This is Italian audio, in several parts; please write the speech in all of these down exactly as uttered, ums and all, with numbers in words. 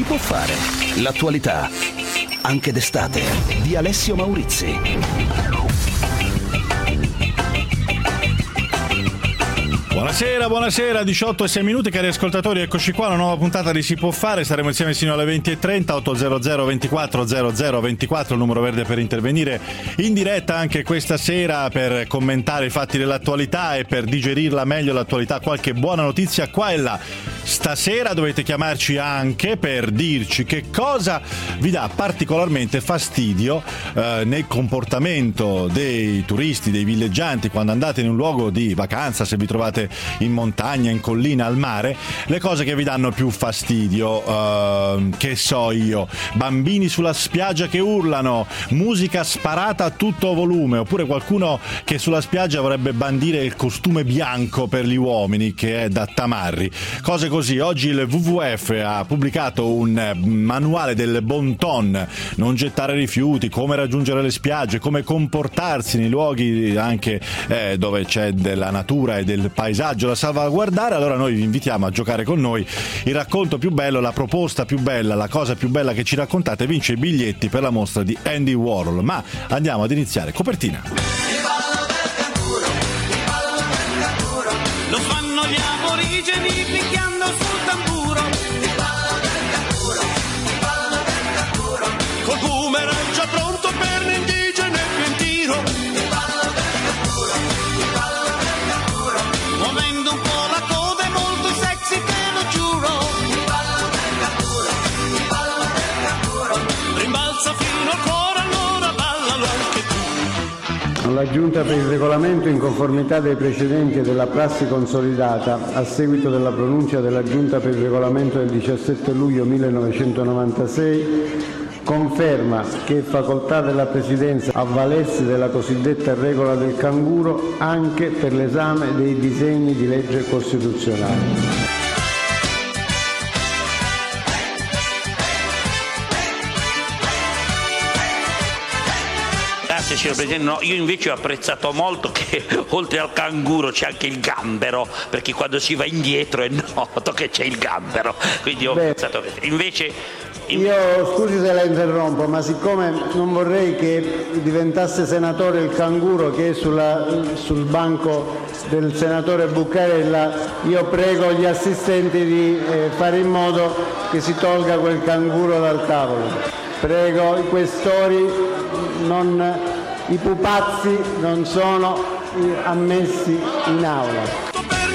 può fare. L'attualità, anche d'estate, di Alessio Maurizi. Buonasera, buonasera, diciotto e sei minuti, cari ascoltatori, eccoci qua, una nuova puntata di Si può fare, staremo insieme sino alle venti e trenta, ottocento ventiquattro zero zero ventiquattro, il numero verde per intervenire in diretta anche questa sera per commentare i fatti dell'attualità e per digerirla meglio l'attualità, qualche buona notizia qua e là. Stasera dovete chiamarci anche per dirci che cosa vi dà particolarmente fastidio eh, nel comportamento dei turisti, dei villeggianti quando andate in un luogo di vacanza, se vi trovate in montagna, in collina, al mare, le cose che vi danno più fastidio, eh, che so io, bambini sulla spiaggia che urlano, musica sparata a tutto volume, oppure qualcuno che sulla spiaggia vorrebbe bandire il costume bianco per gli uomini che è da tamarri, cose così. Oggi il W W F ha pubblicato un manuale del bon ton, non gettare rifiuti, come raggiungere le spiagge, come comportarsi nei luoghi anche eh, dove c'è della natura e del paesaggio da salvaguardare. Allora noi vi invitiamo a giocare con noi. Il racconto più bello, la proposta più bella, la cosa più bella che ci raccontate vince i biglietti per la mostra di Andy Warhol. Ma andiamo ad iniziare. Copertina. Lo fanno gli aborigeni picchiando sul tamburo. Il ballo del canguro, il ballo del canguro. Col boomerang già pronto per l'indigene più in tiro. Il ballo del canguro, il ballo del canguro. Muovendo un po' la coda è molto sexy, te lo giuro. Il ballo del canguro, il ballo del canguro. Rimbalza fino al cuore, allora ballalo anche tu. La Giunta per il Regolamento, in conformità dei precedenti e della prassi consolidata, a seguito della pronuncia della Giunta per il Regolamento del diciassette luglio millenovecentonovantasei, conferma che è facoltà della Presidenza avvalersi della cosiddetta regola del canguro anche per l'esame dei disegni di legge costituzionali. Grazie signor Presidente, no, io invece ho apprezzato molto che oltre al canguro c'è anche il gambero, perché quando si va indietro è noto che c'è il gambero, quindi ho Beh, apprezzato invece... In... Io scusi se la interrompo, ma siccome non vorrei che diventasse senatore il canguro che è sulla, sul banco del senatore Buccarella, io prego gli assistenti di eh, fare in modo che si tolga quel canguro dal tavolo. Prego i questori, non, i pupazzi non sono ammessi in aula.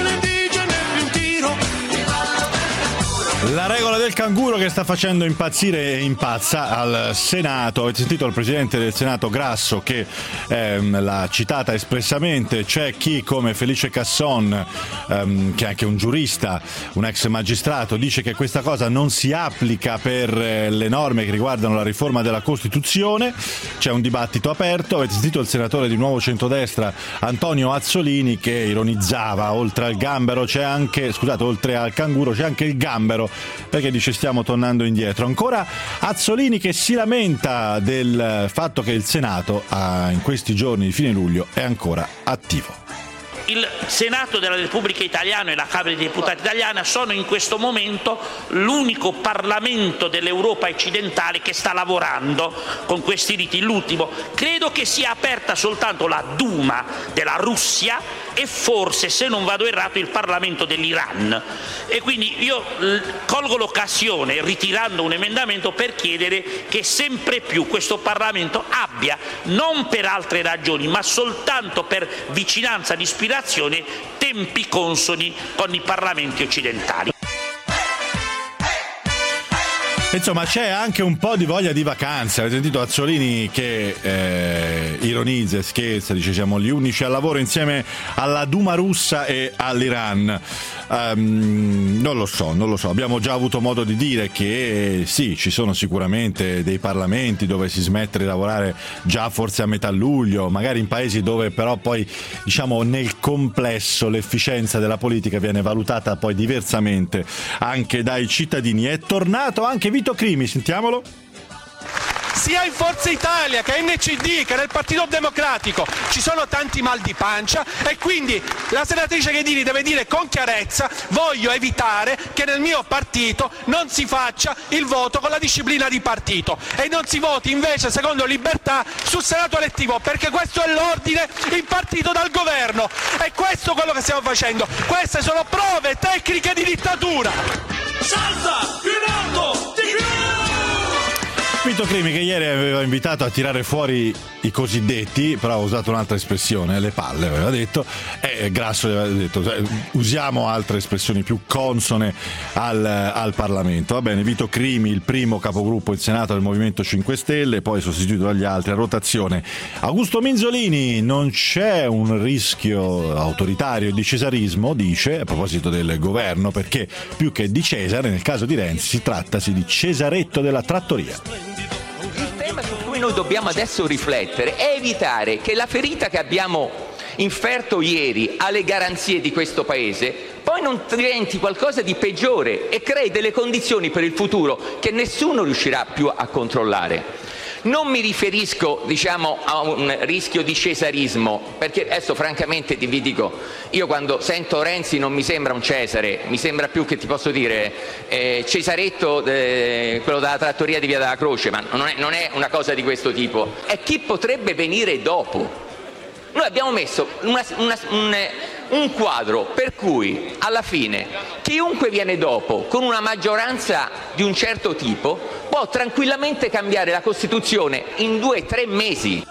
La regola del canguro che sta facendo impazzire e impazza al Senato. Avete sentito il Presidente del Senato Grasso che ehm, l'ha citata espressamente. C'è chi come Felice Casson, ehm, che è anche un giurista, un ex magistrato, dice che questa cosa non si applica per eh, le norme che riguardano la riforma della Costituzione. C'è un dibattito aperto. Avete sentito il senatore di Nuovo Centrodestra Antonio Azzolini che ironizzava, oltre al gambero c'è anche, scusate, oltre al canguro c'è anche il gambero, perché dice stiamo tornando indietro. Ancora Azzolini che si lamenta del fatto che il Senato a, in questi giorni di fine luglio è ancora attivo. Il Senato della Repubblica Italiana e la Camera dei Deputati italiana sono in questo momento l'unico Parlamento dell'Europa occidentale che sta lavorando con questi riti. L'ultimo, credo che sia aperta soltanto la Duma della Russia e forse, se non vado errato, il Parlamento dell'Iran. E quindi io colgo l'occasione, ritirando un emendamento, per chiedere che sempre più questo Parlamento abbia, non per altre ragioni, ma soltanto per vicinanza di ispirazione, tempi consoni con i parlamenti occidentali. Insomma, c'è anche un po' di voglia di vacanze. Avete sentito Azzolini che eh, ironizza e scherza, dice siamo gli unici al lavoro insieme alla Duma russa e all'Iran. Um, non lo so, non lo so. Abbiamo già avuto modo di dire che sì, ci sono sicuramente dei parlamenti dove si smette di lavorare già forse a metà luglio, magari in paesi dove però poi, diciamo, nel complesso l'efficienza della politica viene valutata poi diversamente anche dai cittadini. È tornato anche Vito Crimi, sentiamolo. sia in Forza Italia che in N C D che nel Partito Democratico ci sono tanti mal di pancia e quindi la senatrice Ghedini deve dire con chiarezza: voglio evitare che nel mio partito non si faccia il voto con la disciplina di partito e non si voti invece secondo Libertà sul Senato elettivo, perché questo è l'ordine impartito dal governo e questo è quello che stiamo facendo. Queste sono prove tecniche di dittatura. Salsa più in alto di più! Vito Crimi, che ieri aveva invitato a tirare fuori i cosiddetti, però ha usato un'altra espressione, le palle aveva detto, e Grasso aveva detto cioè, usiamo altre espressioni più consone al, al Parlamento. Va bene, Vito Crimi, il primo capogruppo in Senato del Movimento cinque Stelle, poi sostituito dagli altri a rotazione Augusto Minzolini. Non c'è un rischio autoritario di cesarismo, dice, a proposito del governo, perché più che di Cesare, nel caso di Renzi si trattasi di Cesaretto della trattoria. Il tema su cui noi dobbiamo adesso riflettere è evitare che la ferita che abbiamo inferto ieri alle garanzie di questo Paese poi non diventi qualcosa di peggiore e crei delle condizioni per il futuro che nessuno riuscirà più a controllare. Non mi riferisco, diciamo, a un rischio di cesarismo, perché adesso francamente vi dico, io quando sento Renzi non mi sembra un Cesare, mi sembra più che ti posso dire eh, Cesaretto, eh, quello della trattoria di Via della Croce, ma non è, non è una cosa di questo tipo. È chi potrebbe venire dopo. Noi abbiamo messo una, una, un, un quadro per cui alla fine chiunque viene dopo con una maggioranza di un certo tipo può tranquillamente cambiare la Costituzione in due o tre mesi.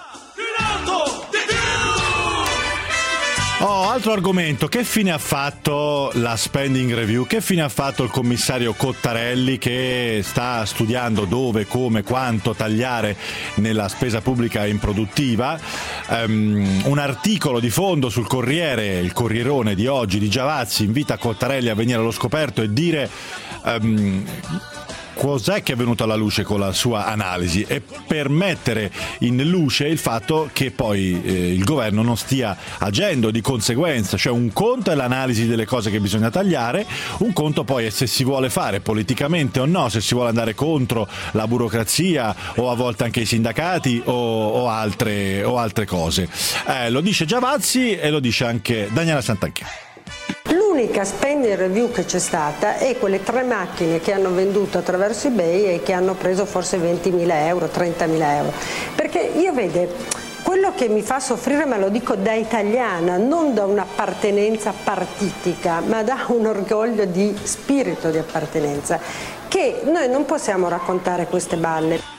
Oh, altro argomento, che fine ha fatto la spending review? Che fine ha fatto il commissario Cottarelli che sta studiando dove, come, quanto tagliare nella spesa pubblica improduttiva? Um, un articolo di fondo sul Corriere, il Corrierone di oggi di Giavazzi, invita Cottarelli a venire allo scoperto e dire um, cos'è che è venuto alla luce con la sua analisi e per mettere in luce il fatto che poi eh, il governo non stia agendo di conseguenza. Cioè, un conto è l'analisi delle cose che bisogna tagliare, un conto poi è se si vuole fare politicamente o no, se si vuole andare contro la burocrazia o a volte anche i sindacati o, o, altre, o altre cose. Eh, lo dice Giavazzi e lo dice anche Daniela Santanchè. L'unica spending review che c'è stata è quelle tre macchine che hanno venduto attraverso eBay e che hanno preso forse ventimila euro, trentamila euro. Perché io vede, quello che mi fa soffrire, ma lo dico da italiana, non da un'appartenenza partitica, ma da un orgoglio di spirito di appartenenza, che noi non possiamo raccontare queste balle.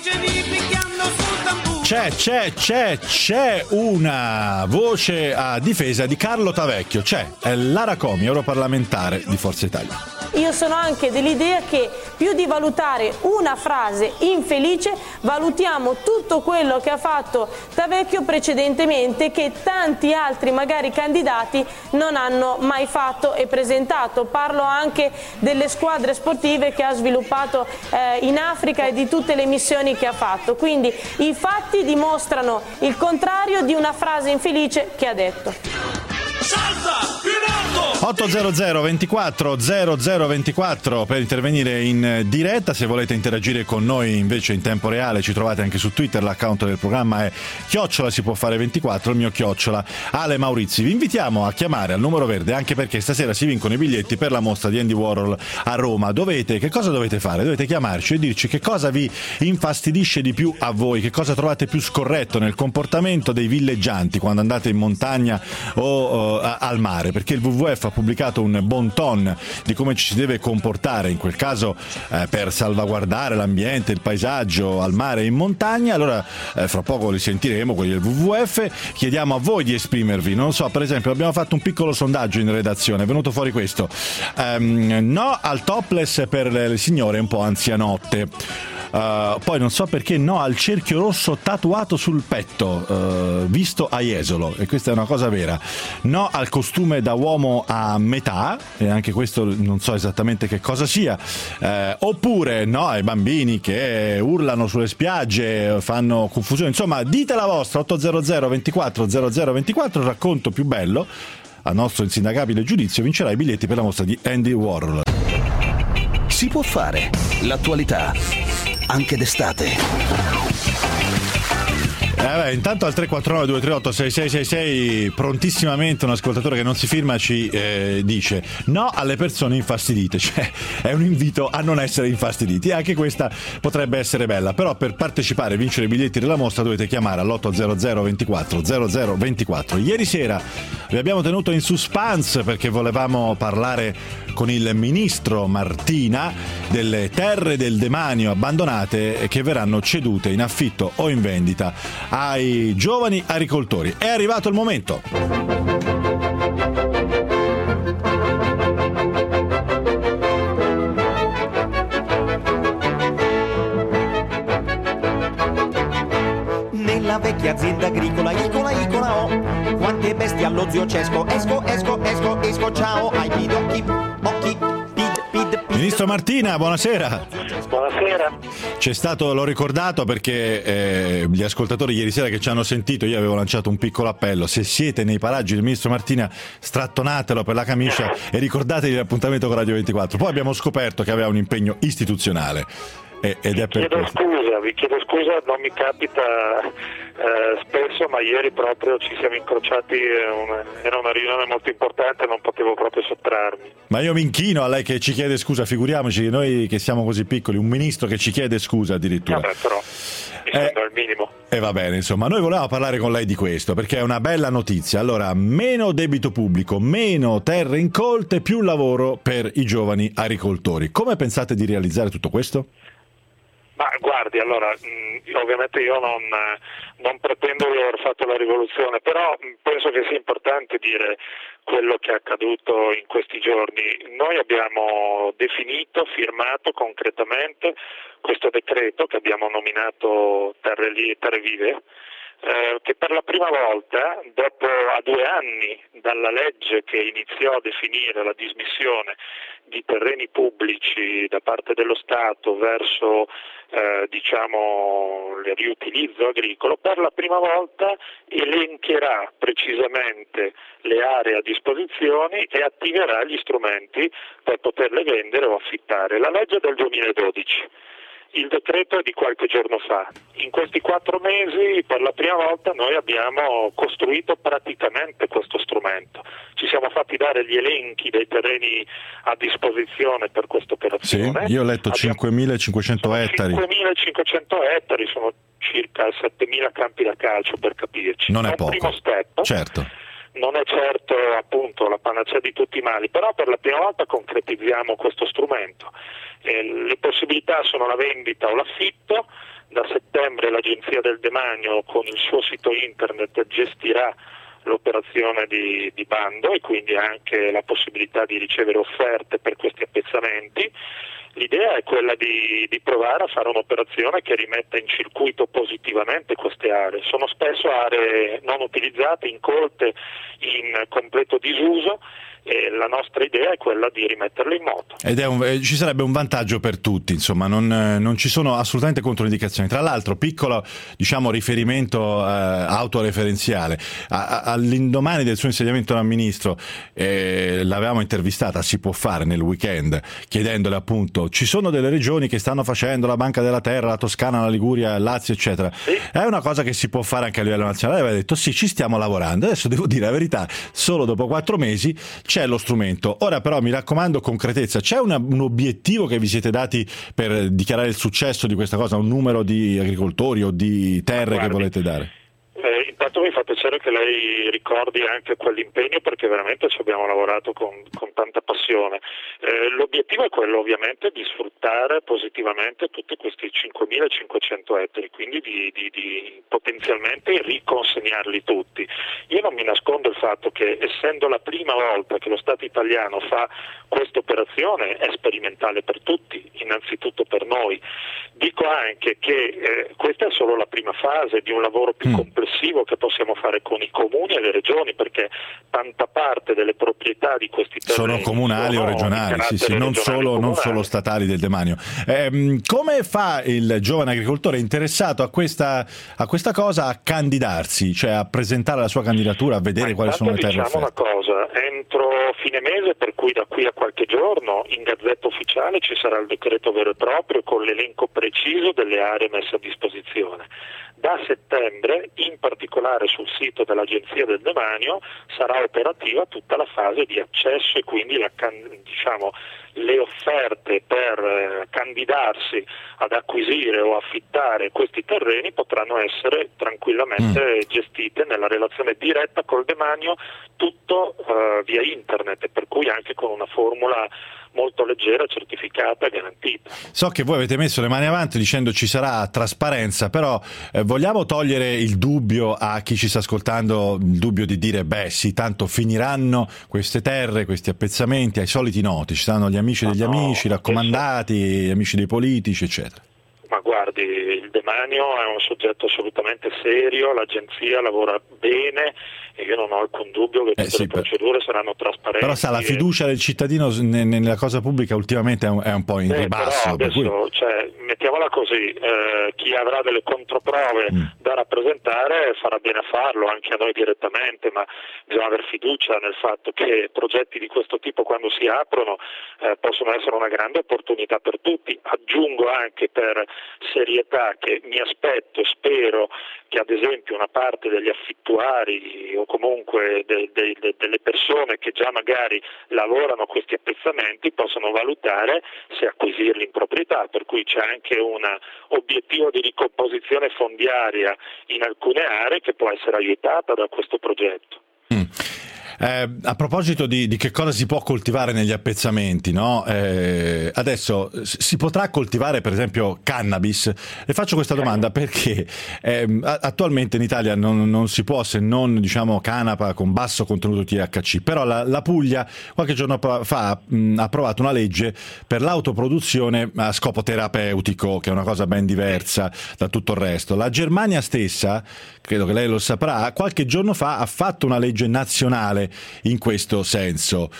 C'è, c'è, c'è, c'è una voce a difesa di Carlo Tavecchio, c'è, è Lara Comi, europarlamentare di Forza Italia. Io sono anche dell'idea che più di valutare una frase infelice, valutiamo tutto quello che ha fatto Tavecchio precedentemente, che tanti altri magari candidati non hanno mai fatto e presentato. Parlo anche delle squadre sportive che ha sviluppato eh, in Africa e di tutte le missioni che ha fatto. Quindi i fatti dimostrano il contrario di una frase infelice che ha detto. ottocento ventiquattro zero zero ventiquattro per intervenire in diretta. Se volete interagire con noi invece in tempo reale ci trovate anche su Twitter, l'account del programma è chiocciola si può fare ventiquattro, il mio chiocciola Ale Maurizi. Vi invitiamo a chiamare al numero verde anche perché stasera si vincono i biglietti per la mostra di Andy Warhol a Roma. Dovete, che cosa dovete fare? Dovete chiamarci e dirci che cosa vi infastidisce di più a voi, che cosa trovate più scorretto nel comportamento dei villeggianti quando andate in montagna o uh, al mare, perché il W W F ha pubblicato un bon ton di come ci si deve comportare in quel caso eh, per salvaguardare l'ambiente, il paesaggio al mare e in montagna. Allora eh, fra poco li sentiremo quelli del W W F. Chiediamo a voi di esprimervi, non so, per esempio abbiamo fatto un piccolo sondaggio in redazione, è venuto fuori questo: um, no al topless per le signore un po' anzianotte. Uh, poi non so perché no al cerchio rosso tatuato sul petto uh, visto a Jesolo, e questa è una cosa vera. No al costume da uomo a metà, e anche questo non so esattamente che cosa sia. Uh, oppure no ai bambini che urlano sulle spiagge, fanno confusione. Insomma, dite la vostra. Ottocento ventiquattro zero zero ventiquattro, il racconto più bello a nostro insindacabile giudizio vincerà i biglietti per la mostra di Andy Warhol. Si può fare l'attualità anche d'estate. Eh beh, intanto al tre quattro nove due tre otto sei sei sei sei prontissimamente un ascoltatore che non si firma ci eh, dice no alle persone infastidite, cioè è un invito a non essere infastiditi. Anche questa potrebbe essere bella, però per partecipare e vincere i biglietti della mostra dovete chiamare all'otto zero zero ventiquattro zero zero ventiquattro. Ieri sera vi abbiamo tenuto in suspense perché volevamo parlare con il ministro Martina delle terre del demanio abbandonate che verranno cedute in affitto o in vendita ai giovani agricoltori. È arrivato il momento. Nella vecchia azienda agricola, icola, icola, oh, quante bestie allo zio Cesco, esco, esco, esco, esco, ciao, ai pidocchi, occhi, pid, pid, pid. Ministro Martina, buonasera. Buonasera. C'è stato, l'ho ricordato perché eh, gli ascoltatori ieri sera che ci hanno sentito, io avevo lanciato un piccolo appello: se siete nei paraggi del ministro Martina strattonatelo per la camicia e ricordatevi l'appuntamento con Radio ventiquattro. Poi abbiamo scoperto che aveva un impegno istituzionale e, ed è per chiedo questo. scusa, vi chiedo scusa, non mi capita eh, spesso, ma ieri proprio ci siamo incrociati, una, era una riunione molto importante, non potevo proprio sottrarmi. Ma io mi inchino a lei che ci chiede scusa, figuriamoci noi che siamo così piccoli, un ministro che ci chiede scusa addirittura. Vabbè, però mi sembra il minimo. E va bene, insomma, noi volevamo parlare con lei di questo perché è una bella notizia. Allora, meno debito pubblico, meno terre incolte, più lavoro per i giovani agricoltori. Come pensate di realizzare tutto questo? Ma guardi, allora, mh, ovviamente io non, non pretendo di aver fatto la rivoluzione, però mh, penso che sia importante dire quello che è accaduto in questi giorni. Noi abbiamo definito, firmato concretamente questo decreto che abbiamo nominato Terre, Li- Terre Vive, eh, che per la prima volta, dopo a due anni dalla legge che iniziò a definire la dismissione di terreni pubblici da parte dello Stato verso eh, diciamo il riutilizzo agricolo, per la prima volta elencherà precisamente le aree a disposizione e attiverà gli strumenti per poterle vendere o affittare. La legge è del duemiladodici. Il decreto è di qualche giorno fa. In questi quattro mesi, per la prima volta, noi abbiamo costruito praticamente questo strumento. Ci siamo fatti dare gli elenchi dei terreni a disposizione per questa operazione. Sì, io ho letto cinquemilacinquecento ettari. cinquemilacinquecento ettari, sono circa settemila campi da calcio, per capirci. Non è, è poco. Un primo step. Certo. Non è certo appunto la panacea di tutti i mali, però per la prima volta concretizziamo questo strumento. Eh, le possibilità sono la vendita o l'affitto. Da settembre l'Agenzia del Demanio con il suo sito internet gestirà l'operazione di, di bando e quindi anche la possibilità di ricevere offerte per questi appezzamenti. L'idea è quella di, di provare a fare un'operazione che rimetta in circuito positivamente queste aree. Sono spesso aree non utilizzate, incolte, in completo disuso, e la nostra idea è quella di rimetterle in moto. Ed è un, eh, ci sarebbe un vantaggio per tutti, insomma, non, eh, non ci sono assolutamente controindicazioni. Tra l'altro, piccolo diciamo riferimento eh, autoreferenziale, a, a, all'indomani del suo insediamento da ministro eh, l'avevamo intervistata, si può fare nel weekend, chiedendole appunto: ci sono delle regioni che stanno facendo la Banca della Terra, la Toscana, la Liguria, il Lazio, eccetera. Sì. È una cosa che si può fare anche a livello nazionale. Aveva detto sì, ci stiamo lavorando. Adesso devo dire la verità, solo dopo quattro mesi c'è lo strumento. Ora però mi raccomando concretezza, c'è una, un obiettivo che vi siete dati per dichiarare il successo di questa cosa, un numero di agricoltori o di terre Guardi, che volete dare? Eh, intanto mi fa piacere che lei ricordi anche quell'impegno, perché veramente ci abbiamo lavorato con, con tanta passione. Eh, l'obiettivo è quello ovviamente di sfruttare positivamente tutti questi cinquemilacinquecento ettari, quindi di, di, di potenzialmente riconsegnarli tutti. Io non mi nascondo il fatto che, essendo la prima volta che lo Stato italiano fa questa operazione, è sperimentale per tutti, innanzitutto per noi. Dico anche che eh, questa è solo la prima fase di un lavoro più mm. complessivo che possiamo fare con i comuni e le regioni, perché tanta parte delle proprietà di questi terreni sono comunali sono o regionali, sì, sì, non, solo, non solo statali del demanio. Eh, come fa il giovane agricoltore interessato a questa, a questa cosa a candidarsi, cioè a presentare la sua candidatura, a vedere Ma quali sono le terre diciamo offerte? Una cosa, entro fine mese, per cui da qui a qualche giorno in Gazzetta Ufficiale ci sarà il decreto vero e proprio con l'elenco preciso delle aree messe a disposizione. Da settembre, in particolare sul sito dell'Agenzia del Demanio, sarà operativa tutta la fase di accesso e quindi la, diciamo, le offerte per eh, candidarsi ad acquisire o affittare questi terreni potranno essere tranquillamente mm. gestite nella relazione diretta col Demanio, tutto eh, via internet, per cui anche con una formula molto leggera, certificata e garantita. So che voi avete messo le mani avanti dicendo ci sarà trasparenza, però eh, vogliamo togliere il dubbio a chi ci sta ascoltando, il dubbio di dire beh sì, tanto finiranno queste terre, questi appezzamenti ai soliti noti, ci saranno gli amici degli no, amici, i raccomandati, gli amici dei politici, eccetera. Ma guardi, il Demanio è un soggetto assolutamente serio, l'agenzia lavora bene e io non ho alcun dubbio che tutte eh sì, le procedure per... saranno trasparenti. Però sa, la fiducia del cittadino nella cosa pubblica ultimamente è un, è un po' in eh, ribasso. Però adesso, per cui... cioè, mettiamola così, eh, chi avrà delle controprove mm. da rappresentare farà bene a farlo, anche a noi direttamente, ma bisogna aver fiducia nel fatto che progetti di questo tipo quando si aprono eh, possono essere una grande opportunità per tutti. Aggiungo anche per serietà che mi aspetto e spero che ad esempio una parte degli affittuari o comunque de, de, de, delle persone che già magari lavorano questi appezzamenti possano valutare se acquisirli in proprietà, per cui c'è anche un obiettivo di ricomposizione fondiaria in alcune aree che può essere aiutata da questo progetto. Mm. Eh, a proposito di, di che cosa si può coltivare negli appezzamenti, no? Eh, adesso si potrà coltivare per esempio cannabis? Le faccio questa domanda perché eh, attualmente in Italia non, non si può, se non diciamo canapa con basso contenuto T H C, però la, la Puglia qualche giorno fa mh, ha approvato una legge per l'autoproduzione a scopo terapeutico, che è una cosa ben diversa da tutto il resto. La Germania stessa, credo che lei lo saprà, qualche giorno fa ha fatto una legge nazionale in questo senso.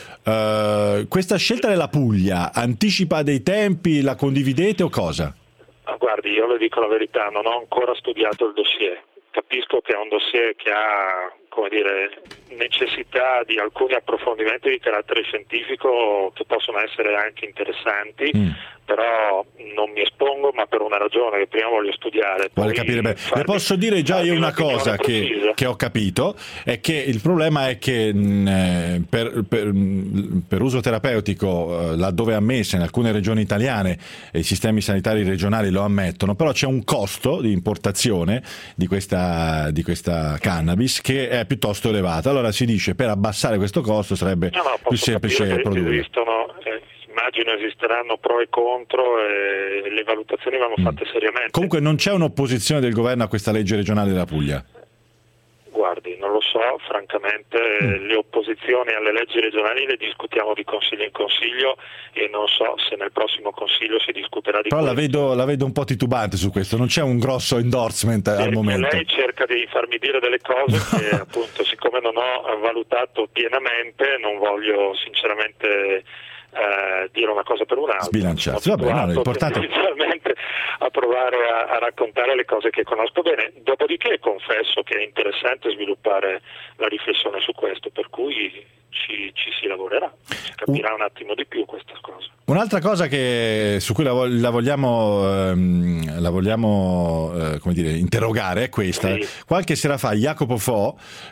Uh, questa scelta della Puglia anticipa dei tempi, la condividete o cosa? Ah, guardi, io le dico la verità, non ho ancora studiato il dossier. Capisco che è un dossier che ha, come dire, necessità di alcuni approfondimenti di carattere scientifico che possono essere anche interessanti, mm. però non mi espongo, ma per una ragione che prima voglio studiare. Vuole capire bene. Le posso dire già io una cosa che, che ho capito, è che il problema è che mh, per, per, per uso terapeutico, laddove è ammesso in alcune regioni italiane, e i sistemi sanitari regionali lo ammettono, però c'è un costo di importazione di questa, di questa cannabis che è piuttosto elevato. Allora si dice per abbassare questo costo sarebbe no, no, più semplice produrre. Esistono, eh, immagino esisteranno pro e contro e le valutazioni vanno fatte mm. seriamente. Comunque non c'è un'opposizione del governo a questa legge regionale della Puglia? Guardi, non lo so, francamente mm. le opposizioni alle leggi regionali le discutiamo di consiglio in consiglio e non so se nel prossimo consiglio si discuterà di Però questo. la vedo, la vedo un po' titubante su questo, non c'è un grosso endorsement eh, al momento. Lei cerca di farmi dire delle cose che appunto siccome non ho valutato pienamente non voglio sinceramente eh, dire una cosa per un'altra. Sbilanciarsi, va bene, no, l'importante inizialmente a provare a, a raccontare le cose che conosco bene, dopodiché confesso che è interessante sviluppare la riflessione su questo, per cui ci, ci si lavorerà, si capirà un attimo di più questa cosa. Un'altra cosa che, su cui la, la vogliamo, ehm, la vogliamo eh, come dire, interrogare è questa. Sì. Qualche sera fa Jacopo Fo,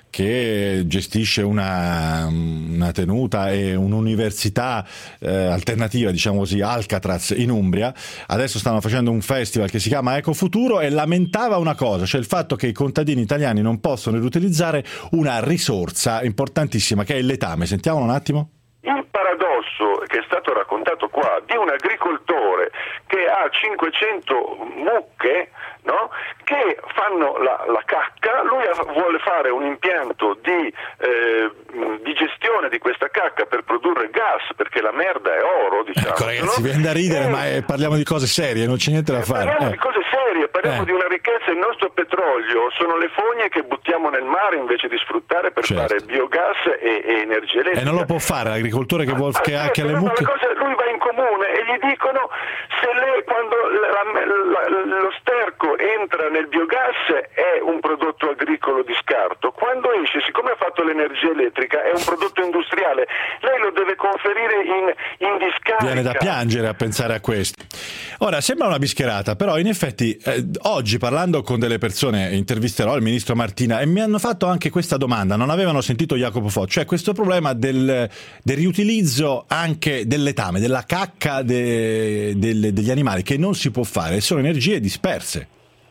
che gestisce una, una tenuta e un'università eh, alternativa, diciamo così, Alcatraz in Umbria, adesso stanno facendo un festival che si chiama Ecofuturo e lamentava una cosa, cioè il fatto che i contadini italiani non possono riutilizzare una risorsa importantissima che è il letame. Sentiamolo un attimo. Il paradosso che è stato raccontato qua di un agricoltore che ha cinquecento mucche, no? Che fanno la, la cacca, lui ha, vuole fare un impianto di, eh, di gestione di questa cacca per produrre gas, perché la merda è oro, diciamo. Ecco ragazzi, no? Viene da ridere, eh, ma è, parliamo di cose serie, non c'è niente da fare. Parliamo eh. di cose serie, parliamo eh. di una ricchezza, il nostro petrolio sono le fogne che buttiamo nel mare invece di sfruttare per certo. fare biogas e, e energia elettrica. E non lo può fare l'agricoltore che, vuol, che ah, ha che le mucche... Cosa, lui va in comune comune e gli dicono se lei, quando la, la, lo sterco entra nel biogas è un prodotto agricolo di scarto, quando esce, siccome ha fatto l'energia elettrica, è un prodotto industriale, lei lo deve conferire in, in discarica. Viene da piangere a pensare a questo. Ora, sembra una bischerata, però in effetti eh, oggi parlando con delle persone, intervisterò il ministro Martina e mi hanno fatto anche questa domanda, non avevano sentito Jacopo Fo, cioè questo problema del, del riutilizzo anche del letame, della cacca de, del, degli animali, che non si può fare, sono energie disperse.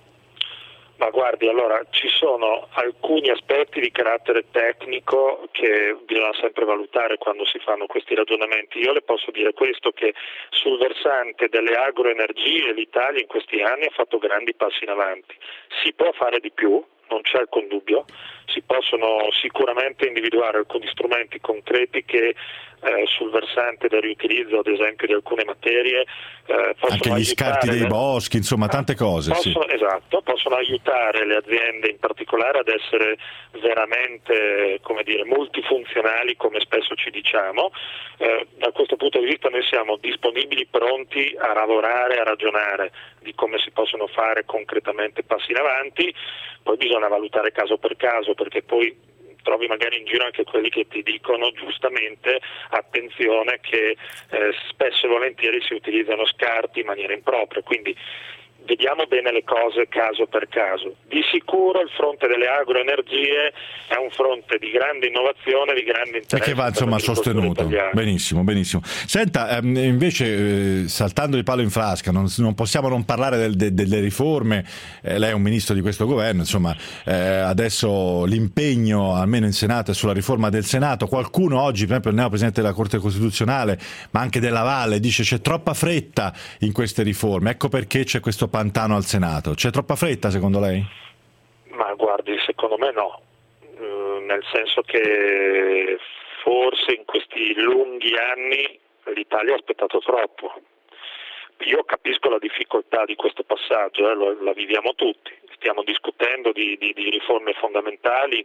Ma guardi, allora ci sono alcuni aspetti di carattere tecnico che bisogna sempre valutare quando si fanno questi ragionamenti. Io le posso dire questo, che sul versante delle agroenergie l'Italia in questi anni ha fatto grandi passi in avanti. Si può fare di più, non c'è alcun dubbio, si possono sicuramente individuare alcuni strumenti concreti che eh, sul versante del riutilizzo, ad esempio, di alcune materie eh, possono anche gli scarti dei le... boschi, insomma tante cose. Possono, sì. Esatto, possono aiutare le aziende in particolare ad essere veramente, come dire, multifunzionali, come spesso ci diciamo. Eh, da questo punto di vista noi siamo disponibili, pronti a lavorare, a ragionare di come si possono fare concretamente passi in avanti. Poi bisogna valutare caso per caso, perché poi trovi magari in giro anche quelli che ti dicono giustamente attenzione che eh, spesso e volentieri si utilizzano scarti in maniera impropria, quindi vediamo bene le cose caso per caso. Di sicuro il fronte delle agroenergie è un fronte di grande innovazione, di grande interesse. E che va insomma sostenuto. Italiana. Benissimo, benissimo. Senta, ehm, invece eh, saltando il palo in frasca, non, non possiamo non parlare del, de, delle riforme, eh, lei è un ministro di questo governo, insomma eh, adesso l'impegno almeno in Senato è sulla riforma del Senato. Qualcuno oggi, per esempio il neo Presidente della Corte Costituzionale, ma anche della Valle, dice c'è troppa fretta in queste riforme, ecco perché c'è questo pantano al Senato. C'è troppa fretta secondo lei? Ma guardi, secondo me no, uh, nel senso che forse in questi lunghi anni l'Italia ha aspettato troppo. Io capisco la difficoltà di questo passaggio, eh, lo, la viviamo tutti, stiamo discutendo di, di, di riforme fondamentali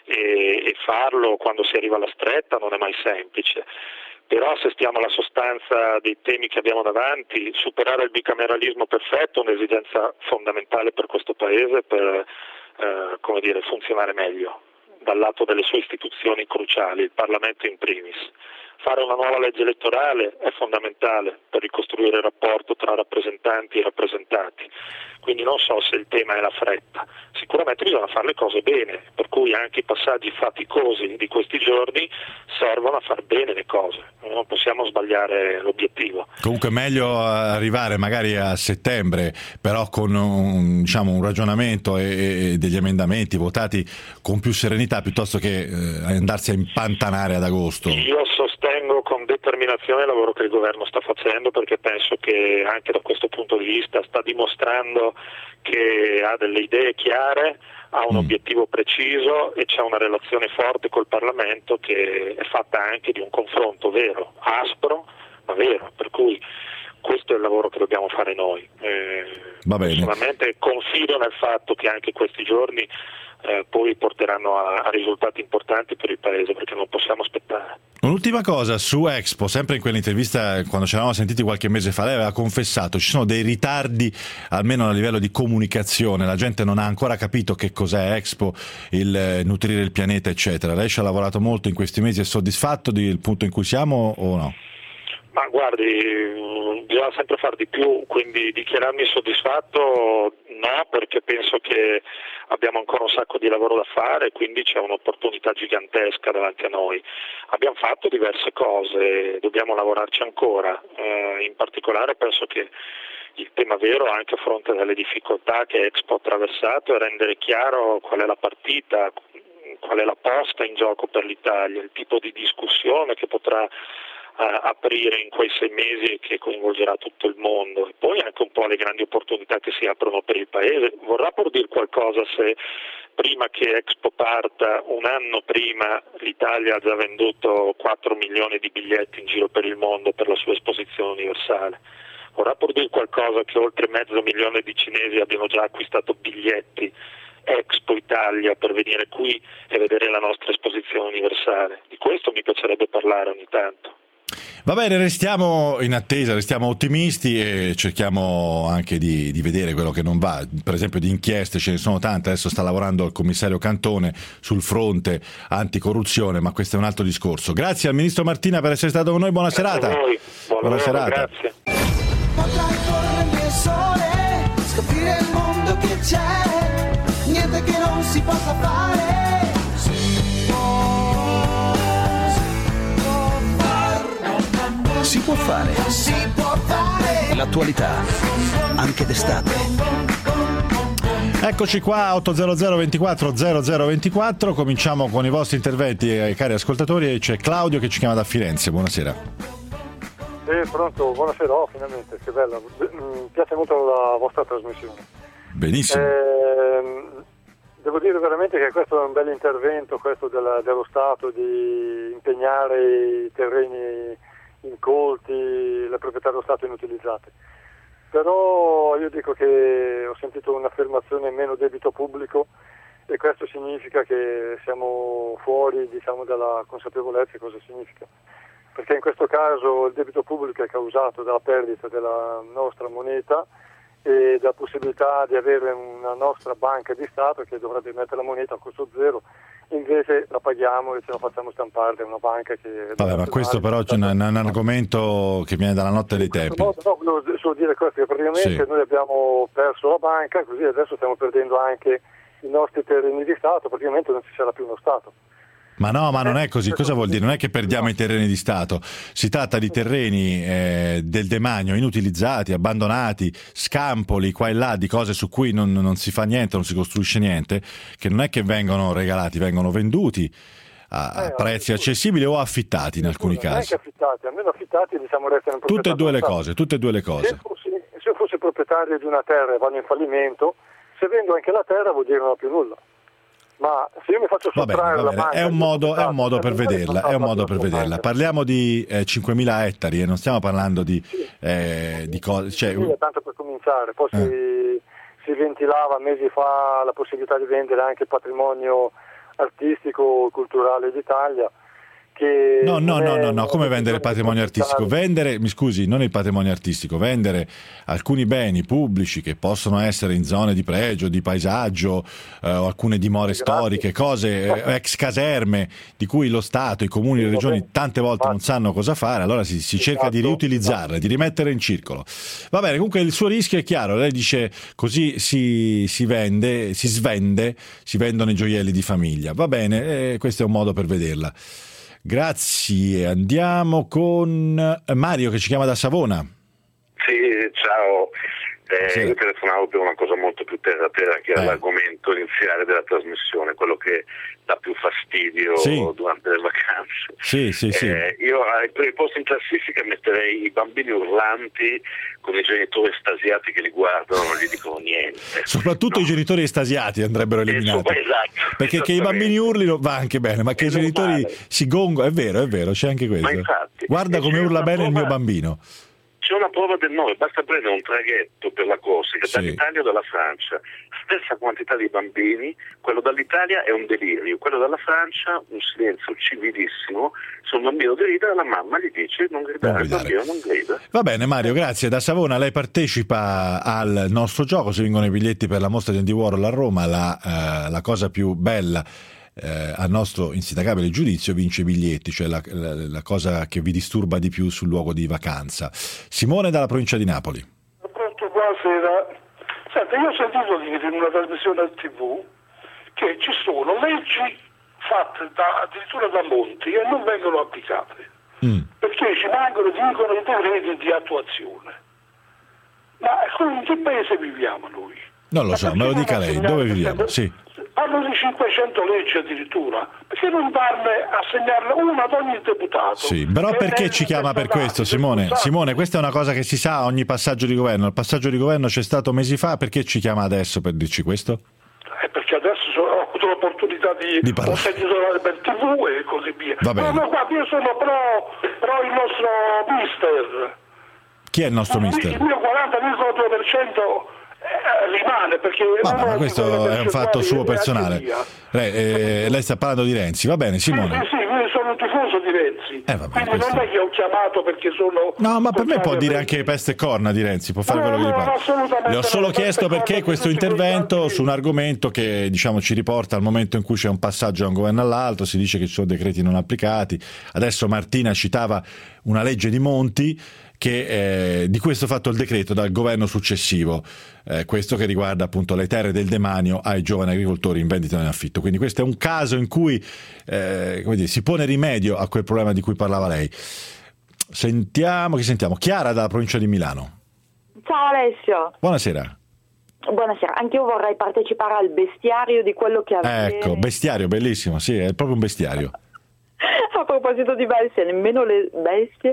e, e farlo quando si arriva alla stretta non è mai semplice. Però se stiamo alla sostanza dei temi che abbiamo davanti, superare il bicameralismo perfetto è un'esigenza fondamentale per questo Paese per eh, come dire, funzionare meglio dal lato delle sue istituzioni cruciali, il Parlamento in primis. Fare una nuova legge elettorale è fondamentale per ricostruire il rapporto tra rappresentanti e rappresentati, quindi non so se il tema è la fretta. Sicuramente bisogna fare le cose bene, per cui anche i passaggi faticosi di questi giorni servono a far bene le cose, non possiamo sbagliare l'obiettivo. Comunque è meglio arrivare magari a settembre, però con un, diciamo, un ragionamento e, e degli emendamenti votati con più serenità, piuttosto che eh, andarsi a impantanare ad agosto. Io sostengo con determinazione il lavoro che il governo sta facendo, perché penso che anche da questo punto di vista sta dimostrando che ha delle idee chiare, ha un mm. obiettivo preciso e c'è una relazione forte col Parlamento che è fatta anche di un confronto vero, aspro ma vero, per cui questo è il lavoro che dobbiamo fare noi. Eh, Va bene. Personalmente confido nel fatto che anche questi giorni eh, poi porteranno a, a risultati importanti per il Paese, perché non possiamo aspettare. Un'ultima cosa su Expo, sempre in quell'intervista quando ci eravamo sentiti qualche mese fa, lei aveva confessato ci sono dei ritardi almeno a livello di comunicazione, la gente non ha ancora capito che cos'è Expo, il eh, nutrire il pianeta eccetera. Lei ci ha lavorato molto in questi mesi, è soddisfatto del punto in cui siamo o no? Ma guardi, bisogna sempre fare di più, quindi dichiararmi soddisfatto no, perché penso che abbiamo ancora un sacco di lavoro da fare, quindi c'è un'opportunità gigantesca davanti a noi. Abbiamo fatto diverse cose, dobbiamo lavorarci ancora, eh, in particolare penso che il tema vero, anche a fronte delle difficoltà che Expo ha attraversato, è rendere chiaro qual è la partita, qual è la posta in gioco per l'Italia, il tipo di discussione che potrà aprire in quei sei mesi e che coinvolgerà tutto il mondo, e poi anche un po' le grandi opportunità che si aprono per il Paese. Vorrà pur dire qualcosa se prima che Expo parta, un anno prima, l'Italia ha già venduto quattro milioni di biglietti in giro per il mondo per la sua esposizione universale? Vorrà pur dire qualcosa che oltre mezzo milione di cinesi abbiano già acquistato biglietti Expo Italia per venire qui e vedere la nostra esposizione universale? Di questo mi piacerebbe parlare ogni tanto. Va bene, restiamo in attesa, restiamo ottimisti e cerchiamo anche di, di vedere quello che non va. Per esempio di inchieste ce ne sono tante, adesso sta lavorando il commissario Cantone sul fronte anticorruzione, ma questo è un altro discorso. Grazie al ministro Martina per essere stato con noi, buona Grazie serata. a voi. Buona, buona serata. Grazie. Potrai correre nel sole, scoprire il mondo che c'è, niente che non si possa fare. Si può fare. Si può fare. L'attualità, anche d'estate. Eccoci qua, otto hundred ventiquattro zero zero ventiquattro, cominciamo con i vostri interventi, eh, cari ascoltatori, e c'è Claudio che ci chiama da Firenze, buonasera. Sì, pronto, buonasera, oh, finalmente, che bella, mi piace molto la vostra trasmissione. Benissimo. Eh, devo dire veramente che questo è un bel intervento, questo della, dello Stato, di impegnare i terreni incolti, le proprietà dello Stato inutilizzate. Però io dico che ho sentito un'affermazione meno debito pubblico e questo significa che siamo fuori, diciamo, dalla consapevolezza di cosa significa. Perché in questo caso il debito pubblico è causato dalla perdita della nostra moneta e dalla possibilità di avere una nostra banca di Stato che dovrebbe mettere la moneta a costo zero. Invece la paghiamo e ce la facciamo stampare da una banca che... Vabbè, ma questo però c'è un, un argomento che viene dalla notte dei tempi. No, no, volevo solo dire questo, che praticamente Sì. noi abbiamo perso la banca, così adesso stiamo perdendo anche i nostri terreni di Stato, praticamente non ci sarà più uno Stato. Ma no, ma non è così. Cosa vuol dire? Non è che perdiamo i terreni di Stato. Si tratta di terreni eh, del demanio inutilizzati, abbandonati, scampoli qua e là di cose su cui non, non si fa niente, non si costruisce niente, che non è che vengono regalati, vengono venduti a, a Eh, prezzi accessibili o affittati in alcuni Non è casi. che affittati, almeno affittati diciamo restano in proprietà Tutte e due le dello Stato. cose, tutte e due le Se cose. fossi, se io fossi proprietario di una terra e vado in fallimento, se vendo anche la terra vuol dire non ho più nulla. Ma se io mi faccio Va bene, sottrarre va la bene. banca... È un modo, è un modo per per vederla, è un modo per vederla. Parliamo di eh, cinquemila ettari e non stiamo parlando di, eh, di cose... Cioè, Sì, tanto per cominciare, poi Eh. si, si ventilava mesi fa la possibilità di vendere anche il patrimonio artistico culturale d'Italia. Che No, no, non no, è- no, no, come vendere il patrimonio artistico? Vendere, mi scusi, non il patrimonio artistico, vendere alcuni beni pubblici che possono essere in zone di pregio, di paesaggio, eh, o alcune dimore storiche, cose, eh, ex caserme, di cui lo Stato, i comuni, le regioni tante volte non sanno cosa fare, allora si, si cerca di riutilizzarle, di rimettere in circolo. Va bene, comunque il suo rischio è chiaro, lei dice così si, si vende, si svende, si vendono i gioielli di famiglia. Va bene, eh, questo è un modo per vederla. Grazie, andiamo con Mario che ci chiama da Savona. Sì, ciao. Eh, Sì. Io telefonavo per una cosa molto più terra terra che era Eh. l'argomento iniziale della trasmissione, quello che dà più fastidio Sì. durante le vacanze. Sì, sì, sì. Eh, io ai primi posti in classifica metterei i bambini urlanti con i genitori estasiati che li guardano, non gli dicono niente. Soprattutto i genitori estasiati andrebbero eliminati. Esatto. Perché che i bambini urlino va anche bene, ma che i genitori si gongo, è vero, è vero, c'è anche questo. Ma infatti, Guarda e come c'è urla una bene il mio prova- bambino. C'è una prova del nove, basta prendere un traghetto per la Corsica Sì. dall'Italia o dalla Francia, stessa quantità di bambini, quello dall'Italia è un delirio, quello dalla Francia un silenzio civilissimo, se un bambino grida la mamma gli dice non gridare, Non il gridare. bambino non grida. Va bene Mario, grazie. Da Savona lei partecipa al nostro gioco, si vincono i biglietti per la mostra di Andy Warhol a Roma, la, eh, la cosa più bella eh, a nostro insindacabile giudizio vince i biglietti, cioè la, la, la cosa che vi disturba di più sul luogo di vacanza. Simone dalla provincia di Napoli. Pronto, buonasera. Senta, io ho sentito dire in una trasmissione tivù che ci sono leggi fatte da, addirittura da Monti e non vengono applicate, Mm. perché ci mancano, dicono, i decreti di attuazione. Ma in che paese viviamo noi? Non lo so, me lo dica lei, dove viviamo? Sì. Parlo di cinquecento leggi addirittura, perché non darne a segnarle una ad ogni deputato? Sì, però perché ci chiama per questo, Simone? Simone, questa è una cosa che si sa a ogni passaggio di governo. Il passaggio di governo c'è stato mesi fa, perché ci chiama adesso per dirci questo? Eh, perché adesso so- ho avuto l'opportunità di, Di parlare. ho sentito per tivù e così via. Va bene. No, no, guarda, io sono pro, pro il nostro mister. Chi è il nostro mister? Il mio quaranta virgola due per cento eh, rimane perché Vabbè, non ma ho questo sicuro è un fatto percentuali suo e personale. via. Lei, eh, lei sta parlando di Renzi, va bene Sì, Simone? sì, sì, io sono sono un tifoso di Renzi, Eh, vabbè, quindi questo- non è che ho chiamato perché sono... No, ma per me può contrario a dire Renzi. anche peste e corna di Renzi, può fare No, quello che gli no, pare. assolutamente Le ho solo no, chiesto peste e perché corna questo di tutti quegli intervento altri- su un argomento che diciamo ci riporta al momento in cui c'è un passaggio da un governo all'altro, si dice che ci sono decreti non applicati. Adesso Martina citava una legge di Monti che eh, di questo fatto il decreto dal governo successivo, eh, questo che riguarda appunto le terre del demanio ai giovani agricoltori in vendita o in affitto. Quindi questo è un caso in cui eh, come dire, si pone rimedio a quel problema di cui parlava lei. Sentiamo, chi sentiamo? Chiara dalla provincia di Milano. Ciao Alessio. Buonasera. Buonasera, anche io vorrei partecipare al bestiario di quello che avviene. Ecco, bestiario, bellissimo, sì, è proprio un bestiario. A proposito di bestie, nemmeno le bestie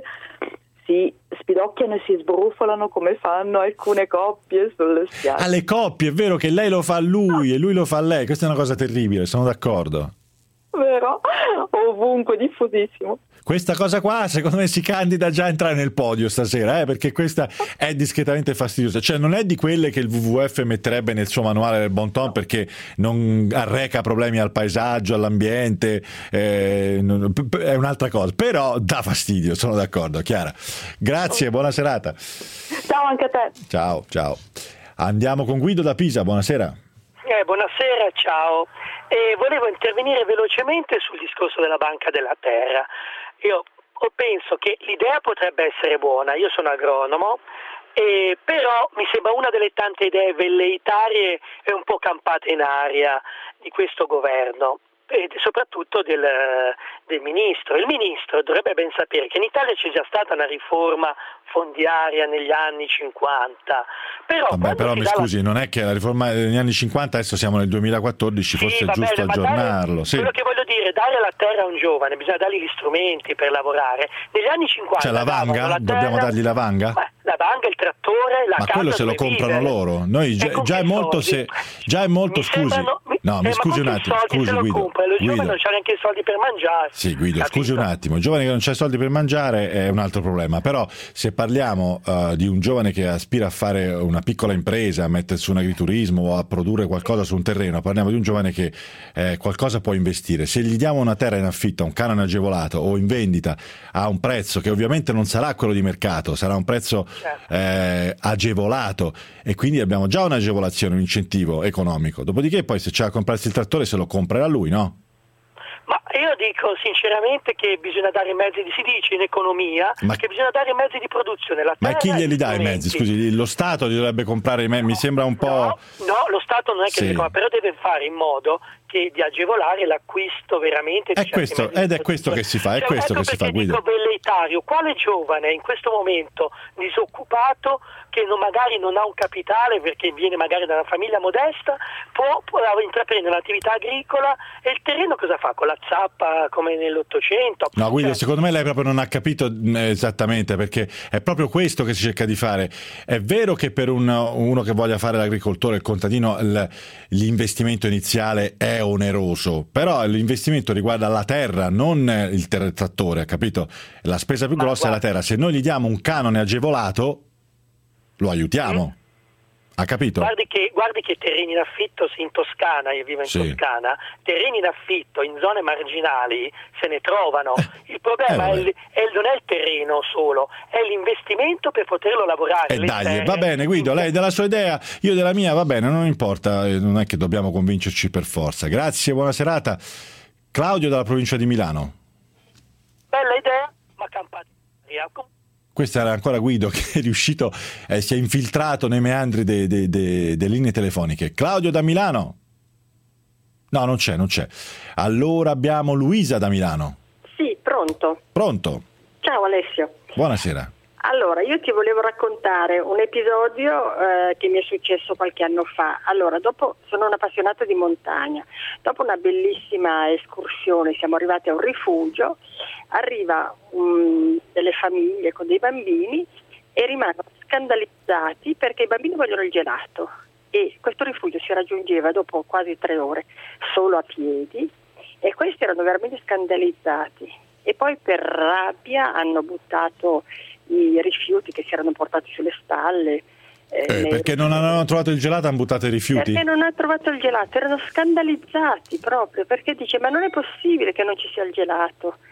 si spidocchiano e si sbrufolano come fanno alcune coppie sulle spiagge. Alle coppie, è vero che lei lo fa a lui e lui lo fa a lei, questa è una cosa terribile, sono d'accordo. Vero? Ovunque, diffusissimo. Questa cosa qua secondo me si candida già a entrare nel podio stasera, eh, perché questa è discretamente fastidiosa, cioè non è di quelle che il W W F metterebbe nel suo manuale del bon ton perché non arreca problemi al paesaggio, all'ambiente, eh, non- p- p- è un'altra cosa, però dà fastidio, sono d'accordo, Chiara. Grazie, buona serata. Ciao anche a te. Ciao, ciao. Andiamo con Guido da Pisa, buonasera. Eh, buonasera, ciao. Eh, volevo intervenire velocemente sul discorso della Banca della Terra. Io penso che l'idea potrebbe essere buona, io sono agronomo, eh, però mi sembra una delle tante idee velleitarie e un po' campate in aria di questo governo e soprattutto del, del ministro. Il ministro dovrebbe ben sapere che in Italia c'è già stata una riforma fondiaria negli anni cinquanta, però, Vabbè, però si mi dà la- scusi, non è che la riforma degli anni cinquanta, adesso siamo nel duemilaquattordici, forse è va giusto bene, ma dare- aggiornarlo. Sì. Quello che voglio dire, dare la terra a un giovane, bisogna dargli gli strumenti per lavorare. Negli anni cinquanta Cioè la davano vanga? la Dobbiamo terra- dargli la vanga? Ma la vanga, il trattore, la Ma casa quello se lo dove comprano vivere. loro. Noi già, E con già è che molto soldi? se già è molto Mi scusi. sembrano- mi- No, mi eh, ma scusi con un che attimo, soldi scusi se lo Guido. compra? Lo giovane Guido. non c'ha neanche i soldi per mangiare. Sì, Guido, scusi un attimo, il giovane che non c'ha soldi per mangiare è un altro problema, però se parliamo eh, di un giovane che aspira a fare una piccola impresa, a mettersi un agriturismo o a produrre qualcosa su un terreno, parliamo di un giovane che eh, qualcosa può investire. Se gli diamo una terra in affitto, un canone agevolato o in vendita a un prezzo che ovviamente non sarà quello di mercato, sarà un prezzo eh, agevolato e quindi abbiamo già un'agevolazione, un incentivo economico. Dopodiché poi se c'è da comprarsi il trattore se lo comprerà lui, no? Ma io dico sinceramente che bisogna dare mezzi di, si dice in economia, Ma- che bisogna dare mezzi di produzione. La Ma terra chi e glieli gli dà i mezzi? strumenti. Scusi, lo Stato gli dovrebbe comprare i mezzi, mi sembra un po'... No, lo Stato non è che Sì. deve, però deve fare in modo che di agevolare l'acquisto veramente di È certi questo, mezzi di ed è questo che si fa, è Cioè, questo ecco che si fa, perché Guido. dico velleitario, quale giovane in questo momento disoccupato che non, magari non ha un capitale perché viene magari da una famiglia modesta può, può intraprendere un'attività agricola e il terreno cosa fa? Con la zappa come nell'Ottocento? No, Guido, Cioè, secondo me lei proprio non ha capito mh, esattamente, perché è proprio questo che si cerca di fare. È vero che per un- uno che voglia fare l'agricoltore, il contadino, il- l'investimento iniziale è oneroso, però l'investimento riguarda la terra, non il ter- trattore, ha capito? La spesa più grossa è la terra. Se noi gli diamo un canone agevolato, lo aiutiamo. Ha capito? Guardi che, guardi che terreni in affitto in Toscana, io vivo in Sì. Toscana, terreni in affitto in zone marginali se ne trovano. Il problema eh, è il, è il- non è il terreno solo, è l'investimento per poterlo lavorare. E le dai, terre. va bene Guido, lei della sua idea, io della mia, va bene, non importa, eh, non è che dobbiamo convincerci per forza. Grazie, buona serata. Claudio dalla provincia di Milano. Bella idea, ma campata. Questo era ancora Guido che è riuscito, eh, si è infiltrato nei meandri de- de- de- delle linee telefoniche. Claudio da Milano? No, non c'è, non c'è. Allora abbiamo Luisa da Milano. Sì, pronto. Pronto? Ciao Alessio. Buonasera. Allora, io ti volevo raccontare un episodio eh, che mi è successo qualche anno fa. Allora, dopo sono un'appassionata di montagna. Dopo una bellissima escursione, siamo arrivati a un rifugio, arriva um, delle famiglie con dei bambini e rimangono scandalizzati perché i bambini vogliono il gelato. E questo rifugio si raggiungeva dopo quasi tre ore solo a piedi e questi erano veramente scandalizzati. E poi per rabbia hanno buttato i rifiuti che si erano portati sulle stalle. eh, Eh, nei- perché non hanno trovato il gelato hanno buttato i rifiuti? Perché non hanno trovato il gelato, erano scandalizzati proprio, perché dice ma non è possibile che non ci sia il gelato.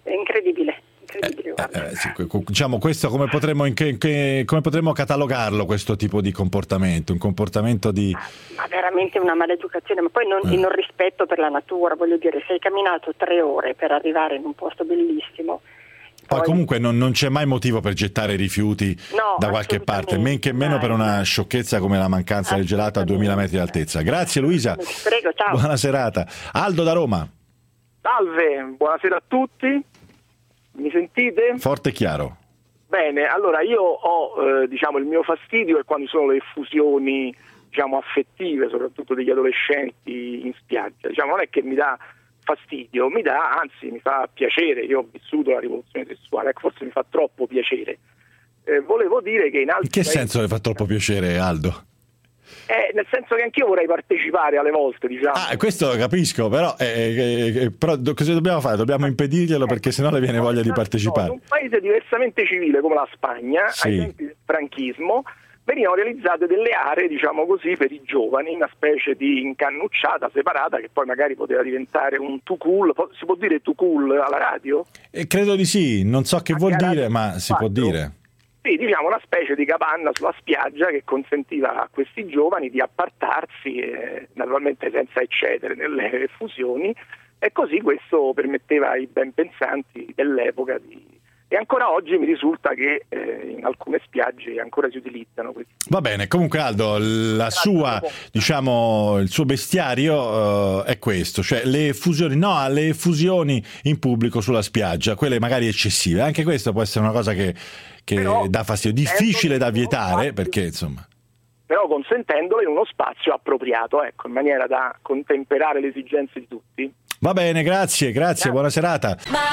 è incredibile. incredibile eh, eh, sì, diciamo questo come potremmo, in che, che, come potremmo catalogarlo questo tipo di comportamento? Un comportamento di... Ma veramente una maleducazione, ma poi non, eh. non rispetto per la natura, voglio dire, sei camminato tre ore per arrivare in un posto bellissimo. Poi comunque non, non c'è mai motivo per gettare rifiuti no, da qualche parte, men che meno per una sciocchezza come la mancanza del gelato a duemila metri di altezza. Grazie Luisa. Prego, ciao. Buona serata. Aldo da Roma. Salve, buonasera a tutti. Mi sentite? Forte e chiaro. Bene, allora io ho eh, diciamo il mio fastidio è quando sono le effusioni diciamo affettive, soprattutto degli adolescenti in spiaggia. Diciamo non è che mi dà fastidio, mi dà, anzi mi fa piacere. Io ho vissuto la rivoluzione sessuale, ecco, forse mi fa troppo piacere. Eh, volevo dire che in altri In che paesi... senso le fa troppo piacere, Aldo? Eh, nel senso che anch'io vorrei partecipare alle volte, diciamo. Ah, questo lo capisco, però, eh, eh, eh, però do, cosa dobbiamo fare? Dobbiamo impedirglielo perché sennò le viene voglia di partecipare. No, in un paese diversamente civile come la Spagna, sì. ai tempi del franchismo, venivano realizzate delle aree, diciamo così, per i giovani, una specie di incannucciata separata che poi magari poteva diventare un tukul. Si può dire tukul alla radio? Eh, credo di sì, non so che Anche vuol radio dire, ma si può dire. Sì, diciamo una specie di capanna sulla spiaggia che consentiva a questi giovani di appartarsi, eh, naturalmente senza eccedere nelle effusioni, e così questo permetteva ai ben pensanti dell'epoca di... E ancora oggi mi risulta che eh, in alcune spiagge ancora si utilizzano questi. Va bene, comunque Aldo, la sua, diciamo, il suo bestiario uh, è questo, cioè le fusioni, no, le fusioni in pubblico sulla spiaggia, quelle magari eccessive, anche questo può essere una cosa che, che Però, dà fastidio, difficile da vietare, perché insomma... Però consentendolo in uno spazio appropriato, ecco, in maniera da contemperare le esigenze di tutti. Va bene, grazie, grazie, buona serata.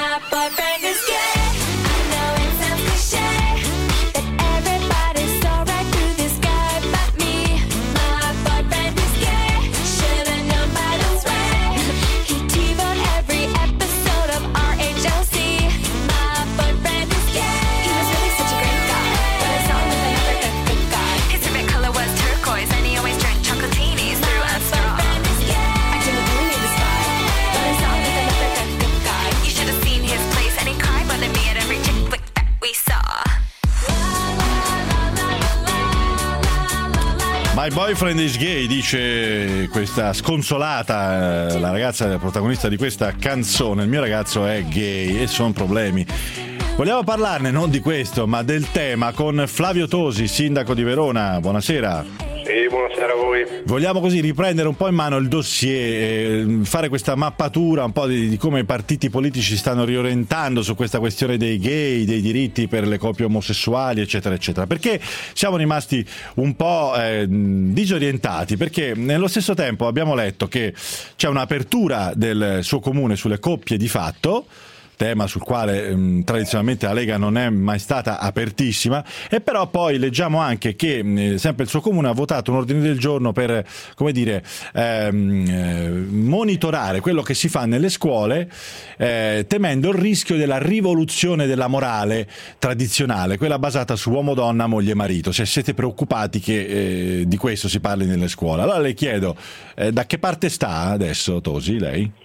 My boyfriend is gay, dice questa sconsolata, eh, la ragazza protagonista di questa canzone. Il mio ragazzo è gay e sono problemi. Vogliamo parlarne non di questo, ma del tema con Flavio Tosi, sindaco di Verona. Buonasera. Sì, buonasera a voi. Vogliamo così riprendere un po' in mano il dossier, eh, fare questa mappatura un po' di, di come i partiti politici si stanno riorientando su questa questione dei gay, dei diritti per le coppie omosessuali, eccetera, eccetera. Perché siamo rimasti un po' eh, disorientati, perché nello stesso tempo abbiamo letto che c'è un'apertura del suo comune sulle coppie di fatto, tema sul quale mh, tradizionalmente la Lega non è mai stata apertissima, e però poi leggiamo anche che mh, sempre il suo comune ha votato un ordine del giorno per, come dire, ehm, eh, monitorare quello che si fa nelle scuole, eh, temendo il rischio della rivoluzione della morale tradizionale, quella basata su uomo, donna, moglie, marito. Se siete preoccupati che eh, di questo si parli nelle scuole, allora le chiedo, eh, da che parte sta adesso Tosi, lei?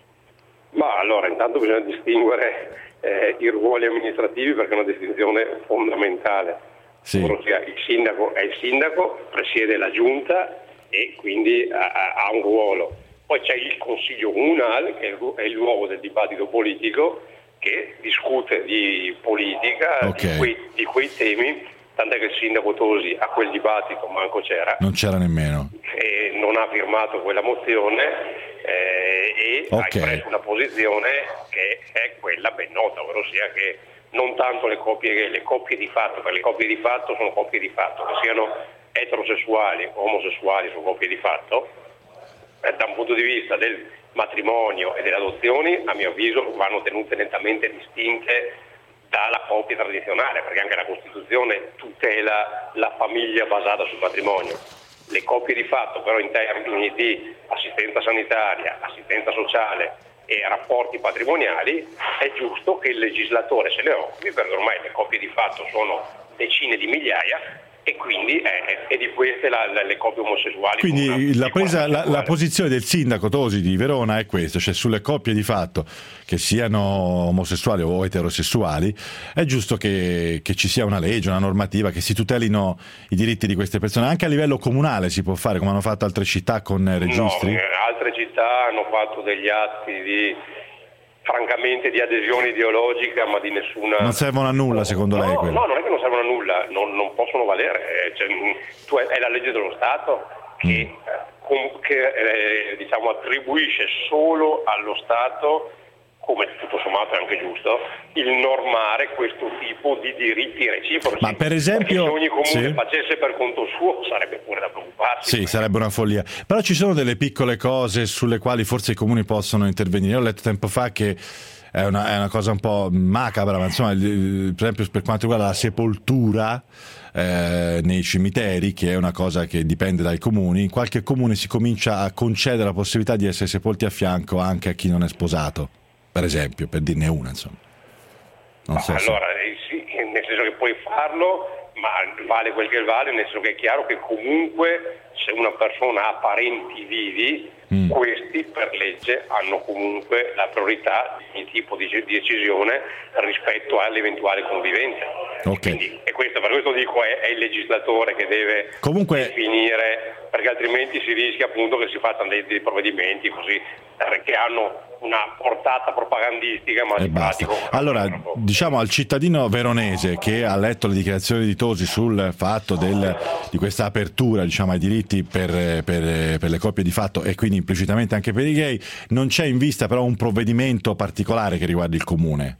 Ma allora, intanto bisogna distinguere eh, i ruoli amministrativi, perché è una distinzione fondamentale. Sì. Ossia, il sindaco è il sindaco, presiede la giunta e quindi ha, ha un ruolo. Poi c'è il consiglio comunale, che è il luogo del dibattito politico, che discute di politica, okay. di, quei, di quei temi, tant'è che il sindaco Tosi a quel dibattito manco c'era. Non c'era nemmeno. E non ha firmato quella mozione. Eh, e okay. hai preso una posizione che è quella ben nota, ossia che non tanto le coppie, le coppie di fatto, perché le coppie di fatto sono coppie di fatto, che siano eterosessuali o omosessuali sono coppie di fatto, eh, da un punto di vista del matrimonio e delle adozioni, a mio avviso vanno tenute nettamente distinte dalla coppia tradizionale, perché anche la Costituzione tutela la famiglia basata sul matrimonio. Le coppie di fatto però in termini di assistenza sanitaria, assistenza sociale e rapporti patrimoniali è giusto che il legislatore se ne occupi, perché ormai le coppie di fatto sono decine di migliaia e quindi è, è di queste la, la, le coppie omosessuali. Quindi la, presa, la, la posizione del sindaco Tosi di Verona è questa, cioè sulle coppie di fatto che siano omosessuali o eterosessuali è giusto che, che ci sia una legge, una normativa, che si tutelino i diritti di queste persone. Anche a livello comunale si può fare, come hanno fatto altre città con registri? No, altre città hanno fatto degli atti di francamente di adesione ideologica, ma di nessuna... Non servono a nulla secondo no, lei quello? No, non è che non servono a nulla, non, non possono valere, cioè, tu è, è la legge dello Stato che, mm. com, che eh, diciamo, attribuisce solo allo Stato, come tutto sommato è anche giusto, il normare questo tipo di diritti reciproci. Ma per esempio... Perché se ogni comune sì. facesse per conto suo sarebbe pure da preoccuparsi. Sì, sarebbe una follia. Però ci sono delle piccole cose sulle quali forse i comuni possono intervenire. Io ho letto tempo fa che è una, è una cosa un po' macabra, ma insomma, per esempio per quanto riguarda la sepoltura eh, nei cimiteri, che è una cosa che dipende dai comuni, in qualche comune si comincia a concedere la possibilità di essere sepolti a fianco anche a chi non è sposato, per esempio, per dirne una, insomma. Non Ma so allora, eh, sì, nel senso che puoi farlo, ma vale quel che vale, nel senso che è chiaro che comunque se una persona ha parenti vivi, mm. questi per legge hanno comunque la priorità di ogni tipo di decisione rispetto all'eventuale convivenza. Okay. Quindi, e questo, per questo dico è, è il legislatore che deve comunque definire, perché altrimenti si rischia appunto che si facciano dei, dei provvedimenti così che hanno una portata propagandistica, ma e di basta. pratico. Allora, diciamo al cittadino veronese che ha letto le dichiarazioni di Tosi sul fatto del, di questa apertura, diciamo, ai diritti per, per, per le coppie di fatto e quindi implicitamente anche per i gay, non c'è in vista però un provvedimento particolare che riguardi il comune?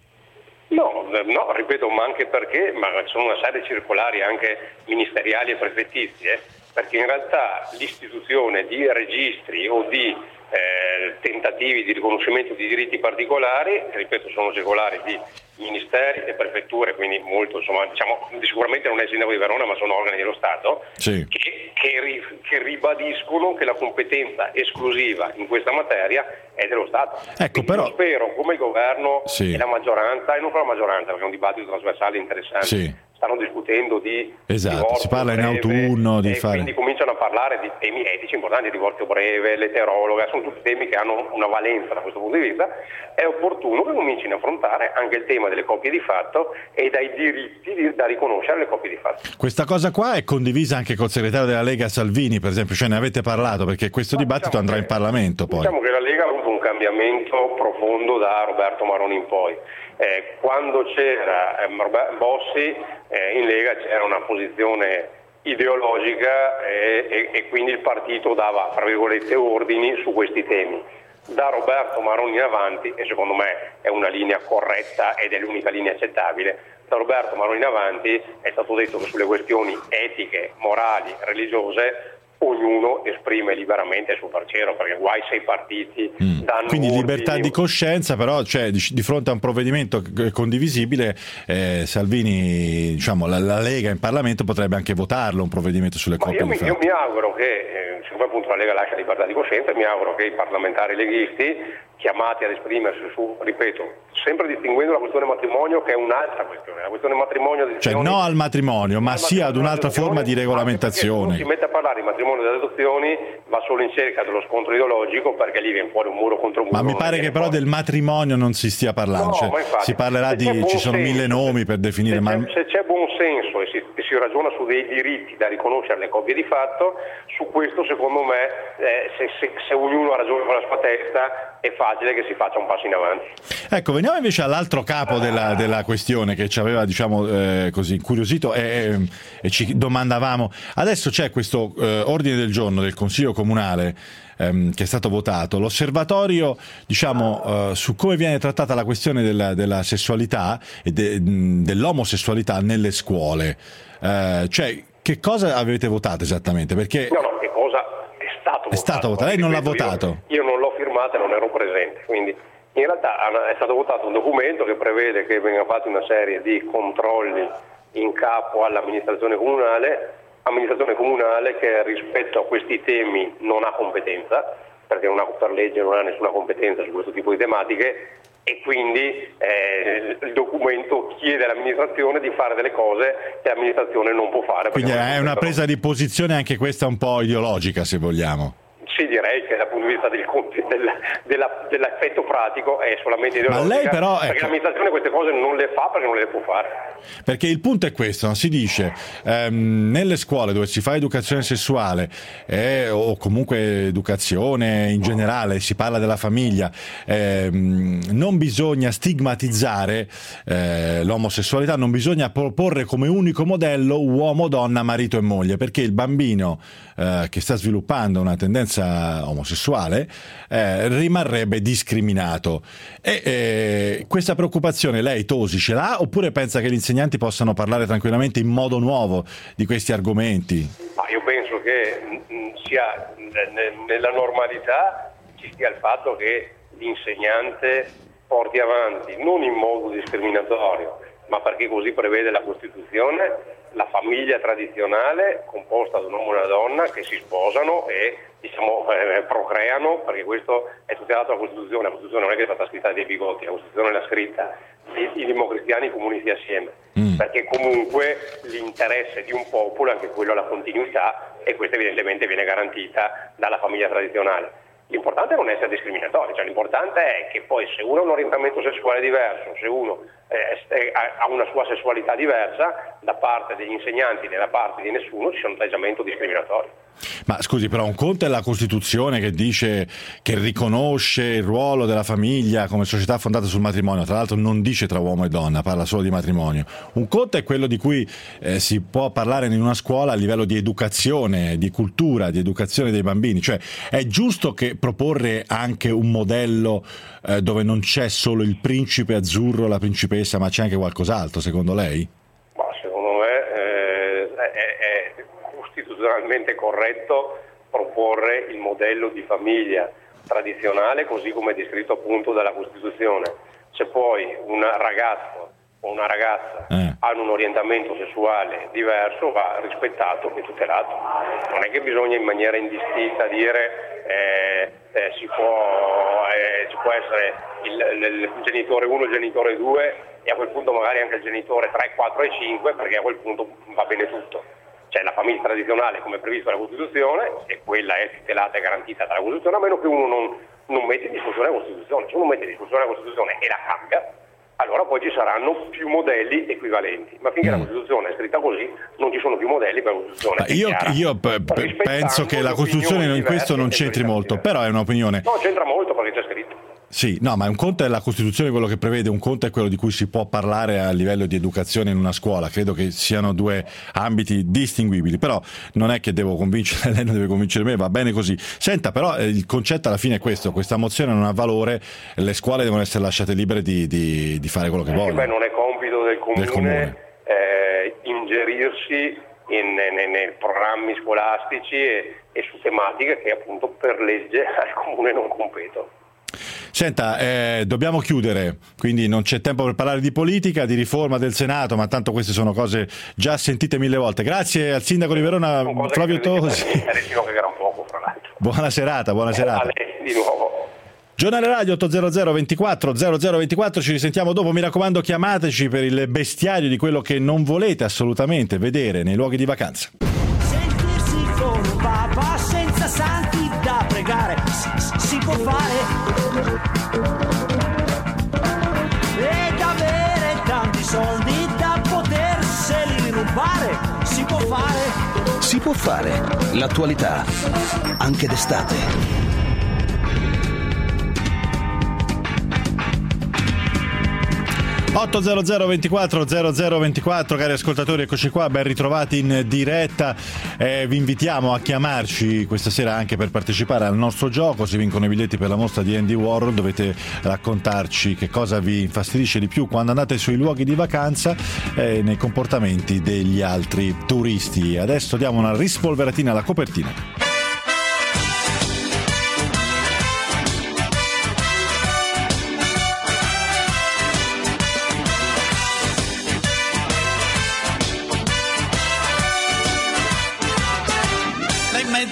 No, no, ripeto, ma anche perché ma ci sono una serie di circolari anche ministeriali e prefettizie, eh, perché in realtà l'istituzione di registri o di eh, tentativi di riconoscimento di diritti particolari, ripeto, sono circolari di ministeri e prefetture, quindi molto, insomma, diciamo, sicuramente non è il sindaco di Verona, ma sono organi dello Stato, sì. che, che, ri, che ribadiscono che la competenza esclusiva in questa materia è dello Stato. Ecco, però... Io spero, come il governo sì. e la maggioranza, e non solo la maggioranza, perché è un dibattito trasversale interessante, sì. stanno discutendo di esatto, divorzio si parla in breve, autunno di e fare... quindi cominciano a parlare di temi etici importanti, il divorzio breve, l'eterologa, sono tutti temi che hanno una valenza da questo punto di vista. È opportuno che comincino a affrontare anche il tema delle coppie di fatto e dai diritti di, da riconoscere alle coppie di fatto. Questa cosa qua è condivisa anche col segretario della Lega Salvini, per esempio, cioè ne avete parlato, perché questo Ma dibattito diciamo andrà che, in Parlamento poi. Diciamo che la Lega ha avuto un cambiamento profondo da Roberto Maroni in poi. Eh, quando c'era eh, Bossi eh, in Lega c'era una posizione ideologica e, e, e quindi il partito dava, tra virgolette, ordini su questi temi. Da Roberto Maroni in avanti, e secondo me è una linea corretta ed è l'unica linea accettabile, da Roberto Maroni in avanti è stato detto che sulle questioni etiche, morali, religiose ognuno esprime liberamente il suo pensiero, perché guai se i partiti mm. danno quindi ordini. Libertà di coscienza, però cioè, di, di fronte a un provvedimento condivisibile eh, Salvini, diciamo la, la Lega in Parlamento potrebbe anche votarlo un provvedimento sulle Ma coppie io di mi, fatto. io mi auguro che, eh, siccome appunto la Lega lascia libertà di coscienza, mi auguro che i parlamentari leghisti chiamati ad esprimersi su, ripeto, sempre distinguendo la questione matrimonio che è un'altra questione, la questione matrimonio cioè no al matrimonio, ma sia ad un'altra forma di regolamentazione. Si mette a parlare di matrimonio e delle adozioni, va solo in cerca dello scontro ideologico, perché lì viene fuori un muro contro muro. Ma mi pare che però del matrimonio non si stia parlando, no, cioè, infatti, si parlerà di, ci sono senso, mille nomi per definire. Se, ma... c'è, se c'è buon senso e si, e si ragiona su dei diritti da riconoscere alle coppie di fatto, su questo secondo me eh, se, se, se ognuno ha ragione con la sua testa è facile che si faccia un passo in avanti. Ecco, veniamo invece all'altro capo della, della questione che ci aveva, diciamo, eh, così incuriosito e, e ci domandavamo. Adesso c'è questo eh, ordine del giorno del Consiglio Comunale ehm, che è stato votato, l'osservatorio, diciamo, eh, su come viene trattata la questione della, della sessualità e de, dell'omosessualità nelle scuole. Eh, cioè, che cosa avete votato esattamente? Perché no, no, che cosa è stato votato? È stato votato, lei non l'ha votato? Io, io non l'ho firmato e non ero presente, quindi in realtà è stato votato un documento che prevede che vengano fatti una serie di controlli in capo all'amministrazione comunale, amministrazione comunale che rispetto a questi temi non ha competenza, perché non ha, per legge non ha nessuna competenza su questo tipo di tematiche, e quindi eh, il documento chiede all'amministrazione di fare delle cose che l'amministrazione non può fare. Quindi è una presa di posizione anche questa un po' ideologica, se vogliamo. Sì, direi che dal punto di vista del, del, della, dell'effetto pratico è solamente ideologica, Ma lei però, perché ecco, l'amministrazione queste cose non le fa perché non le può fare. Perché il punto è questo, no? Si dice ehm, nelle scuole dove si fa educazione sessuale eh, o comunque educazione in generale, si parla della famiglia, ehm, non bisogna stigmatizzare eh, l'omosessualità, non bisogna proporre come unico modello uomo, donna, marito e moglie, perché il bambino eh, che sta sviluppando una tendenza omosessuale eh, rimarrebbe discriminato. E eh, questa preoccupazione lei, Tosi, ce l'ha oppure pensa che gli insegnanti possano parlare tranquillamente in modo nuovo di questi argomenti? Ma io penso che mh, sia n- nella normalità ci sia il fatto che l'insegnante porti avanti, non in modo discriminatorio, ma perché così prevede la Costituzione, la famiglia tradizionale composta da un uomo e una donna che si sposano e diciamo eh, procreano, perché questo è tutelato dalla Costituzione. La Costituzione non è che è stata scritta dei bigotti, la Costituzione l'ha scritta i, i democristiani comuniti assieme, mm. perché comunque l'interesse di un popolo è anche quello alla continuità, e questo evidentemente viene garantita dalla famiglia tradizionale. L'importante è non essere discriminatori, cioè l'importante è che poi se uno ha un orientamento sessuale diverso, se uno eh, ha una sua sessualità diversa, da parte degli insegnanti né da parte di nessuno ci sia un atteggiamento discriminatorio. Ma scusi, però un conto è la Costituzione che dice, che riconosce il ruolo della famiglia come società fondata sul matrimonio, tra l'altro non dice tra uomo e donna, parla solo di matrimonio. Un conto è quello di cui eh, si può parlare in una scuola a livello di educazione, di cultura, di educazione dei bambini, cioè è giusto che proporre anche un modello eh, dove non c'è solo il principe azzurro, la principessa, ma c'è anche qualcos'altro, secondo lei? Ma secondo me eh, è, è costituzionalmente corretto proporre il modello di famiglia tradizionale così come è descritto appunto dalla Costituzione. Se poi un ragazzo o una ragazza eh. hanno un orientamento sessuale diverso, va rispettato e tutelato. Non è che bisogna in maniera indistinta dire eh, eh, si, può, eh, ci può essere il, il, il genitore uno e il genitore due e a quel punto magari anche il genitore tre, quattro e cinque, perché a quel punto va bene tutto. Cioè la famiglia tradizionale come previsto dalla Costituzione, e quella è tutelata e garantita dalla Costituzione, a meno che uno non, non mette in discussione la Costituzione. Se uno mette in discussione la Costituzione e la cambia, allora poi ci saranno più modelli equivalenti, ma finché mm. la Costituzione è scritta così non ci sono più modelli per la Costituzione. Io, io p- p- penso che la Costituzione in questo non c'entri molto, però è un'opinione. No, c'entra molto perché c'è scritto. Sì, no, ma un conto è la Costituzione, quello che prevede, un conto è quello di cui si può parlare a livello di educazione in una scuola. Credo che siano due ambiti distinguibili, però non è che devo convincere, lei non deve convincere me, va bene così. Senta, però eh, il concetto alla fine è questo, questa mozione non ha valore, le scuole devono essere lasciate libere di, di, di fare quello che vogliono. Beh, non è compito del comune, del comune. Eh, ingerirsi in, nei, nei programmi scolastici e, e su tematiche che appunto per legge al comune non competono. Senta, eh, dobbiamo chiudere, quindi non c'è tempo per parlare di politica, di riforma del Senato, ma tanto queste sono cose già sentite mille volte. Grazie al sindaco di Verona, Flavio Tosi. Buona serata, buona serata. Di nuovo. Giornale Radio ottocento ventiquattro zero zero ventiquattro, ci risentiamo dopo, mi raccomando chiamateci per il bestiario di quello che non volete assolutamente vedere nei luoghi di vacanza. Sentirsi con un papa senza santi da pregare si, si può fare, ed avere tanti soldi da poterseli rubare si può fare. Si può fare. L'attualità anche d'estate. ottocento ventiquattro zero zero ventiquattro, cari ascoltatori, eccoci qua, ben ritrovati in diretta. Eh, vi invitiamo a chiamarci questa sera anche per partecipare al nostro gioco. Si vincono i biglietti per la mostra di Andy Warhol. Dovete raccontarci che cosa vi infastidisce di più quando andate sui luoghi di vacanza e eh, nei comportamenti degli altri turisti. Adesso diamo una rispolveratina alla copertina.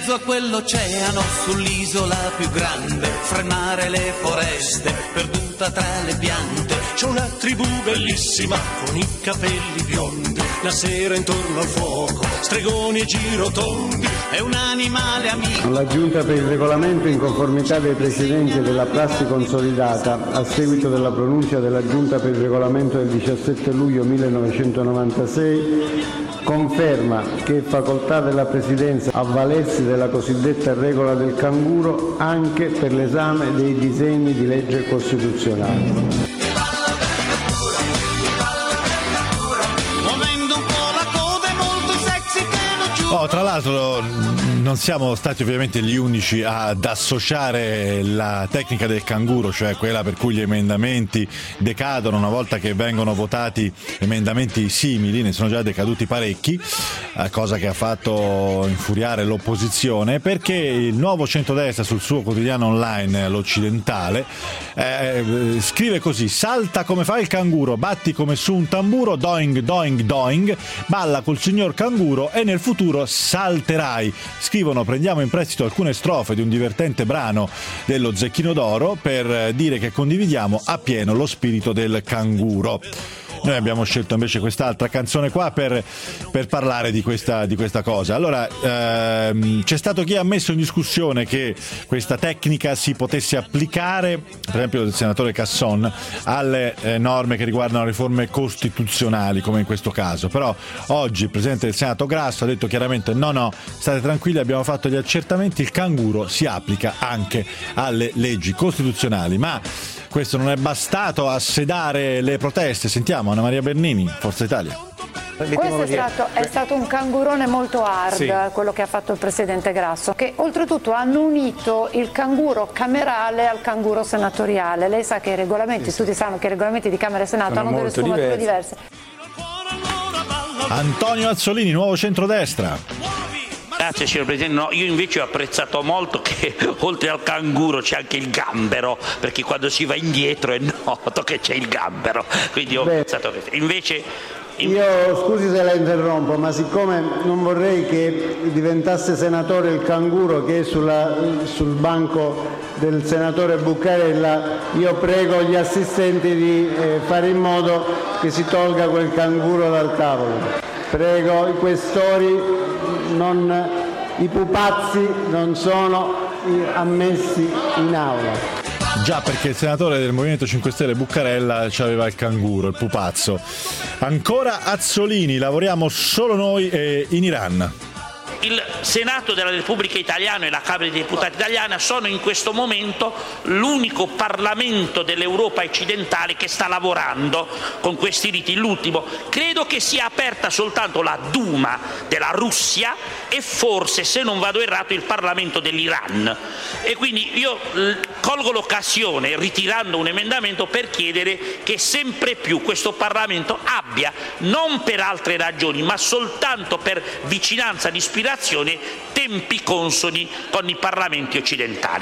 mezzo a quell'oceano, sull'isola più grande, frenare le foreste, perduta tra le piante. C'è una tribù bellissima con i capelli biondi, la sera intorno al fuoco, stregoni e girotondi, è un animale amico. La Giunta per il Regolamento, in conformità dei precedenti della prassi consolidata, a seguito della pronuncia della Giunta per il Regolamento del diciassette luglio millenovecentonovantasei, conferma che è facoltà della Presidenza avvalersi della cosiddetta regola del canguro anche per l'esame dei disegni di legge costituzionali. Oh, tra l'altro non siamo stati ovviamente gli unici ad associare la tecnica del canguro, cioè quella per cui gli emendamenti decadono una volta che vengono votati emendamenti simili, ne sono già decaduti parecchi, cosa che ha fatto infuriare l'opposizione, perché il Nuovo Centrodestra sul suo quotidiano online, l'Occidentale, eh, scrive così: salta come fa il canguro, batti come su un tamburo, doing doing doing, balla col signor canguro e nel futuro salterai. Scrivono: prendiamo in prestito alcune strofe di un divertente brano dello Zecchino d'Oro per dire che condividiamo appieno lo spirito del canguro. Noi abbiamo scelto invece quest'altra canzone qua per, per parlare di questa, di questa cosa. Allora, ehm, c'è stato chi ha messo in discussione che questa tecnica si potesse applicare, per esempio il senatore Casson, alle eh, norme che riguardano riforme costituzionali, come in questo caso. Però oggi il Presidente del Senato Grasso ha detto chiaramente: no, no, state tranquilli, abbiamo fatto gli accertamenti, il canguro si applica anche alle leggi costituzionali. Ma questo non è bastato a sedare le proteste. Sentiamo Anna Maria Bernini, Forza Italia. Questo è stato, è stato un cangurone molto hard, sì, quello che ha fatto il Presidente Grasso, che oltretutto hanno unito il canguro camerale al canguro senatoriale. Lei sa che i regolamenti, sì, tutti sanno che i regolamenti di Camera e Senato sono hanno delle sfumature diverse. Antonio Azzolini, Nuovo Centrodestra. Grazie signor Presidente, no, io invece ho apprezzato molto che oltre al canguro c'è anche il gambero, perché quando si va indietro è noto che c'è il gambero, quindi ho Beh, apprezzato questo. Invece io scusi se la interrompo, ma siccome non vorrei che diventasse senatore il canguro che è sulla, sul banco del senatore Buccarella, io prego gli assistenti di eh, fare in modo che si tolga quel canguro dal tavolo. Prego i questori. Non, i pupazzi non sono ammessi in aula. Già, perché il senatore del Movimento cinque Stelle Buccarella c'aveva il canguro, il pupazzo. Ancora Azzolini, lavoriamo solo noi e in Iran. il Senato della Repubblica Italiana e la Camera dei Deputati italiana sono in questo momento l'unico Parlamento dell'Europa occidentale che sta lavorando con questi riti. L'ultimo, credo che sia aperta soltanto la Duma della Russia e forse, se non vado errato, il Parlamento dell'Iran. E quindi io colgo l'occasione, ritirando un emendamento, per chiedere che sempre più questo Parlamento abbia, non per altre ragioni, ma soltanto per vicinanza di ispirazione, tempi consoni con i parlamenti occidentali.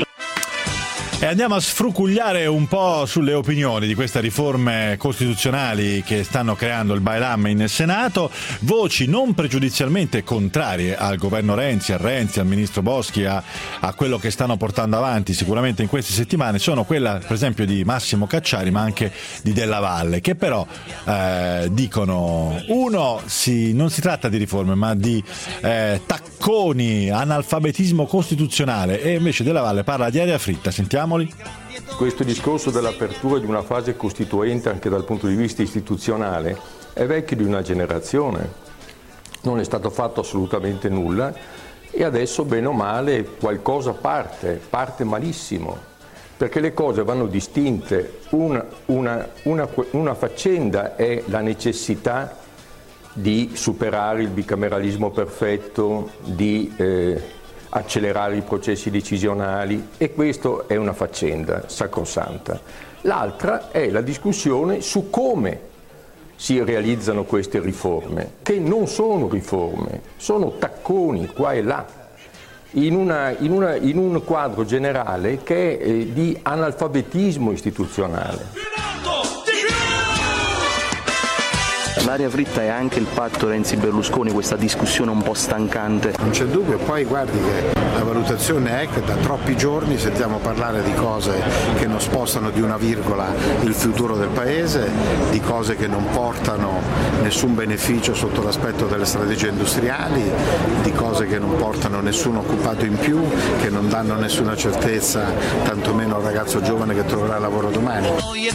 E andiamo a sfrucugliare un po' sulle opinioni di queste riforme costituzionali che stanno creando il bailam in Senato. Voci non pregiudizialmente contrarie al governo Renzi, a Renzi, al ministro Boschi, a, a quello che stanno portando avanti sicuramente in queste settimane, sono quella per esempio di Massimo Cacciari, ma anche di Della Valle, che però eh, dicono, uno, si, non si tratta di riforme ma di eh, tacconi, analfabetismo costituzionale, e invece Della Valle parla di aria fritta. Sentiamo. Questo discorso dell'apertura di una fase costituente anche dal punto di vista istituzionale è vecchio di una generazione, non è stato fatto assolutamente nulla e adesso bene o male qualcosa parte, parte malissimo, perché le cose vanno distinte. Una, una, una, una faccenda è la necessità di superare il bicameralismo perfetto, di eh, accelerare i processi decisionali, e questo è una faccenda sacrosanta. L'altra è la discussione su come si realizzano queste riforme, che non sono riforme, sono tacconi qua e là, in, una, in, una, in un quadro generale che è eh, di analfabetismo istituzionale. L'aria fritta è anche il patto Renzi-Berlusconi, questa discussione un po' stancante. Non c'è dubbio, poi guardi che la valutazione è che da troppi giorni sentiamo parlare di cose che non spostano di una virgola il futuro del Paese, di cose che non portano nessun beneficio sotto l'aspetto delle strategie industriali, di cose che non portano nessun occupato in più, che non danno nessuna certezza, tantomeno al ragazzo giovane che troverà lavoro domani.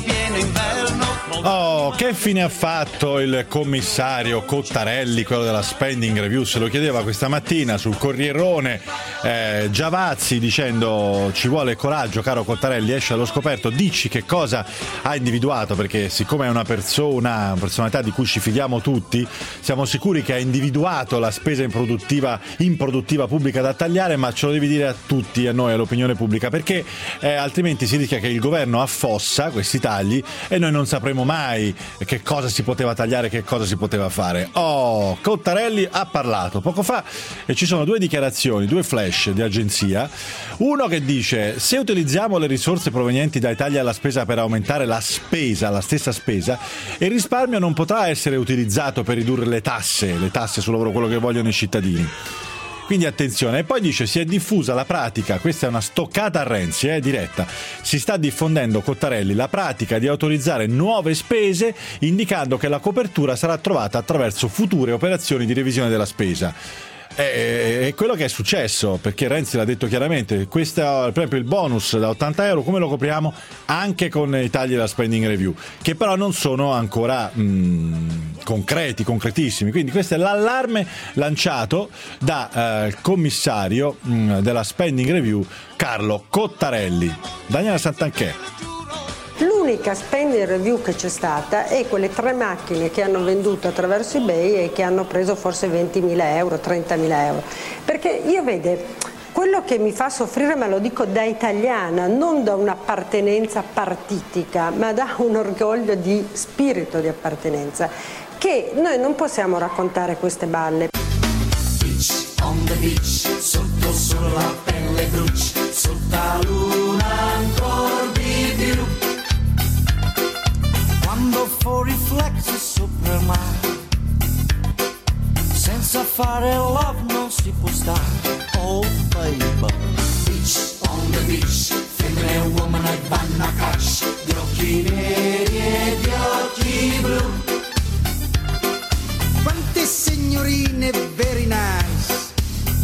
Oh, che fine ha fatto il commissario Cottarelli, quello della spending review? Se lo chiedeva questa mattina sul Corrierone eh, Giavazzi, dicendo: ci vuole coraggio caro Cottarelli, esce allo scoperto, dici che cosa ha individuato, perché siccome è una persona, una personalità di cui ci fidiamo tutti, siamo sicuri che ha individuato la spesa improduttiva, improduttiva pubblica da tagliare, ma ce lo devi dire a tutti, a noi, all'opinione pubblica, perché eh, altrimenti si rischia che il governo affossa questi tagli e noi non sapremo mai che cosa si poteva tagliare, che cosa si poteva fare. Oh, Cottarelli ha parlato poco fa e ci sono due dichiarazioni, due flash di agenzia. Uno che dice: se utilizziamo le risorse provenienti dai tagli alla spesa per aumentare la spesa, la stessa spesa, il risparmio non potrà essere utilizzato per ridurre le tasse, le tasse sul lavoro, quello che vogliono i cittadini. Quindi attenzione. E poi dice: si è diffusa la pratica, questa è una stoccata a Renzi, è eh, diretta, si sta diffondendo, Cottarelli, la pratica di autorizzare nuove spese indicando che la copertura sarà trovata attraverso future operazioni di revisione della spesa. È, è quello che è successo, perché Renzi l'ha detto chiaramente, questo, per esempio il bonus da ottanta euro come lo copriamo? Anche con i tagli della spending review, che però non sono ancora mh, concreti, concretissimi. Quindi questo è l'allarme lanciato dal eh, commissario mh, della spending review Carlo Cottarelli. Daniela Santanchè. L'unica spending review che c'è stata è quelle tre macchine che hanno venduto attraverso eBay e che hanno preso forse ventimila euro, trentamila euro. Perché io vede, quello che mi fa soffrire, ma lo dico da italiana, non da un'appartenenza partitica, ma da un orgoglio di spirito di appartenenza, che noi non possiamo raccontare queste balle. Beach, on the beach, sotto solo la pelle brucia, sotto la luna ancora di più. Quando fuori riflette sopra il mare, senza fare love non si può stare. Oh baby, beach on the beach, femmine e woman e vanno a caccia di occhi neri e di occhi blu. Quante signorine very nice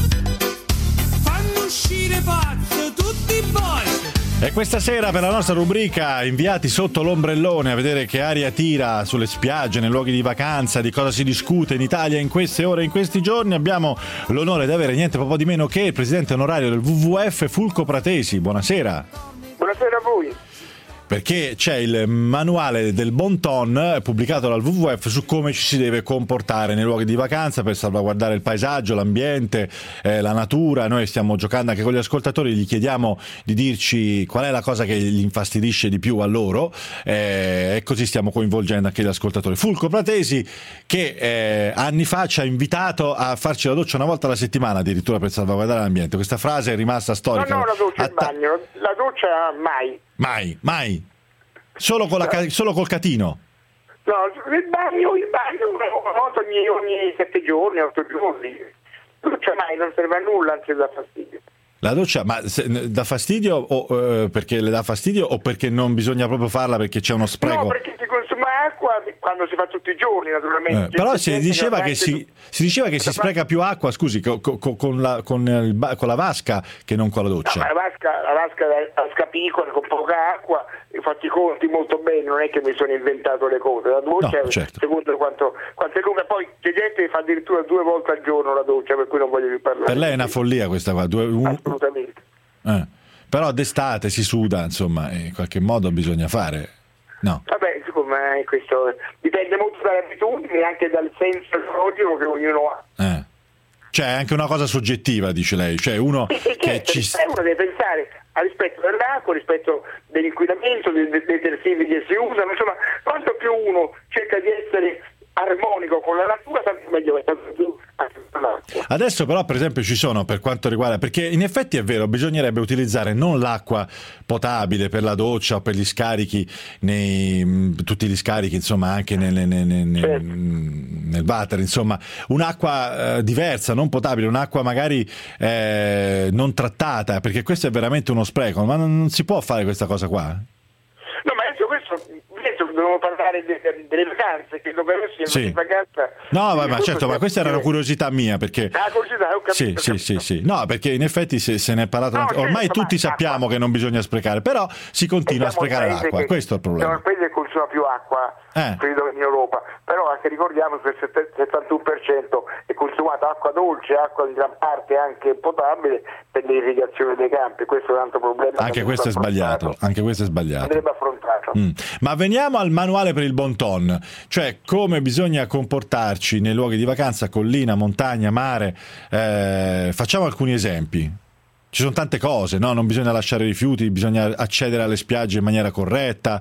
fanno uscire pazzo tutti i boys. E questa sera, per la nostra rubrica Inviati sotto l'ombrellone, a vedere che aria tira sulle spiagge, nei luoghi di vacanza, di cosa si discute in Italia in queste ore, in questi giorni, abbiamo l'onore di avere niente po' di meno che il presidente onorario del W W F, Fulco Pratesi. Buonasera. Buonasera a voi. Perché c'è il manuale del bon ton pubblicato dal W W F su come ci si deve comportare nei luoghi di vacanza per salvaguardare il paesaggio, l'ambiente, eh, la natura. Noi stiamo giocando anche con gli ascoltatori, gli chiediamo di dirci qual è la cosa che gli infastidisce di più a loro, eh, e così stiamo coinvolgendo anche gli ascoltatori. Fulco Pratesi, che eh, anni fa ci ha invitato a farci la doccia una volta alla settimana addirittura per salvaguardare l'ambiente. Questa frase è rimasta storica. No, no, la doccia Att- in bagno, la doccia mai. Mai, mai. Solo, con la, solo col catino. No, il bagno, il bagno una volta ogni, ogni sette giorni, otto giorni. La doccia mai, non serve a nulla, anzi dà fastidio. La doccia, ma se, dà fastidio o eh, perché le dà fastidio o perché non bisogna proprio farla perché c'è uno spreco? No, perché si consuma acqua quando si fa tutti i giorni, naturalmente. Eh, però si diceva che si, si diceva che si spreca più acqua, scusi, co, co, con, la, con, il, con la vasca che non con la doccia. No, ma la vasca, la vasca a scapicola con poca acqua, ho fatto i conti molto bene, non è che mi sono inventato le cose. La doccia, no, certo. Secondo quanto, quanto è lunga, poi c'è gente che fa addirittura due volte al giorno la doccia, per cui non voglio più parlare. Per lei è una follia questa qua. Due, un, Assolutamente. Eh. Però d'estate si suda, insomma, in qualche modo bisogna fare. No. Vabbè, insomma, questo dipende molto dalle abitudini e anche dal senso erotico che ognuno ha. Eh. Cioè è anche una cosa soggettiva, dice lei, cioè uno sì, sì, che certo, ci... uno deve pensare al rispetto dell'acqua, al rispetto dell'inquinamento, dei detersivi che si usano, insomma, quanto più uno cerca di essere armonico con la natura, tanto meglio è, tanto più anche per l'acqua. Adesso però per esempio ci sono, per quanto riguarda, perché in effetti è vero, bisognerebbe utilizzare non l'acqua potabile per la doccia o per gli scarichi, nei, tutti gli scarichi insomma anche nel, nel, nel, nel, nel water, insomma un'acqua eh, diversa, non potabile, un'acqua magari eh, non trattata, perché questo è veramente uno spreco, ma non, non si può fare questa cosa qua? No, ma adesso questo, adesso dobbiamo parlare de, de, delle vacanze, che dovrebbero essere Sì. in vacanza. No, ma, ma certo, ma questa era una curiosità mia, perché Ah, curiosità, ho capito, sì, ho sì, capito. sì, sì. No, perché in effetti se, se ne è parlato No, anche- certo, ormai ma tutti sappiamo che non bisogna sprecare, però si continua a Siamo il sprecare paese l'acqua, che- questo è il Siamo problema. il paese che consuma più acqua, Eh. credo, in Europa, però anche ricordiamo che il settantuno per cento è consumata acqua dolce, acqua in gran parte anche potabile per l'irrigazione dei campi, questo è un altro problema. Anche che questo è andrebbe sbagliato, affrontato. anche questo è sbagliato. Andrebbe affrontato. Mm. Ma veniamo al manuale per il bon ton, cioè come bisogna comportarci nei luoghi di vacanza, collina, montagna, mare. Eh, facciamo alcuni esempi. Ci sono tante cose, no? Non bisogna lasciare rifiuti, bisogna accedere alle spiagge in maniera corretta.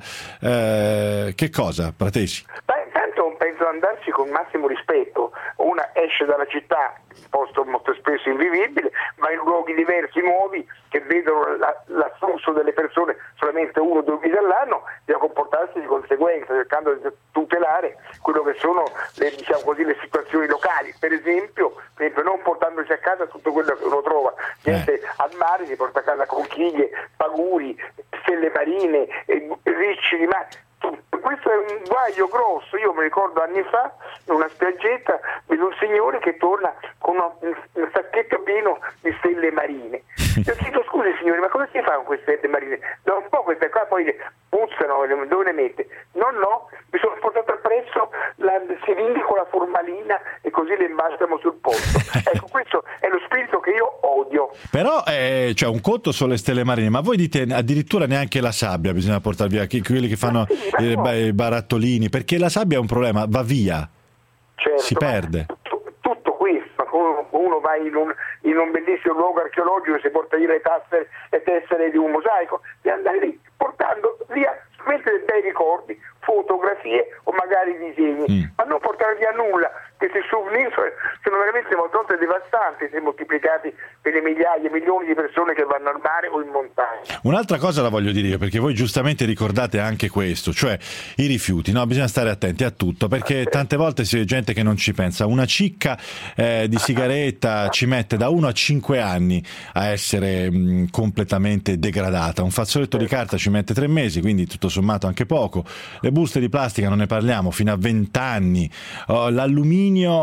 Eh, che cosa, Pratesi? Beh, intanto penso andarci con massimo rispetto. Una esce dalla città, posto molto spesso invivibile, va in luoghi diversi, nuovi, che vedono la- l'afflusso delle persone solamente uno o due mesi all'anno, bisogna comportarsi di conseguenza, cercando di tutelare quello che sono le, diciamo così, le situazioni locali. Per esempio, per esempio, non portandoci a casa tutto quello che uno trova. Gente al mare si porta a casa conchiglie, paguri, stelle marine, eh, ricci di mare. Tutto. Questo è un guaio grosso. Io mi ricordo anni fa in una spiaggetta vedo un signore che torna con una- un sacchetto pieno di stelle marine. Io chiedo scusi signore, ma cosa si fa con queste stelle marine? Da un po' queste qua poi le puzzano, le- dove le mette? No, no, mi sono portato appresso la siringhe con la formalina e così le imbastamo sul posto. Ecco, questo è lo spirito che io odio. Però eh, cioè, un conto sono le stelle marine, ma voi dite addirittura neanche la sabbia bisogna portare via, chi- quelli che fanno i, ba- i barattolini, perché la sabbia è un problema, va via, Certo, si ma perde. tutto questo, ma uno, uno va in un, in un bellissimo luogo archeologico e si porta via le tessere, le tessere di un mosaico, di andare lì portando via solamente dei bei ricordi, fotografie o magari disegni, ma non portare via nulla. Questi souvenir sono sono veramente molte volte devastanti se moltiplicati per le migliaia, milioni di persone che vanno al mare o in montagna. Un'altra cosa la voglio dire, perché voi giustamente ricordate anche questo, cioè i rifiuti, no? Bisogna stare attenti a tutto, perché tante volte si vede gente che non ci pensa. Una cicca eh, di sigaretta ci mette da uno a cinque anni a essere mh, completamente degradata, un fazzoletto di carta ci mette tre mesi, quindi tutto sommato anche poco. Le buste di plastica non ne parliamo, fino a venti anni. Uh, l'alluminio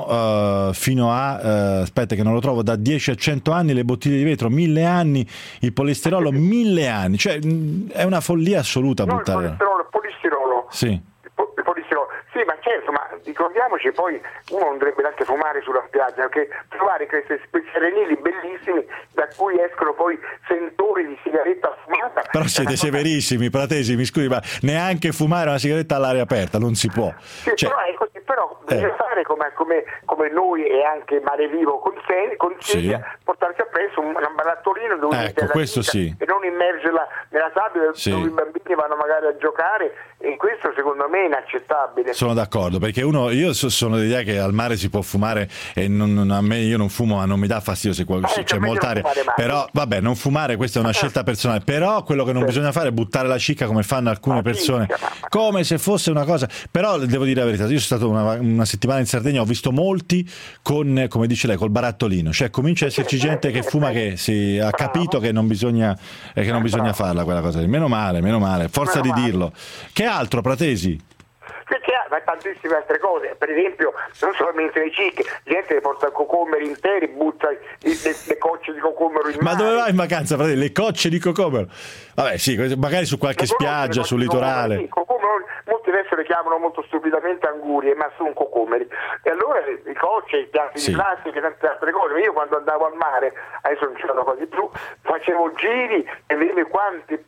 uh, fino a uh, aspetta che non lo trovo, da dieci a cento anni, le bottiglie di vetro mille anni, il polistirolo mille anni, cioè mh, è una follia assoluta No, il buttare. polistirolo, il polistirolo. Sì. Il po- il polistirolo. Sì, ma certo, ma ricordiamoci poi uno non dovrebbe neanche fumare sulla spiaggia, perché trovare questi serenili bellissimi da cui escono poi sentori di sigaretta fumata. Però siete severissimi, Pratesi, mi scusi, ma neanche fumare una sigaretta all'aria aperta, non si può. Sì, Cioè, però, è così, però bisogna fare come, come, come noi e anche Mare Vivo consiglia, consiglia Sì. portarsi appresso un, un barattolino dove Ecco, mette la questo vita sì. e non immergerla nella sabbia Sì. dove i bambini vanno magari a giocare, e questo secondo me è inaccettabile. sono d'accordo, perché uno, io so- sono dell'idea che al mare si può fumare e non, non- a me io non fumo, ma non mi dà fastidio se qual- se c'è meglio molta non aria. fumare mai. Però vabbè, non fumare, questa è una scelta personale. Però quello che non bisogna fare è buttare la cicca come fanno alcune persone, come se fosse una cosa. Però devo dire la verità, io sono stato una, una settimana in Sardegna, ho visto molti con, come dice lei, col barattolino, cioè comincia a esserci gente che fuma che si ha capito che non bisogna eh, che non bisogna farla quella cosa lì. Meno male, meno male, forza di dirlo. Che altro, Pratesi? Perché ha tantissime altre cose, per esempio non solamente le cicche, gente che porta cocomeri interi, butta i- le, le cocce di cocomero in Ma mare. dove vai in vacanza, Pratesi? Le cocce di cocomero? Vabbè, sì, magari su qualche spiaggia, sul litorale. Sì, cocomero, molti adesso le chiamano molto stupidamente angurie, ma sono cocomeri. E allora le, le cocce, i piatti Sì. di plastica e tante altre cose. Io quando andavo al mare, adesso non ci vado quasi più, facevo giri e vedevo quanti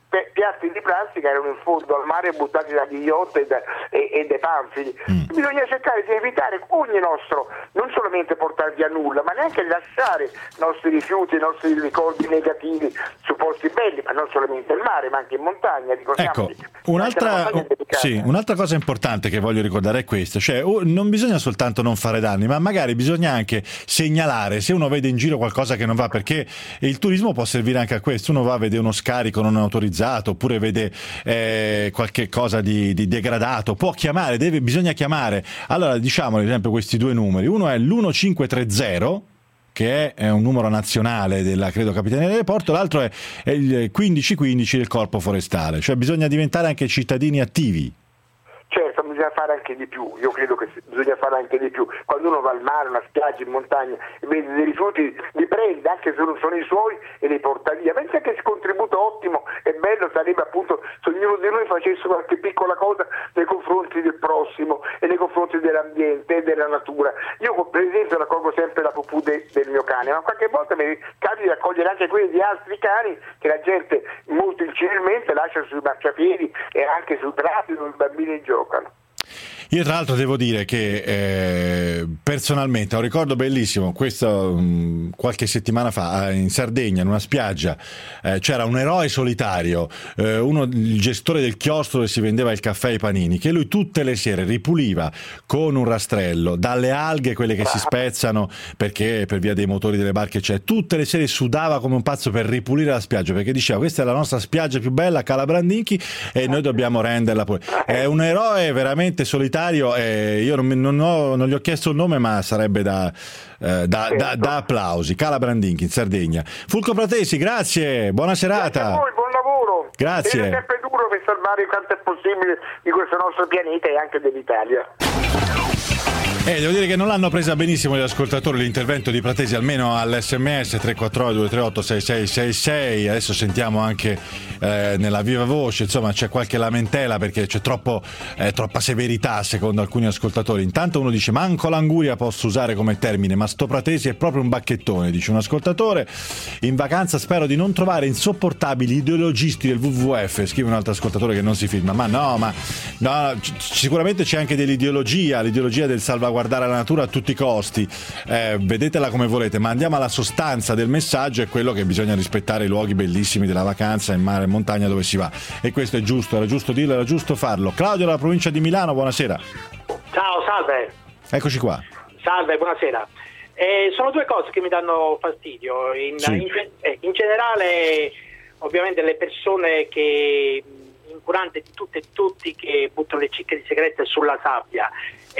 pe- piatti di plastica erano in fondo al mare buttati da Ghigliotte e, da, e, e dai Panfili. Mm. Bisogna cercare di evitare ogni nostro, non solamente portare via nulla, ma neanche lasciare i nostri rifiuti, i nostri ricordi negativi su posti belli, ma non solamente il mare, ma anche in montagna. Ecco, un'altra, sì, un'altra cosa importante che voglio ricordare è questa, cioè non bisogna soltanto non fare danni, ma magari bisogna anche segnalare se uno vede in giro qualcosa che non va, perché il turismo può servire anche a questo. Uno va, vede uno scarico non autorizzato, oppure vede eh, qualche cosa di, di degradato, può chiamare, deve, bisogna chiamare. Allora diciamo ad esempio questi due numeri, uno è l'uno cinque tre zero, che è un numero nazionale della, credo, Capitaneria del Porto, l'altro è, è il quindici quindici del Corpo Forestale, cioè bisogna diventare anche cittadini attivi. Certo, bisogna fare anche di più, io credo che bisogna fare anche di più. Quando uno va al mare, una spiaggia, in montagna e vede dei rifiuti, li prende anche se non sono i suoi e li porta via. Pensa che il contributo ottimo e bello sarebbe appunto se ognuno di noi facesse qualche piccola cosa nei confronti del prossimo e nei confronti dell'ambiente e della natura. Io per esempio raccolgo sempre la pupù de, del mio cane, ma qualche volta mi capita di raccogliere anche quelli di altri cani che la gente molto incivilmente lascia sui marciapiedi e anche sui prati dove i bambini giocano. Io tra l'altro devo dire che eh, personalmente ho un ricordo bellissimo, questo mh, qualche settimana fa in Sardegna, in una spiaggia, eh, c'era un eroe solitario, eh, uno, il gestore del chiostro dove si vendeva il caffè e i panini, che lui tutte le sere ripuliva con un rastrello dalle alghe, quelle che si spezzano perché per via dei motori delle barche c'è, tutte le sere sudava come un pazzo per ripulire la spiaggia, perché diceva questa è la nostra spiaggia più bella, Cala Brandinchi, e noi dobbiamo renderla pulita. È un eroe veramente solitario. Eh, io non, non, ho, non gli ho chiesto il nome, ma sarebbe da, eh, da, da, da applausi. Cala Brandinchi in Sardegna. Fulco Pratesi, grazie, buona serata. Grazie a voi, buon lavoro. Grazie. È sempre duro per salvare quanto è possibile di questo nostro pianeta e anche dell'Italia. Eh, devo dire che non l'hanno presa benissimo gli ascoltatori l'intervento di Pratesi, almeno all'sms tre quattro nove due tre otto sei sei sei sei. Adesso sentiamo anche eh, nella viva voce, insomma c'è qualche lamentela perché c'è troppo, eh, troppa severità secondo alcuni ascoltatori. Intanto uno dice manco l'anguria posso usare come termine, ma sto Pratesi è proprio un bacchettone, dice un ascoltatore. In vacanza spero di non trovare insopportabili ideologisti del W W F, scrive un altro ascoltatore che non si firma. Ma no, ma no, c- sicuramente c'è anche dell'ideologia, l'ideologia del salvaguardare guardare la natura a tutti i costi, eh, vedetela come volete, ma andiamo alla sostanza del messaggio, è quello che bisogna rispettare i luoghi bellissimi della vacanza in mare e montagna dove si va, e questo è giusto, era giusto dirlo, era giusto farlo. Claudio dalla provincia di Milano, buonasera. Ciao, salve. Eccoci qua. Salve, buonasera. Eh, sono due cose che mi danno fastidio. In, sì. in, eh, in generale, ovviamente le persone che incurante di tutte e tutti che buttano le cicche di sigarette sulla sabbia.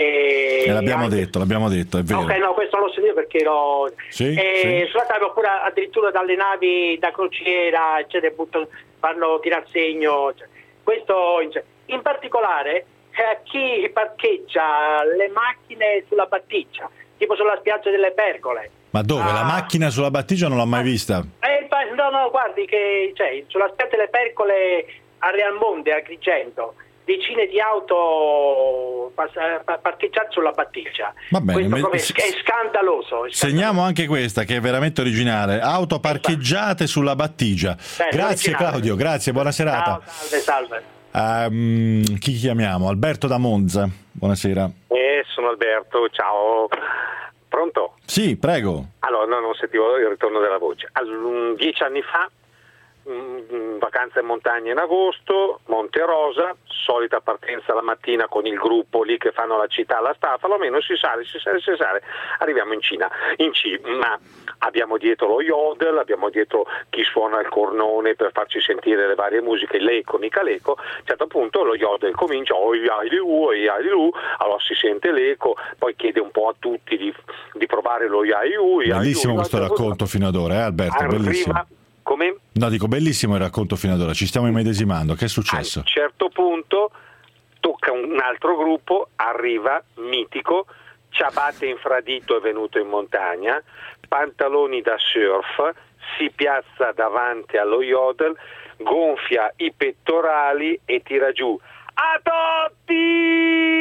E eh, l'abbiamo anche... detto, l'abbiamo detto, è vero. Ok, no, questo non l'ho sentito perché ero sì, e sì. sulla sabbia, oppure addirittura dalle navi da crociera, eccetera, buttano, fanno tirar segno. Cioè, questo in, in particolare a chi parcheggia le macchine sulla battigia, tipo sulla spiaggia delle Pergole. Ma dove? Ah. La macchina sulla battigia non l'ho mai vista. Eh, no, no, guardi che cioè, sulla spiaggia delle Pergole a Realmonte, a Agrigento, decine di auto parcheggiate sulla battigia. Va bene, Questo me... è scandaloso, è scandaloso. Segniamo anche questa che è veramente originale. Auto parcheggiate sulla battigia. Beh, grazie originale. Claudio, grazie, buona serata. Ciao, salve, salve. Um, chi chiamiamo? Alberto da Monza, buonasera. Eh, sono Alberto, ciao. Pronto? Sì, prego. Allora, no, non sentivo il ritorno della voce. Allora, dieci anni fa, mh, vacanza in montagna in agosto, Monte Rosa, solita partenza la mattina con il gruppo lì che fanno la città alla Stafalo, almeno si sale, si sale, si sale, arriviamo in Cina, in cima abbiamo dietro lo yodel, abbiamo dietro chi suona il cornone per farci sentire le varie musiche, l'eco, mica l'eco, a un certo punto lo yodel comincia, oi ai li u, oi ai li u, allora si sente l'eco, poi chiede un po' a tutti di, di provare lo ai u. Bellissimo questo racconto fino ad ora, eh Alberto, arriva, bellissimo. Come? No, dico bellissimo il racconto fino ad ora, ci stiamo immedesimando, che è successo? A un certo punto tocca un altro gruppo, arriva, mitico, ciabatte infradito è venuto in montagna, pantaloni da surf, si piazza davanti allo yodel, gonfia i pettorali e tira giù a Totti!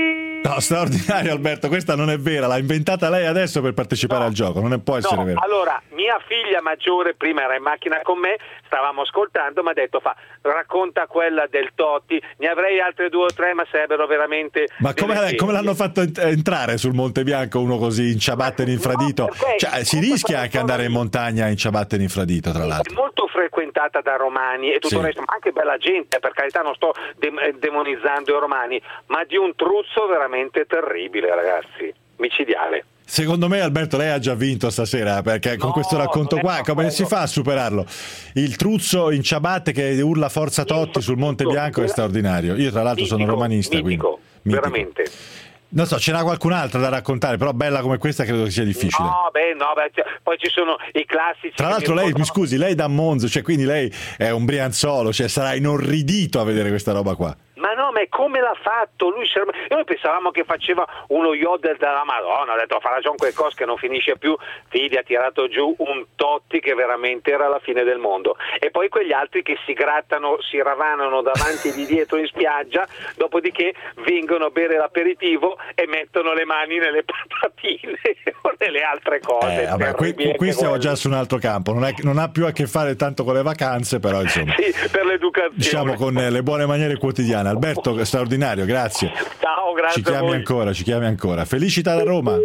No, straordinario Alberto, questa non è vera, l'ha inventata lei adesso per partecipare no. al gioco, non può essere no, vera. Allora, mia figlia maggiore prima era in macchina con me, stavamo ascoltando, mi ha detto fa racconta quella del Totti, ne avrei altre due o tre ma sarebbero veramente... Ma come, come l'hanno fatto entrare sul Monte Bianco uno così in ciabatte e in infradito? No, cioè, si rischia anche andare in montagna in ciabatte e in infradito, tra l'altro. È molto frequentata da romani e tutto sì. il resto, ma anche bella gente, per carità, non sto de- demonizzando i romani, ma di un truzzo veramente terribile, ragazzi, micidiale. Secondo me Alberto lei ha già vinto stasera, perché con no, questo racconto qua come quello. Si fa a superarlo? Il truzzo in ciabatte che urla Forza Totti sul Monte Bianco è straordinario. Io tra l'altro mitico, sono romanista, mitico, quindi veramente. Non so, ce n'ha qualcun'altra da raccontare, però bella come questa credo che sia difficile. No, beh, no, beh, poi ci sono i classici. Tra l'altro lei, mi scusi, lei da Monza, cioè quindi lei è un brianzolo, cioè sarà inorridito a vedere questa roba qua. Ma no, ma come l'ha fatto? Lui noi pensavamo che faceva uno yodel della Madonna, ha detto farà già quel cos che non finisce più, figli ha tirato giù un Totti che veramente era la fine del mondo. E poi quegli altri che si grattano, si ravanano davanti e di dietro in spiaggia, dopodiché vengono a bere l'aperitivo e mettono le mani nelle patatine o nelle altre cose. Eh, vabbè, qui, qui siamo già su un altro campo, non, è, non ha più a che fare tanto con le vacanze, però insomma. Sì, per l'educazione. Diciamo con le buone maniere quotidiane. Alberto, straordinario, grazie. Ciao, grazie. Ci chiami ancora, ci chiami ancora. Felicita da Roma.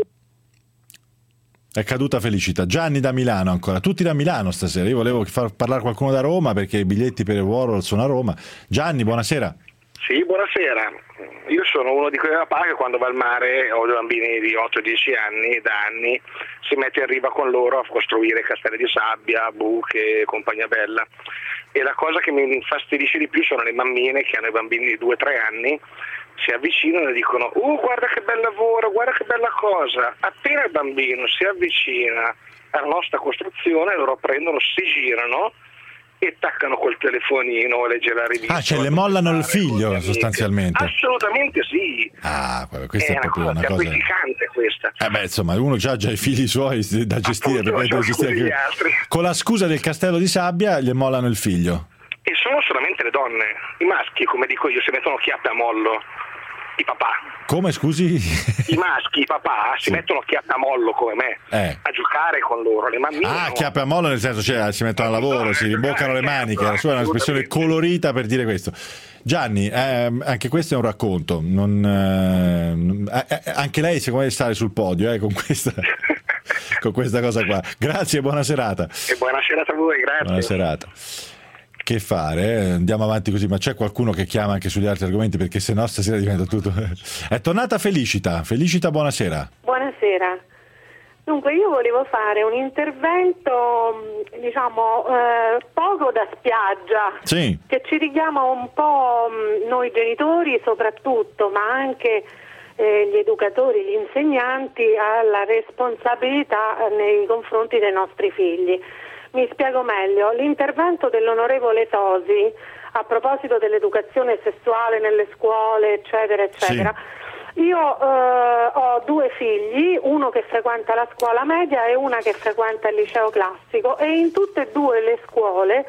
È caduta Felicita. Gianni da Milano ancora. Tutti da Milano stasera. Io volevo far parlare qualcuno da Roma perché i biglietti per il Warhol sono a Roma. Gianni, buonasera. Sì, buonasera. Io sono uno di quei papà che quando va al mare, ho dei bambini di otto dieci anni, da anni, si mette in riva con loro a costruire castelli di sabbia, buche, compagnia bella. E la cosa che mi infastidisce di più sono le mammine che hanno i bambini di due tre anni, si avvicinano e dicono «Uh, guarda che bel lavoro, guarda che bella cosa». Appena il bambino si avvicina alla nostra costruzione, loro prendono, si girano e attaccano col telefonino, legge la rivista. Ah, cioè le mollano il figlio sostanzialmente. Assolutamente sì. Ah, questa è, è proprio una cosa terrificante questa. Eh beh, insomma, uno già ha i figli suoi da gestire, perché da gestire che... con la scusa del castello di sabbia gli mollano il figlio. E sono solamente le donne. I maschi, come dico io, si mettono chiappe a mollo. I papà. Come, scusi? I maschi, i papà, si sì. mettono chiappe a mollo come me, eh. a giocare con loro, le mammine. Ah, no. chiappe a mollo nel senso, cioè si mettono al lavoro, no, si rimboccano le maniche, la sua è un'espressione colorita per dire questo. Gianni, eh, anche questo è un racconto, non, eh, eh, anche lei secondo me stare sul podio eh, con questa... con questa cosa qua. Grazie e buona serata. E buona serata a voi, grazie. Buona serata. Che fare? Andiamo avanti così, ma c'è qualcuno che chiama anche sugli altri argomenti perché sennò stasera diventa tutto... È tornata Felicita. Felicita, buonasera. Buonasera. Dunque io volevo fare un intervento, diciamo, eh, poco da spiaggia, sì. che ci richiama un po' noi genitori soprattutto, ma anche eh, gli educatori, gli insegnanti, alla responsabilità nei confronti dei nostri figli. Mi spiego meglio. L'intervento dell'onorevole Tosi a proposito dell'educazione sessuale nelle scuole, eccetera, eccetera. Sì. Io eh, ho due figli, uno che frequenta la scuola media e una che frequenta il liceo classico, e in tutte e due le scuole,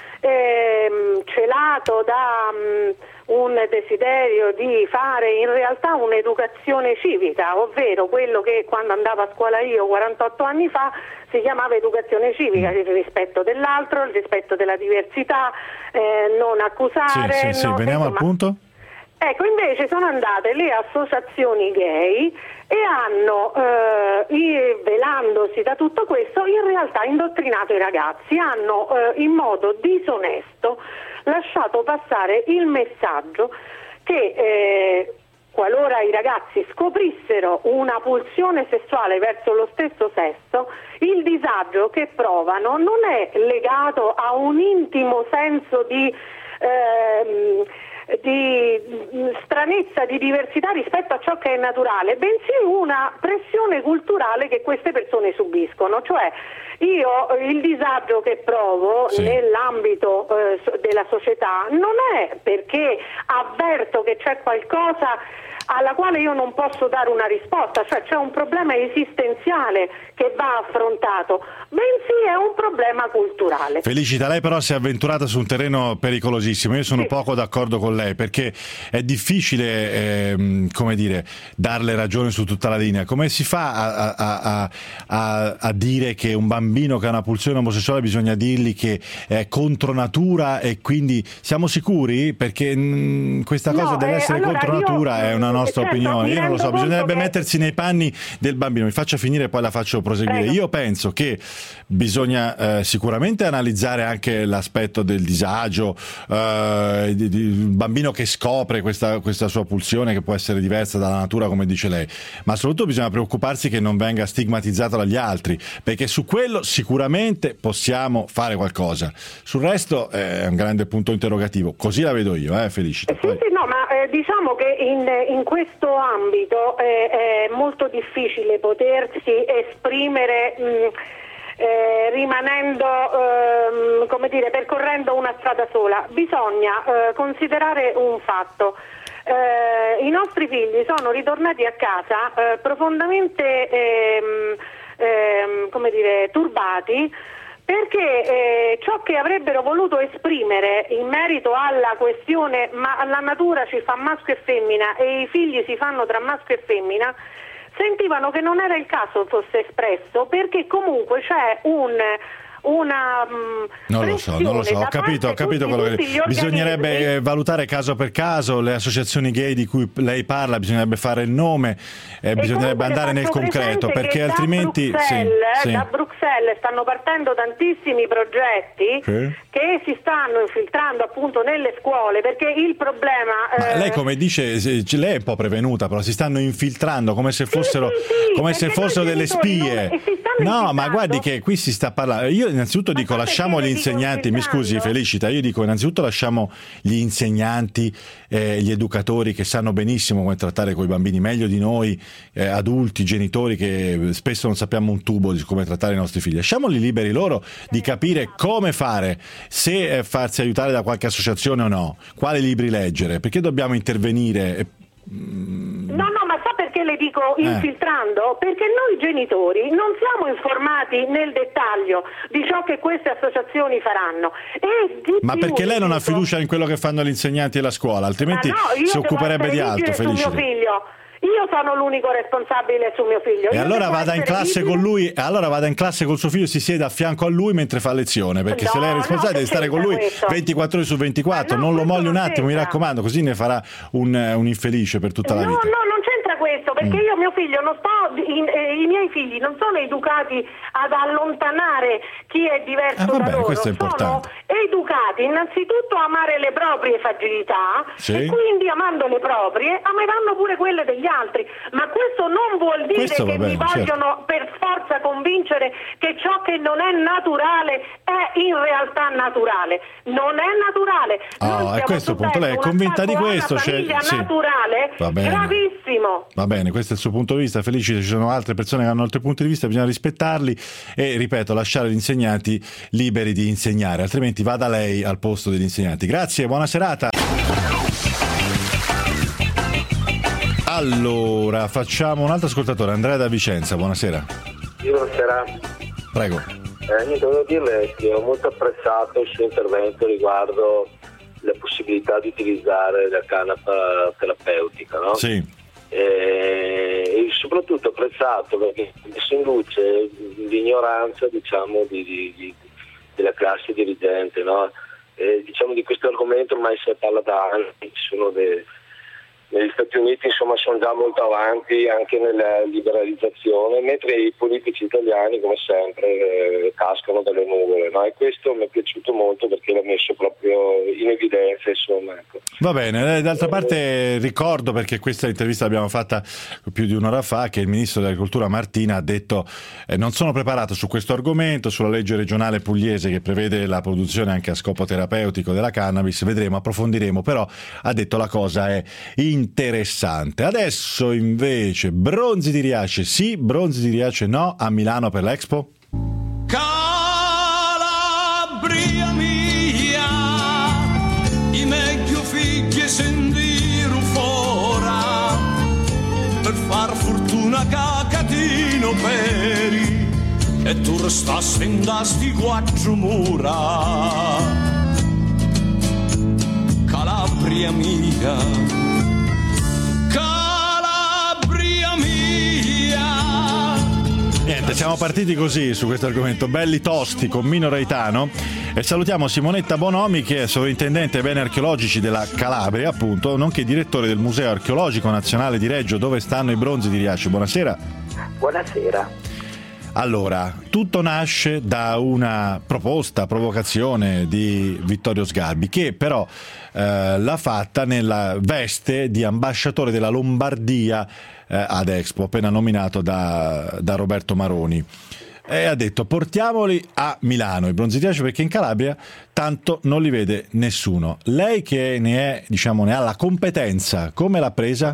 eh, celato da um, un desiderio di fare in realtà un'educazione civica, ovvero quello che quando andavo a scuola io quarantotto anni fa si chiamava educazione civica, il rispetto dell'altro, il rispetto della diversità, eh, non accusare. Sì, sì, sì. No, Veniamo insomma, al punto. Ecco, invece sono andate le associazioni gay e hanno, eh, velandosi da tutto questo, in realtà indottrinato i ragazzi, hanno eh, in modo disonesto lasciato passare il messaggio che eh, qualora i ragazzi scoprissero una pulsione sessuale verso lo stesso sesso, il disagio che provano non è legato a un intimo senso di... Ehm, di stranezza, di diversità rispetto a ciò che è naturale, bensì una pressione culturale che queste persone subiscono. Cioè io il disagio che provo sì. nell'ambito eh, della società non è perché avverto che c'è qualcosa alla quale io non posso dare una risposta, cioè c'è un problema esistenziale che va affrontato, bensì è un problema culturale. Felicita, lei però si è avventurata su un terreno pericolosissimo. Io sono sì. poco d'accordo con lei, perché è difficile ehm, come dire, darle ragione su tutta la linea. Come si fa a, a, a, a, a dire che un bambino che ha una pulsione omosessuale bisogna dirgli che è contro natura, e quindi siamo sicuri? Perché mh, questa cosa no, deve eh, essere allora contro io, natura è una nostra certo, opinione. Io non lo so, bisognerebbe che... mettersi nei panni del bambino. Mi faccia finire e poi la faccio proseguire. Prego. Io penso che bisogna eh, sicuramente analizzare anche l'aspetto del disagio, eh, di, di, un bambino che scopre questa, questa sua pulsione, che può essere diversa dalla natura, come dice lei, ma soprattutto bisogna preoccuparsi che non venga stigmatizzato dagli altri, perché su quello sicuramente possiamo fare qualcosa. Sul resto è un grande punto interrogativo, così la vedo io, eh, Felicita. Sì, sì, no, ma eh, diciamo che in, in questo ambito eh, è molto difficile potersi esprimere mh, Eh, rimanendo, ehm, come dire, percorrendo una strada sola. Bisogna eh, considerare un fatto. Eh, I nostri figli sono ritornati a casa eh, profondamente ehm, ehm, come dire, turbati, perché eh, ciò che avrebbero voluto esprimere in merito alla questione ma la natura ci fa maschio e femmina e i figli si fanno tra maschio e femmina, sentivano che non era il caso fosse espresso, perché comunque c'è un una non lo so, non lo so, ho capito, ho capito quello che bisognerebbe eh, valutare caso per caso. Le associazioni gay di cui lei parla bisognerebbe fare il nome, eh, bisognerebbe andare nel concreto, perché altrimenti da Bruxelles, sì, sì. da Bruxelles stanno partendo tantissimi progetti sì. che si stanno infiltrando appunto nelle scuole, perché il problema ma eh... lei come dice, lei è un po' prevenuta, però si stanno infiltrando come se fossero sì, sì, sì, come se fossero delle spie non... no, ma guardi che qui si sta parlando. Io innanzitutto dico lasciamo gli insegnanti, mi scusi Felicita, io dico innanzitutto lasciamo gli insegnanti, eh, gli educatori che sanno benissimo come trattare coi bambini, meglio di noi eh, adulti, genitori che spesso non sappiamo un tubo di come trattare i nostri figli. Lasciamoli liberi loro di capire come fare, se eh, farsi aiutare da qualche associazione o no, quali libri leggere, perché dobbiamo intervenire. No, no, ma sa perché le dico infiltrando? Eh. Perché noi genitori non siamo informati nel dettaglio di ciò che queste associazioni faranno. E di ma più, perché lei non dico... ha fiducia in quello che fanno gli insegnanti e la scuola, altrimenti no, si occuperebbe di altro, Felicita. Io sono l'unico responsabile su mio figlio. E io allora vada in classe vigile. con lui, allora vada in classe col suo figlio, si siede a fianco a lui mentre fa lezione, perché no, se lei è responsabile no, deve stare con lui questo. ventiquattro ore su ventiquattro, no, non lo molli un attimo, mi c'entra. raccomando, così ne farà un, un infelice per tutta la no, vita. No, non c'entra questo, perché mm. io mio figlio non sto, in, eh, i miei figli non sono educati ad allontanare chi è diverso ah, vabbè, da loro, questo è sono educati innanzitutto a amare le proprie fragilità sì. e quindi amando le proprie ameranno pure quelle degli altri, ma questo non vuol dire questo che bene, mi vogliono certo. per forza convincere che ciò che non è naturale è in realtà naturale. Non è naturale. Oh, è questo il punto, lei è convinta di questo, c'è sì. naturale, va bene. Bravissimo. Va bene, questo è il suo punto di vista, Felicita, ci sono altre persone che hanno altri punti di vista, bisogna rispettarli e, ripeto, lasciare gli insegnanti liberi di insegnare, altrimenti vada lei al posto degli insegnanti. Grazie, buona serata. Allora, facciamo un altro ascoltatore, Andrea da Vicenza, buonasera. Buonasera. Prego. Eh, niente, volevo dirle che ho molto apprezzato il suo intervento riguardo la possibilità di utilizzare la canapa terapeutica, no? Sì. E, e soprattutto apprezzato perché messo in luce l'ignoranza, diciamo, di, di, di, della classe dirigente, no? E, diciamo, di questo argomento ormai si parla da anni, ci sono dei negli Stati Uniti insomma sono già molto avanti anche nella liberalizzazione, mentre i politici italiani come sempre eh, cascano dalle nuvole, no? E questo mi è piaciuto molto perché l'ha messo proprio in evidenza, insomma, ecco. Va bene, d'altra parte ricordo, perché questa intervista l'abbiamo fatta più di un'ora fa, che il ministro dell'agricoltura Martina ha detto eh, non sono preparato su questo argomento, sulla legge regionale pugliese che prevede la produzione anche a scopo terapeutico della cannabis, vedremo, approfondiremo, però ha detto la cosa è interessante. Adesso invece Bronzi di Riace sì, Bronzi di Riace no a Milano per l'Expo. Calabria mia, i meglio figli sendiru fora, Marino Peri e tu restassi in sti quattro mura. Calabria mia, Calabria mia. Niente, siamo partiti così su questo argomento, belli tosti con Mino Reitano, e salutiamo Simonetta Bonomi, che è sovrintendente ai beni archeologici della Calabria, appunto, nonché direttore del Museo Archeologico Nazionale di Reggio, dove stanno i bronzi di Riace. Buonasera. Buonasera. Allora, tutto nasce da una proposta, provocazione di Vittorio Sgarbi, che però eh, l'ha fatta nella veste di ambasciatore della Lombardia eh, ad Expo, appena nominato da, da Roberto Maroni. E ha detto: portiamoli a Milano i bronzi di Riace, perché in Calabria tanto non li vede nessuno. Lei che ne è, diciamo, ne ha la competenza, come l'ha presa?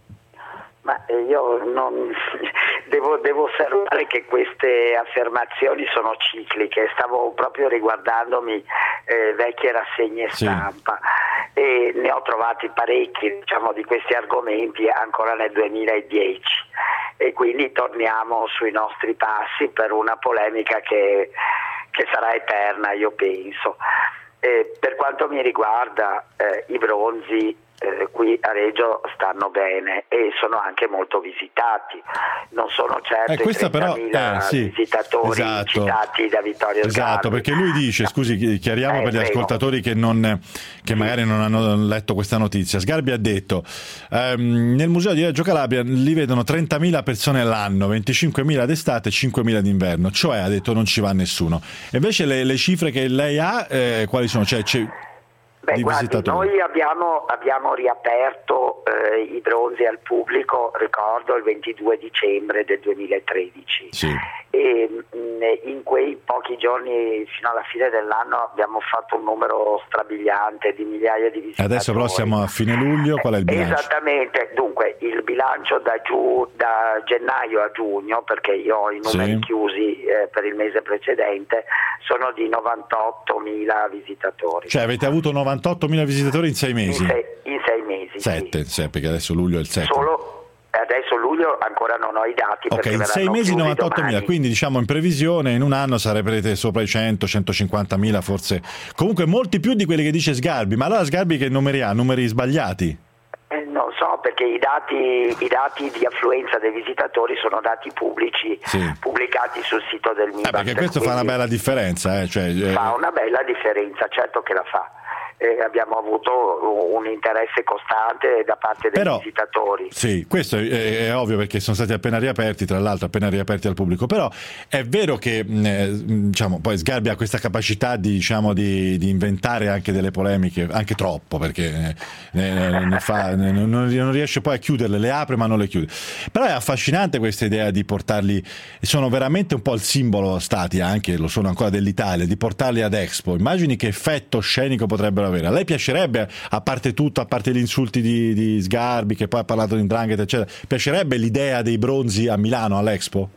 Ma io non devo, devo osservare che queste affermazioni sono cicliche. Stavo proprio riguardandomi eh, vecchie rassegne stampa, sì, e ne ho trovati parecchi, diciamo, di questi argomenti ancora nel duemiladieci, e quindi torniamo sui nostri passi per una polemica che, che sarà eterna, io penso. Eh, per quanto mi riguarda, eh, i bronzi Eh, qui a Reggio stanno bene e sono anche molto visitati, non sono certo eh, i trentamila eh, sì, visitatori esatto, citati da Vittorio Sgarbi. Esatto, perché lui dice, scusi, chiariamo eh, per gli prego. ascoltatori che, non, che magari non hanno letto questa notizia. Sgarbi ha detto ehm, nel Museo di Reggio Calabria li vedono trentamila persone all'anno, venticinquemila d'estate e cinquemila d'inverno, cioè ha detto non ci va nessuno. E invece le, le cifre che lei ha, eh, quali sono? Cioè, c'è Beh, guardi, noi abbiamo, abbiamo riaperto eh, i bronzi al pubblico, ricordo, il ventidue dicembre del duemilatredici. Sì. E mh, in quei pochi giorni fino alla fine dell'anno abbiamo fatto un numero strabiliante di migliaia di visitatori. Adesso però siamo a fine luglio, qual è il bilancio? Esattamente, dunque il bilancio da, giù, da gennaio a giugno, perché io ho i numeri Sì. chiusi eh, per il mese precedente, sono di novantottomila visitatori. Cioè avete avuto novantottomila visitatori in sei mesi? In sei, in sei mesi, Sette, sì. sì, perché adesso luglio è il sette. Solo adesso luglio ancora non ho i dati. Ok, perché in sei verranno mesi chiusi novantottomila, domani. quindi diciamo in previsione in un anno sarete sopra i cento centocinquantamila forse, comunque molti più di quelli che dice Sgarbi. Ma allora Sgarbi che numeri ha? Numeri sbagliati? Eh, non so, perché i dati, i dati di affluenza dei visitatori sono dati pubblici, Sì. pubblicati sul sito del MIBACT. Eh, perché questo fa una bella differenza, eh? Cioè, eh, Fa una bella differenza, certo che la fa. Eh, abbiamo avuto un interesse costante da parte dei Però, visitatori. Sì, questo è, è, è ovvio, perché sono stati appena riaperti, tra l'altro appena riaperti al pubblico. Però è vero che eh, diciamo, poi Sgarbi ha questa capacità di, diciamo, di, di inventare anche delle polemiche, anche troppo, perché ne, ne fa, ne, non, non riesce poi a chiuderle, le apre ma non le chiude. Però è affascinante questa idea di portarli, sono veramente un po' il simbolo stati, anche lo sono ancora dell'Italia, di portarli ad Expo. Immagini che effetto scenico potrebbero avere. A lei piacerebbe, a parte tutto, a parte gli insulti di, di Sgarbi che poi ha parlato di 'ndrangheta eccetera, piacerebbe l'idea dei bronzi a Milano all'Expo?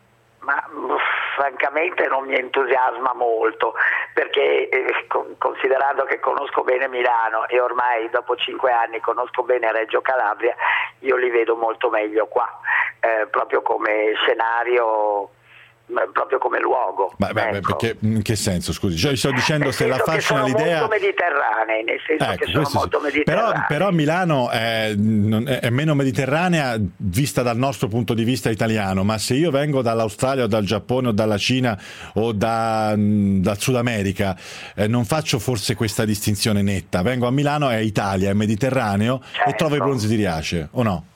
Ma uff, francamente non mi entusiasma molto, perché eh, con, considerando che conosco bene Milano e ormai dopo cinque anni conosco bene Reggio Calabria, io li vedo molto meglio qua, eh, proprio come scenario, proprio come luogo. Beh, beh, ecco. perché, in che senso, scusi? Cioè, sto dicendo Nel se la senso che affascina sono l'idea. molto mediterranei, nel senso Ecco, che sono questo sì. molto Però, mediterranei. però Milano è, non- è meno mediterranea vista dal nostro punto di vista italiano, ma se io vengo dall'Australia o dal Giappone o dalla Cina o da, dal Sud America, eh, non faccio forse questa distinzione netta. Vengo a Milano, è Italia, è Mediterraneo, Certo. e trovo i bronzi di Riace, o no?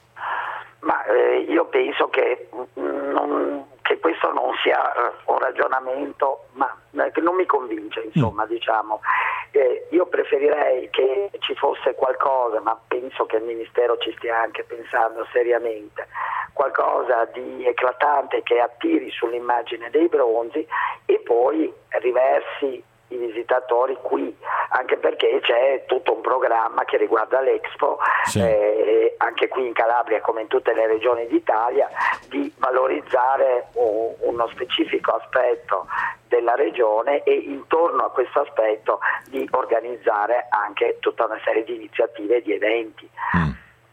Ma eh, io penso che, mm, non, che questo non sia eh, un ragionamento, ma eh, che non mi convince, insomma, diciamo. Eh, io preferirei che ci fosse qualcosa, ma penso che il Ministero ci stia anche pensando seriamente, qualcosa di eclatante che attiri sull'immagine dei bronzi e poi riversi i visitatori qui, anche perché c'è tutto un programma che riguarda l'Expo, Sì. eh, anche qui in Calabria come in tutte le regioni d'Italia, di valorizzare un- uno specifico aspetto della regione e intorno a questo aspetto di organizzare anche tutta una serie di iniziative e di eventi.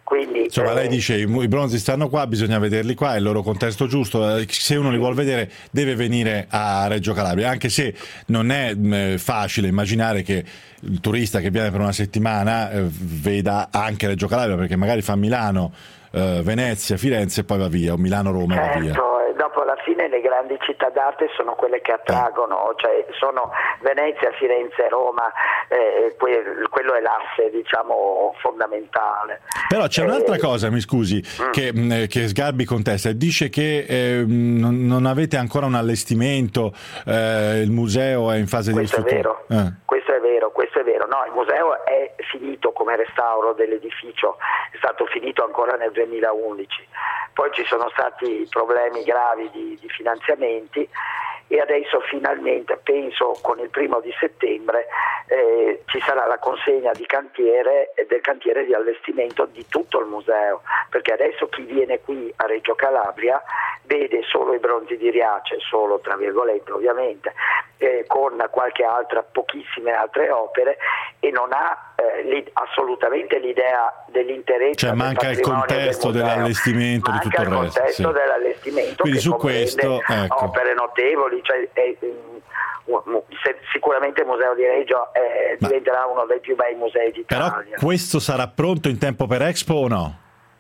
Quindi, insomma, eh, lei dice i, i bronzi stanno qua, bisogna vederli qua, è il loro contesto giusto, se uno li vuol vedere deve venire a Reggio Calabria, anche se non è mh, facile immaginare che il turista che viene per una settimana eh, veda anche Reggio Calabria, perché magari fa Milano, eh, Venezia, Firenze e poi va via, o Milano-Roma e va via. certo, e dopo alla fine le grandi città d'arte sono quelle che attraggono, cioè sono Venezia, Firenze, Roma, eh, que- quello è l'asse, diciamo, fondamentale. Però c'è un'altra Eh, cosa, mi scusi, mm. che, mh, che Sgarbi contesta, e dice che eh, non, non avete ancora un allestimento, eh, il museo è in fase Questo di è ristruttura. vero, Eh. questo è vero, questo è vero. No, il museo è finito come restauro dell'edificio, è stato finito ancora nel duemilaundici. Poi ci sono stati problemi gravi di, di finanziamenti e adesso finalmente, penso con il primo di settembre, eh, ci sarà la consegna di cantiere, del cantiere di allestimento di tutto il museo, perché adesso chi viene qui a Reggio Calabria vede solo i bronzi di Riace, solo tra virgolette ovviamente, eh, con qualche altra, pochissime altre opere, e non ha eh, li, assolutamente l'idea dell'interezza. Cioè manca del il patrimonio contesto del museo. dell'allestimento, Manca di tutto il resto. il contesto Sì. dell'allestimento, Quindi che su comprende questo, ecco. opere notevoli, cioè, è, mm, se- sicuramente il Museo di Reggio eh, Ma- diventerà uno dei più bei musei Però d'Italia. questo sarà pronto in tempo per Expo o no?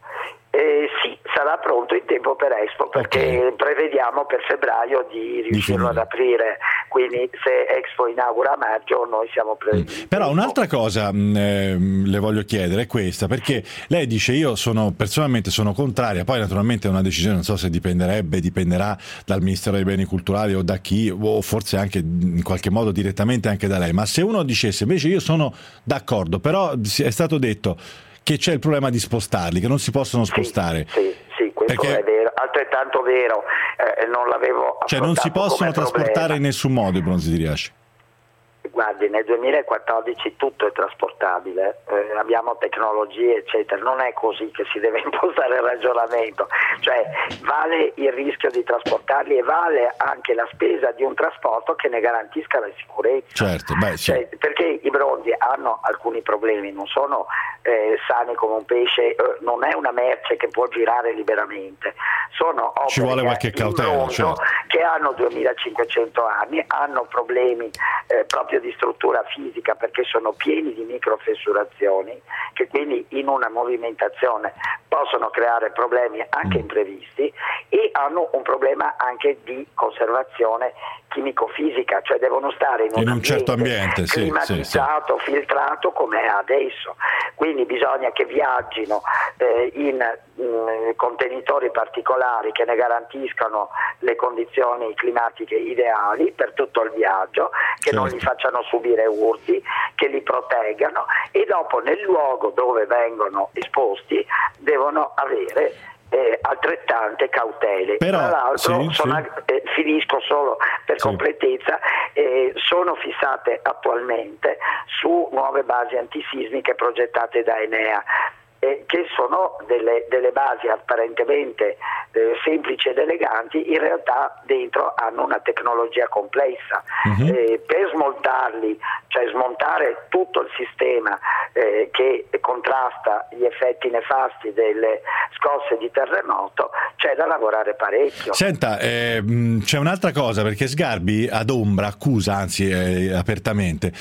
Eh, sì, sarà pronto in tempo per Expo, perché Ok. prevediamo per febbraio di riuscirlo finire. ad aprire, quindi se Expo inaugura a maggio noi siamo previsti. Però un'altra cosa mh, ehm, le voglio chiedere è questa, perché lei dice io sono personalmente sono contraria, poi naturalmente è una decisione, non so se dipenderebbe, dipenderà dal Ministero dei Beni Culturali o da chi, o forse anche in qualche modo direttamente anche da lei, ma se uno dicesse invece io sono d'accordo, però si- è stato detto che c'è il problema di spostarli, che non si possono spostare. Sì, sì, questo Perché- è vero, altrettanto vero, eh, non l'avevo Cioè non si affrontato possono come problema. trasportare in nessun modo i bronzi di Riace. Guardi, nel duemilaquattordici tutto è trasportabile, eh, abbiamo tecnologie eccetera, non è così che si deve impostare il ragionamento, cioè vale il rischio di trasportarli e vale anche la spesa di un trasporto che ne garantisca la sicurezza. Certo, beh sì. Cioè, perché i bronzi hanno alcuni problemi, non sono eh, sani come un pesce, eh, non è una merce che può girare liberamente, sono opere Ci vuole qualche in cautela, bronzo certo. che hanno duemilacinquecento anni, hanno problemi eh, proprio di struttura fisica perché sono pieni di microfessurazioni che quindi in una movimentazione possono creare problemi anche imprevisti, e hanno un problema anche di conservazione chimico-fisica, cioè devono stare in un, In un ambiente certo ambiente, sì, climatizzato, filtrato come è adesso, quindi bisogna che viaggino eh, in mh, contenitori particolari che ne garantiscano le condizioni climatiche ideali per tutto il viaggio, che non Certo. li facciano subire urti, che li proteggano, e dopo nel luogo dove vengono esposti devono avere eh, altrettante cautele. Però, Tra l'altro sì, sono, sì. eh, finisco solo per Sì. completezza, eh, sono fissate attualmente su nuove basi antisismiche progettate da Enea, eh, che sono delle, delle basi apparentemente eh, semplici ed eleganti, in realtà dentro hanno una tecnologia complessa. Mhm. Eh, per smontarli, cioè smontare tutto il sistema eh, che contrasta gli effetti nefasti delle scosse di terremoto, c'è da lavorare parecchio. Senta, eh, mh, c'è un'altra cosa, perché Sgarbi ad ombra accusa, anzi eh, apertamente,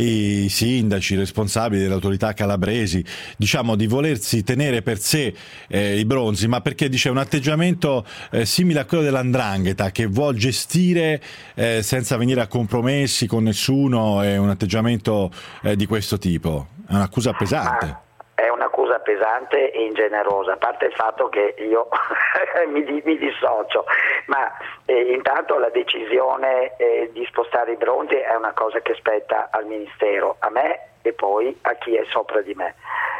i sindaci, i responsabili delle autorità calabresi, diciamo di volersi tenere per sé eh, i bronzi, ma perché dice un atteggiamento eh, simile a quello dell'Andrangheta, che vuol gestire eh, senza venire a compromessi con nessuno, è un atteggiamento eh, di questo tipo. È un'accusa pesante. È un'accusa pesante e ingenerosa, a parte il fatto che io mi, di- mi dissocio, ma eh, intanto la decisione eh, di spostare i bronzi è una cosa che spetta al Ministero, a me e poi a chi è sopra di me.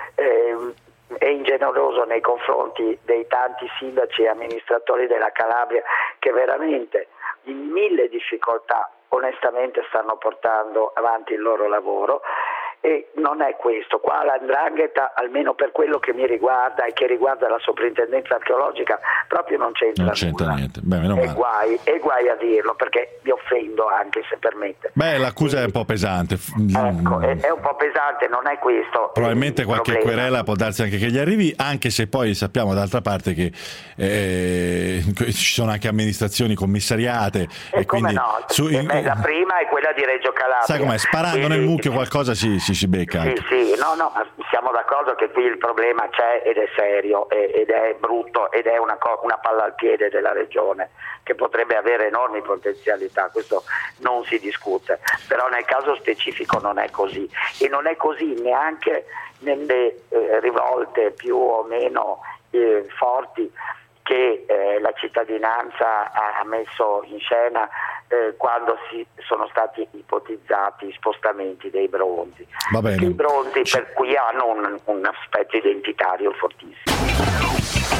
Eh, è ingeneroso nei confronti dei tanti sindaci e amministratori della Calabria che veramente in mille difficoltà onestamente stanno portando avanti il loro lavoro. E non è questo, qua la 'ndrangheta, almeno per quello che mi riguarda e che riguarda la soprintendenza archeologica, proprio non c'entra, non c'entra nulla. niente. Beh, meno e, male. guai, e guai a dirlo, perché mi offendo anche, se permette. Beh, l'accusa è un po' pesante. Ecco, è, è un po' pesante, non è questo. Probabilmente il qualche problema. querela può darsi anche che gli arrivi, anche se poi sappiamo d'altra parte che eh, ci sono anche amministrazioni commissariate. E, e come quindi no? su, Eh beh, la prima è quella di Reggio Calabria. sai com'è? Sparando Quindi- nel mucchio qualcosa si, si, si becca. Sì, anche. sì, no, no, ma siamo d'accordo che qui il problema c'è ed è serio e- ed è brutto ed è una, co- una palla al piede della regione che potrebbe avere enormi potenzialità, questo non si discute, però nel caso specifico non è così e non è così neanche nelle eh, rivolte più o meno eh, forti che eh, la cittadinanza ha messo in scena eh, quando si sono stati ipotizzati spostamenti dei bronzi. Va bene. I bronzi per cui hanno un, un aspetto identitario fortissimo.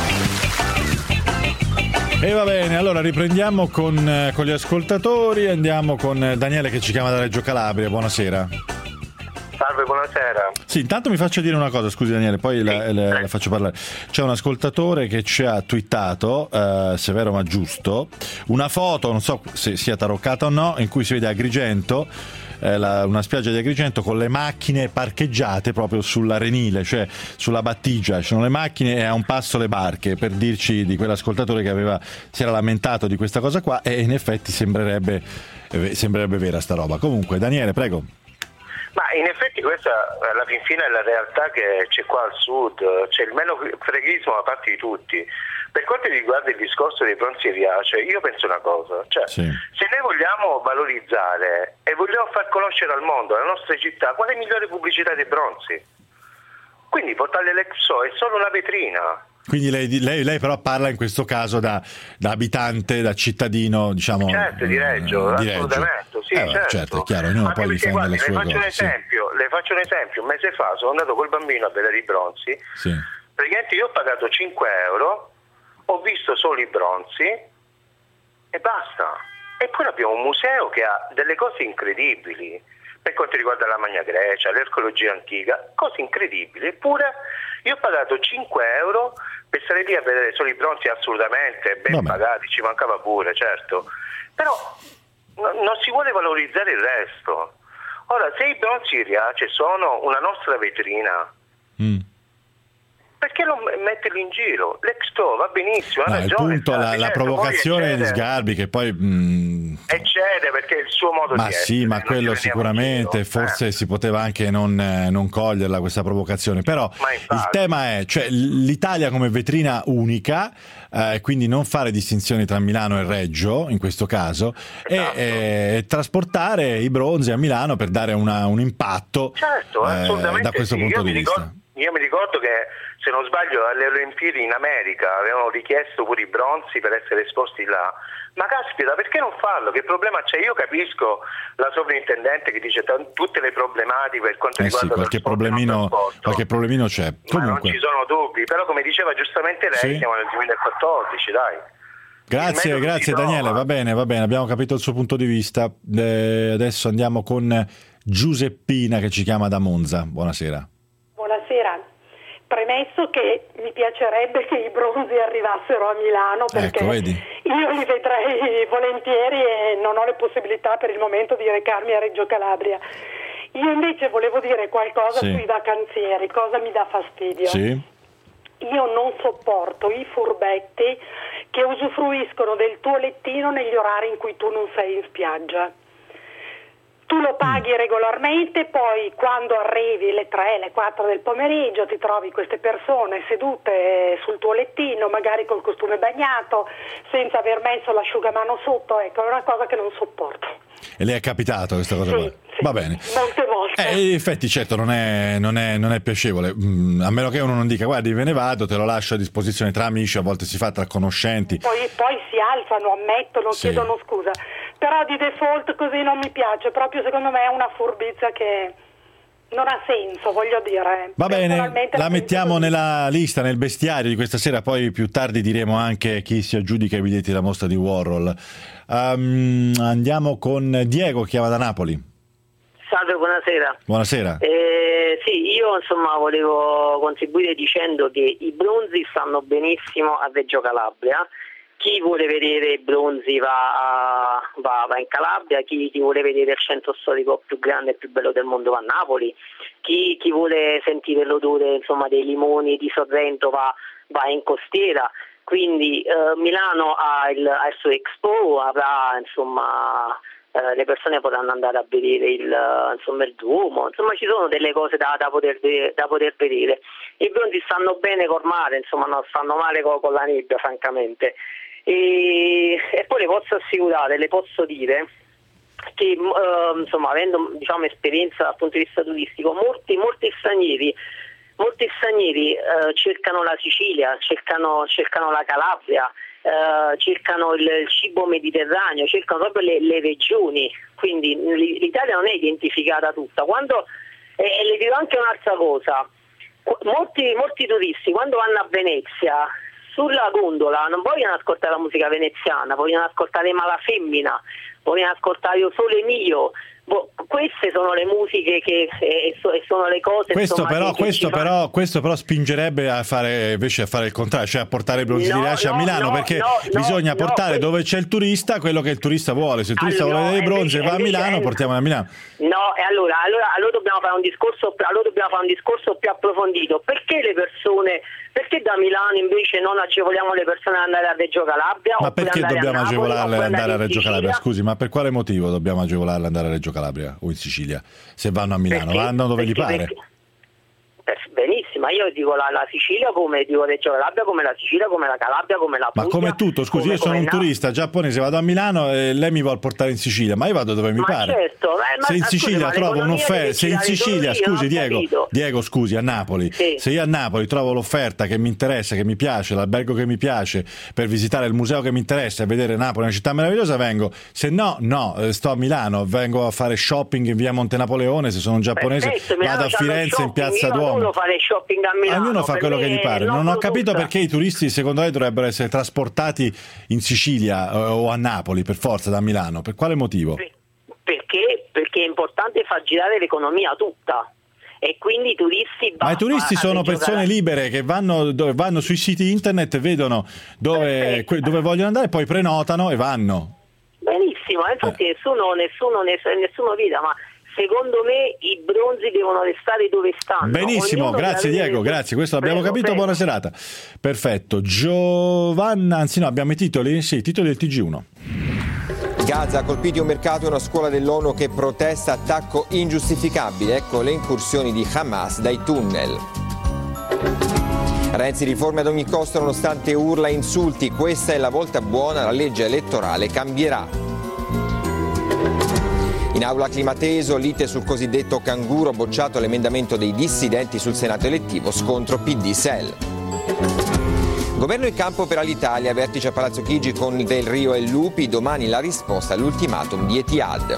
E va bene, allora riprendiamo con, eh, con gli ascoltatori, andiamo con eh, Daniele che ci chiama da Reggio Calabria, buonasera. Salve, buonasera. Sì, intanto mi faccio dire una cosa, scusi Daniele, poi la, la- la faccio parlare. C'è un ascoltatore che ci ha twittato, eh, severo ma giusto, una foto, non so se sia taroccata o no, in cui si vede Agrigento, eh, la- una spiaggia di Agrigento con le macchine parcheggiate proprio sull'arenile, cioè sulla battigia, ci sono le macchine e a un passo le barche, per dirci di quell'ascoltatore che aveva, si era lamentato di questa cosa qua, e in effetti sembrerebbe, eh, sembrerebbe vera sta roba. Comunque Daniele, prego. Ma in effetti questa alla fin fine è la realtà che c'è qua al sud, c'è il meno freghismo da parte di tutti. Per quanto riguarda il discorso dei bronzi Riace, io penso una cosa, cioè Sì. se noi vogliamo valorizzare e vogliamo far conoscere al mondo la nostra città, qual è migliore pubblicità dei bronzi? Quindi portare l'Expo è solo una vetrina. Quindi lei, lei, lei però parla in questo caso da, da abitante, da cittadino, diciamo. Certo, di Reggio, eh, di Reggio. assolutamente, sì, Eh, certo. certo, è chiaro, ognuno Anche poi perché, difende guardi, le sue le faccio un cose. Sì. esempio, le faccio un esempio, un mese fa sono andato col bambino a vedere i bronzi, Sì. praticamente io ho pagato cinque euro, ho visto solo i bronzi e basta. Eppure abbiamo un museo che ha delle cose incredibili per quanto riguarda la Magna Grecia, l'archeologia antica, cose incredibili. Eppure io ho pagato cinque euro per stare lì a vedere solo i bronzi, assolutamente ben Vabbè. pagati, ci mancava pure, certo. Però no- non si vuole valorizzare il resto. Ora, se i bronzi Riace sono una nostra vetrina, Mm. perché non metterli in giro? L'Expo va benissimo, ha No, il ragione. punto, la, Sgarbi, la certo, provocazione poi di eccede, Sgarbi, che poi. mm, eccede perché è il suo modo ma di sì, essere, ma non quello ci prendiamo in sicuramente, giro. forse si poteva anche non, eh, non coglierla questa provocazione, però Ma infatti. il tema è, cioè, l'Italia come vetrina unica, eh, quindi non fare distinzioni tra Milano e Reggio in questo caso, Esatto. e, e trasportare i bronzi a Milano per dare una- un impatto Certo, eh, assolutamente da questo sì. punto io di mi vista. ricordo, io mi ricordo che, se non sbaglio, alle Olimpiadi in America avevano richiesto pure i bronzi per essere esposti là. Ma caspita, perché non farlo? Che problema c'è? Io capisco la sovrintendente che dice t- tutte le problematiche per quanto Eh sì, riguarda qualche il trasporto e non problemino, trasporto. qualche problemino c'è. Ma non Comunque, ci sono dubbi, però come diceva giustamente lei, Sì. siamo nel duemilaquattordici, dai. grazie, Il meglio grazie si Daniele, trova. va bene, va bene, abbiamo capito il suo punto di vista. Eh, adesso andiamo con Giuseppina che ci chiama da Monza. Buonasera. Buonasera. Premesso che mi piacerebbe che i bronzi arrivassero a Milano, perché Ecco, vedi? io li vedrei volentieri e non ho le possibilità per il momento di recarmi a Reggio Calabria. Io invece volevo dire qualcosa Sì. sui vacanzieri, cosa mi dà fastidio. Sì? Io non sopporto i furbetti che usufruiscono del tuo lettino negli orari in cui tu non sei in spiaggia. Tu lo paghi regolarmente, poi quando arrivi le tre, le quattro del pomeriggio ti trovi queste persone sedute sul tuo lettino, magari col costume bagnato, senza aver messo l'asciugamano sotto. Ecco, è una cosa che non sopporto. E le è capitato questa cosa Sì, qua? sì. Va bene. Molte volte. Eh, in effetti, certo, non è, non è, non è piacevole, mm, a meno che uno non dica guardi, ve ne vado, te lo lascio a disposizione tra amici, a volte si fa tra conoscenti. Poi, poi si alzano, ammettono, Sì. chiedono scusa. Però di default così non mi piace, proprio secondo me è una furbizia che non ha senso, voglio dire. Va bene, Personalmente la penso mettiamo così. nella lista, nel bestiario di questa sera, poi più tardi diremo anche chi si aggiudica i biglietti della mostra di Warhol. Um, andiamo con Diego che chiama da Napoli. Salve, buonasera. Buonasera. Eh, Eh, sì, io insomma volevo contribuire dicendo che i bronzi stanno benissimo a Reggio Calabria. Chi vuole vedere i bronzi va, a, va, va in Calabria, chi, chi vuole vedere il centro storico più grande e più bello del mondo va a Napoli, chi, chi vuole sentire l'odore insomma, dei limoni di Sorrento va, va in costiera. Quindi eh, Milano ha il, ha il suo Expo, avrà insomma eh, le persone potranno andare a vedere il, insomma, il Duomo, insomma ci sono delle cose da, da, poter, da poter vedere. I bronzi stanno bene col mare, insomma non stanno male con, con la nebbia francamente. E, e poi le posso assicurare, le posso dire che eh, insomma avendo diciamo esperienza dal punto di vista turistico, molti, molti stranieri molti stranieri eh, cercano la Sicilia, cercano, cercano la Calabria, eh, cercano il, il cibo mediterraneo, cercano proprio le, le regioni, quindi l'Italia non è identificata tutta. Quando, e, e le dirò anche un'altra cosa, molti, molti turisti quando vanno a Venezia sulla gondola non vogliono ascoltare la musica veneziana, vogliono ascoltare Malafemmina, vogliono ascoltare Io Sole Mio. Boh, queste sono le musiche che e sono le cose. Questo, insomma, però, che, questo, che però, questo però spingerebbe a fare invece a fare il contrario, cioè a portare i bronzi no, di Riace no, a Milano, no, perché no, bisogna no, portare no, dove c'è il turista quello che il turista vuole. Se il turista allora, vuole vedere i bronzi e va a invece, Milano, portiamolo a Milano. No, e allora, allora, allora dobbiamo fare un discorso, allora dobbiamo fare un discorso più approfondito. Perché le persone, perché da Milano invece non agevoliamo le persone ad andare a Reggio Calabria? Ma perché dobbiamo Napoli, agevolarle ad andare a Reggio Sicilia? Calabria? Scusi, ma per quale motivo dobbiamo agevolarle ad andare a Reggio Calabria o in Sicilia? Se vanno a Milano, Perché? vanno dove Perché? gli pare. Perché? Benissimo, io dico la, la Sicilia come dico Reggio Calabria, come la Sicilia, come la Calabria, come la Puglia. Ma come tutto, scusi, come, io sono come un na- turista giapponese, vado a Milano e lei mi vuole portare in Sicilia, ma io vado dove mi ma pare. certo, eh, ma, se in scusi, Sicilia ma trovo l'economia un'offerta, deve se in girare Sicilia, solo io, scusi non ho Diego, capito. Diego, scusi, a Napoli, Sì. se io a Napoli trovo l'offerta che mi interessa, che mi piace, l'albergo che mi piace, per visitare il museo che mi interessa e vedere Napoli, una città meravigliosa, vengo. Se no, no, eh, sto a Milano, vengo a fare shopping in via Monte Napoleone, se sono un giapponese, Perfetto, Milano vado a c'hanno Firenze in shopping, piazza io Duomo. non fare shopping a Milano. Ognuno fa per quello che me gli pare. Non ho capito produtta. perché i turisti, secondo lei, dovrebbero essere trasportati in Sicilia eh, o a Napoli per forza da Milano. Per quale motivo? Perché? Perché è importante far girare l'economia tutta. E quindi i turisti Ma i turisti sono persone libere che vanno, dove vanno sui siti internet, vedono dove, que- dove vogliono andare, poi prenotano e vanno. Benissimo, eh, infatti Eh. nessuno, nessuno, ness- nessuno vita, ma secondo me i bronzi devono restare dove stanno. Benissimo, Ognuno grazie deve Diego, avere- grazie, questo l'abbiamo Prego, capito, prego. buona serata. Perfetto, Giovanna, anzi no, abbiamo i titoli? Sì, i titoli del T G uno. Gaza, colpiti un mercato e una scuola dell'ONU che protesta attacco ingiustificabile. Ecco le incursioni di Hamas dai tunnel. Renzi, riforme ad ogni costo nonostante urla e insulti. Questa è la volta buona, la legge elettorale cambierà. In aula Climateso, lite sul cosiddetto canguro, bocciato l'emendamento dei dissidenti sul Senato elettivo, scontro P D S E L. Governo in campo per Alitalia, vertice a Palazzo Chigi con Del Rio e Lupi, domani la risposta all'ultimatum di Etihad.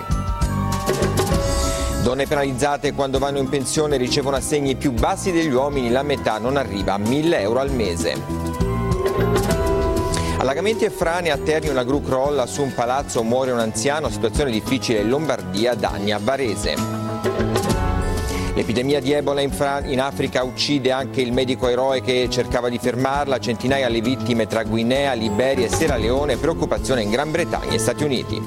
Donne penalizzate quando vanno in pensione ricevono assegni più bassi degli uomini, la metà non arriva a mille euro al mese. Allagamenti e frane a Terni, una gru crolla su un palazzo, muore un anziano, situazione difficile in Lombardia, danni a Varese. L'epidemia di Ebola in, Fra- in Africa uccide anche il medico eroe che cercava di fermarla, centinaia le vittime tra Guinea, Liberia e Sierra Leone, preoccupazione in Gran Bretagna e Stati Uniti.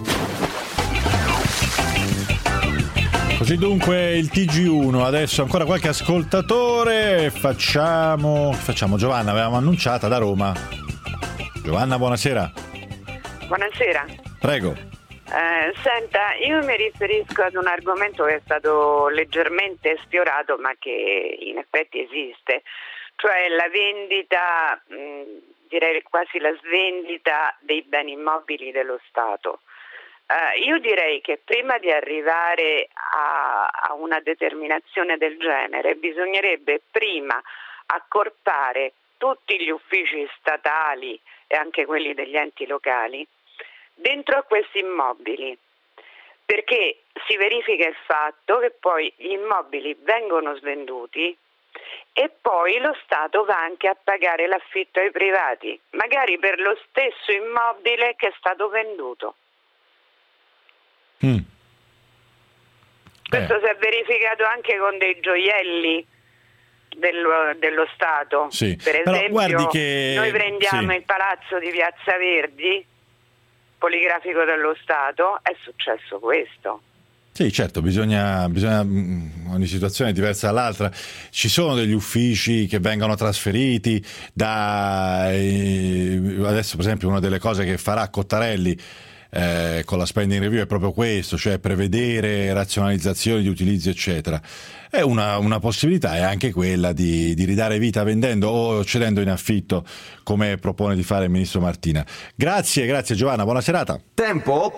Così dunque il T G uno, adesso ancora qualche ascoltatore, facciamo, facciamo Giovanna, avevamo annunciata da Roma. Giovanna, buonasera. Buonasera. Prego. Eh, senta, io mi riferisco ad un argomento che è stato leggermente sfiorato ma che in effetti esiste, cioè la vendita, mh, direi quasi la svendita dei beni immobili dello Stato. Eh, io direi che prima di arrivare a, a una determinazione del genere bisognerebbe prima accorpare tutti gli uffici statali e anche quelli degli enti locali dentro a questi immobili, perché si verifica il fatto che poi gli immobili vengono svenduti e poi lo Stato va anche a pagare l'affitto ai privati, magari per lo stesso immobile che è stato venduto. Mm. Questo eh. si è verificato anche con dei gioielli dello, dello Stato. Sì. Per Però esempio, guardi che... noi prendiamo sì. il palazzo di Piazza Verdi, poligrafico dello Stato, è successo questo. Sì, certo, bisogna, bisogna, ogni situazione è diversa dall'altra. Ci sono degli uffici che vengono trasferiti da, eh, adesso per esempio una delle cose che farà Cottarelli eh, con la spending review è proprio questo, cioè prevedere razionalizzazioni di utilizzi eccetera. È una, una possibilità, è anche quella di, di ridare vita vendendo o cedendo in affitto, come propone di fare il ministro Martina. Grazie, grazie Giovanna, buona serata. Tempo.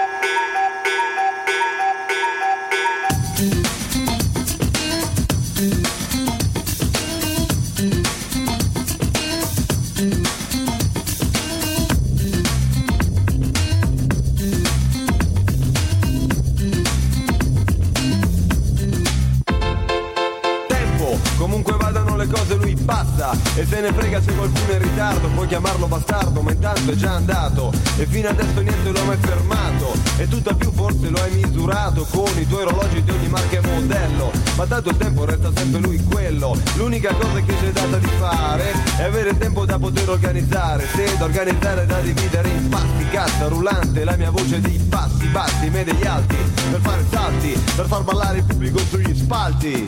E se ne frega se qualcuno è in ritardo, puoi chiamarlo bastardo, ma intanto è già andato. E fino adesso niente lo ha mai fermato, e tutto più forse lo hai misurato con i tuoi orologi di ogni marca e modello. Ma tanto il tempo resta sempre lui quello. L'unica cosa che c'è data di fare è avere tempo da poter organizzare. Se da organizzare da dividere in pasti, cassa rullante, la mia voce di passi bassi, me degli alti, per fare salti, per far ballare il pubblico sugli spalti.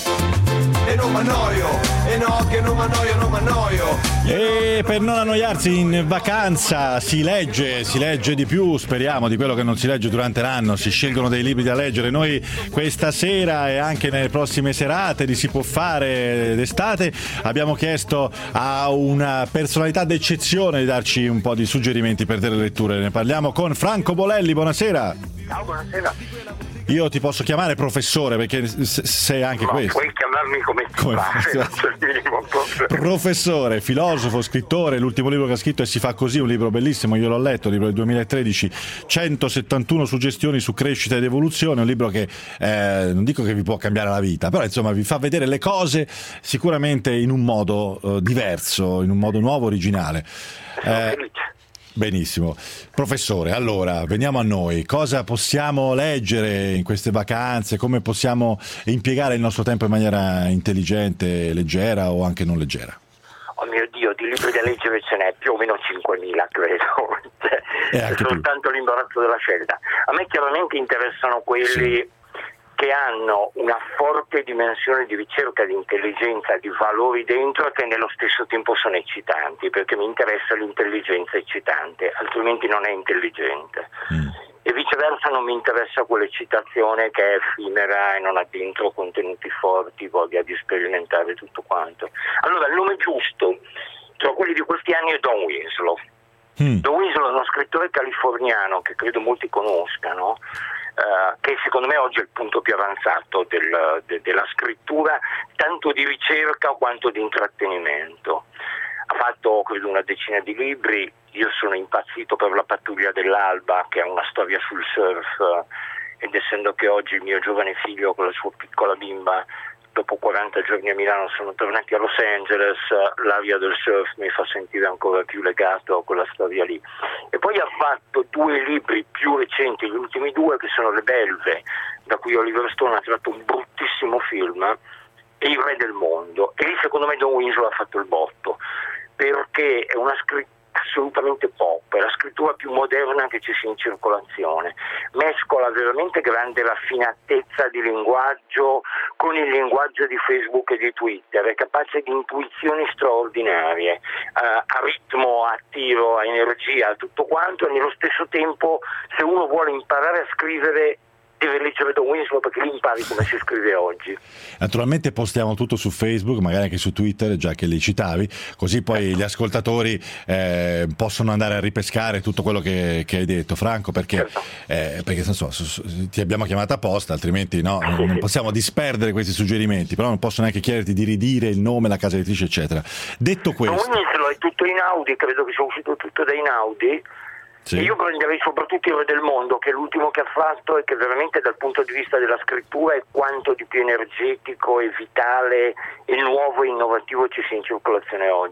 E non m'annoio, e no che non m'annoio, non m'annoio. E per non annoiarsi in vacanza si legge, si legge di più, speriamo, di quello che non si legge durante l'anno. Si scelgono dei libri da leggere. Noi questa sera e anche nelle prossime serate di Si può fare d'estate abbiamo chiesto a una personalità d'eccezione di darci un po' di suggerimenti per delle letture. Ne parliamo con Franco Bolelli, buonasera. Ciao, buonasera. Io ti posso chiamare professore perché sei anche no, questo. Puoi chiamarmi come ti come pare. Professore, filosofo, scrittore. L'ultimo libro che ha scritto è Si fa così, un libro bellissimo, io l'ho letto, un libro del duemilatredici, centosettantuno suggestioni su crescita ed evoluzione, un libro che eh, non dico che vi può cambiare la vita, però insomma vi fa vedere le cose sicuramente in un modo eh, diverso, in un modo nuovo, originale. Eh, Benissimo. Professore, allora, veniamo a noi. Cosa possiamo leggere in queste vacanze? Come possiamo impiegare il nostro tempo in maniera intelligente, leggera o anche non leggera? Oh mio Dio, di libri da leggere ce n'è più o meno cinquemila, credo. Cioè, è soltanto l'imbarazzo della scelta. A me chiaramente interessano quelli... Sì. che hanno una forte dimensione di ricerca, di intelligenza, di valori dentro e che nello stesso tempo sono eccitanti, perché mi interessa l'intelligenza eccitante, altrimenti non è intelligente. Mm. E viceversa non mi interessa quell'eccitazione che è effimera e non ha dentro contenuti forti, voglia di sperimentare tutto quanto. Allora, il nome giusto tra quelli di questi anni è Don Winslow. Mm. Don Winslow è uno scrittore californiano che credo molti conoscano, Uh, che secondo me oggi è il punto più avanzato del, de, della scrittura, tanto di ricerca quanto di intrattenimento. Ha fatto credo una decina di libri. Io sono impazzito per La pattuglia dell'alba, che è una storia sul surf, ed essendo che oggi il mio giovane figlio con la sua piccola bimba dopo quaranta giorni a Milano sono tornati a Los Angeles, l'aria del surf mi fa sentire ancora più legato a quella storia lì. E poi ha fatto due libri più recenti, gli ultimi due, che sono Le Belve, da cui Oliver Stone ha tratto un bruttissimo film, e Il Re del Mondo. E lì secondo me Don Winslow ha fatto il botto, perché è una scrittura assolutamente pop, è la scrittura più moderna che ci sia in circolazione, mescola veramente grande raffinatezza di linguaggio con il linguaggio di Facebook e di Twitter, è capace di intuizioni straordinarie, uh, a ritmo, a tiro, a energia, a tutto quanto, e nello stesso tempo se uno vuole imparare a scrivere deve leggere Don Winslow, perché lì impari come si scrive oggi. Naturalmente postiamo tutto su Facebook, magari anche su Twitter, già che li citavi, così poi gli ascoltatori eh, possono andare a ripescare tutto quello che, che hai detto, Franco, perché, certo. eh, perché non so, ti abbiamo chiamata apposta, altrimenti no, non possiamo disperdere questi suggerimenti, però non posso neanche chiederti di ridire il nome, la casa editrice eccetera. Detto questo, Don Winslow è tutto Einaudi, credo che sia uscito tutto da Einaudi. Sì. E io prenderei soprattutto Il Re del Mondo, che è l'ultimo che ha fatto e che veramente dal punto di vista della scrittura è quanto di più energetico e vitale e nuovo e innovativo ci sia in circolazione oggi.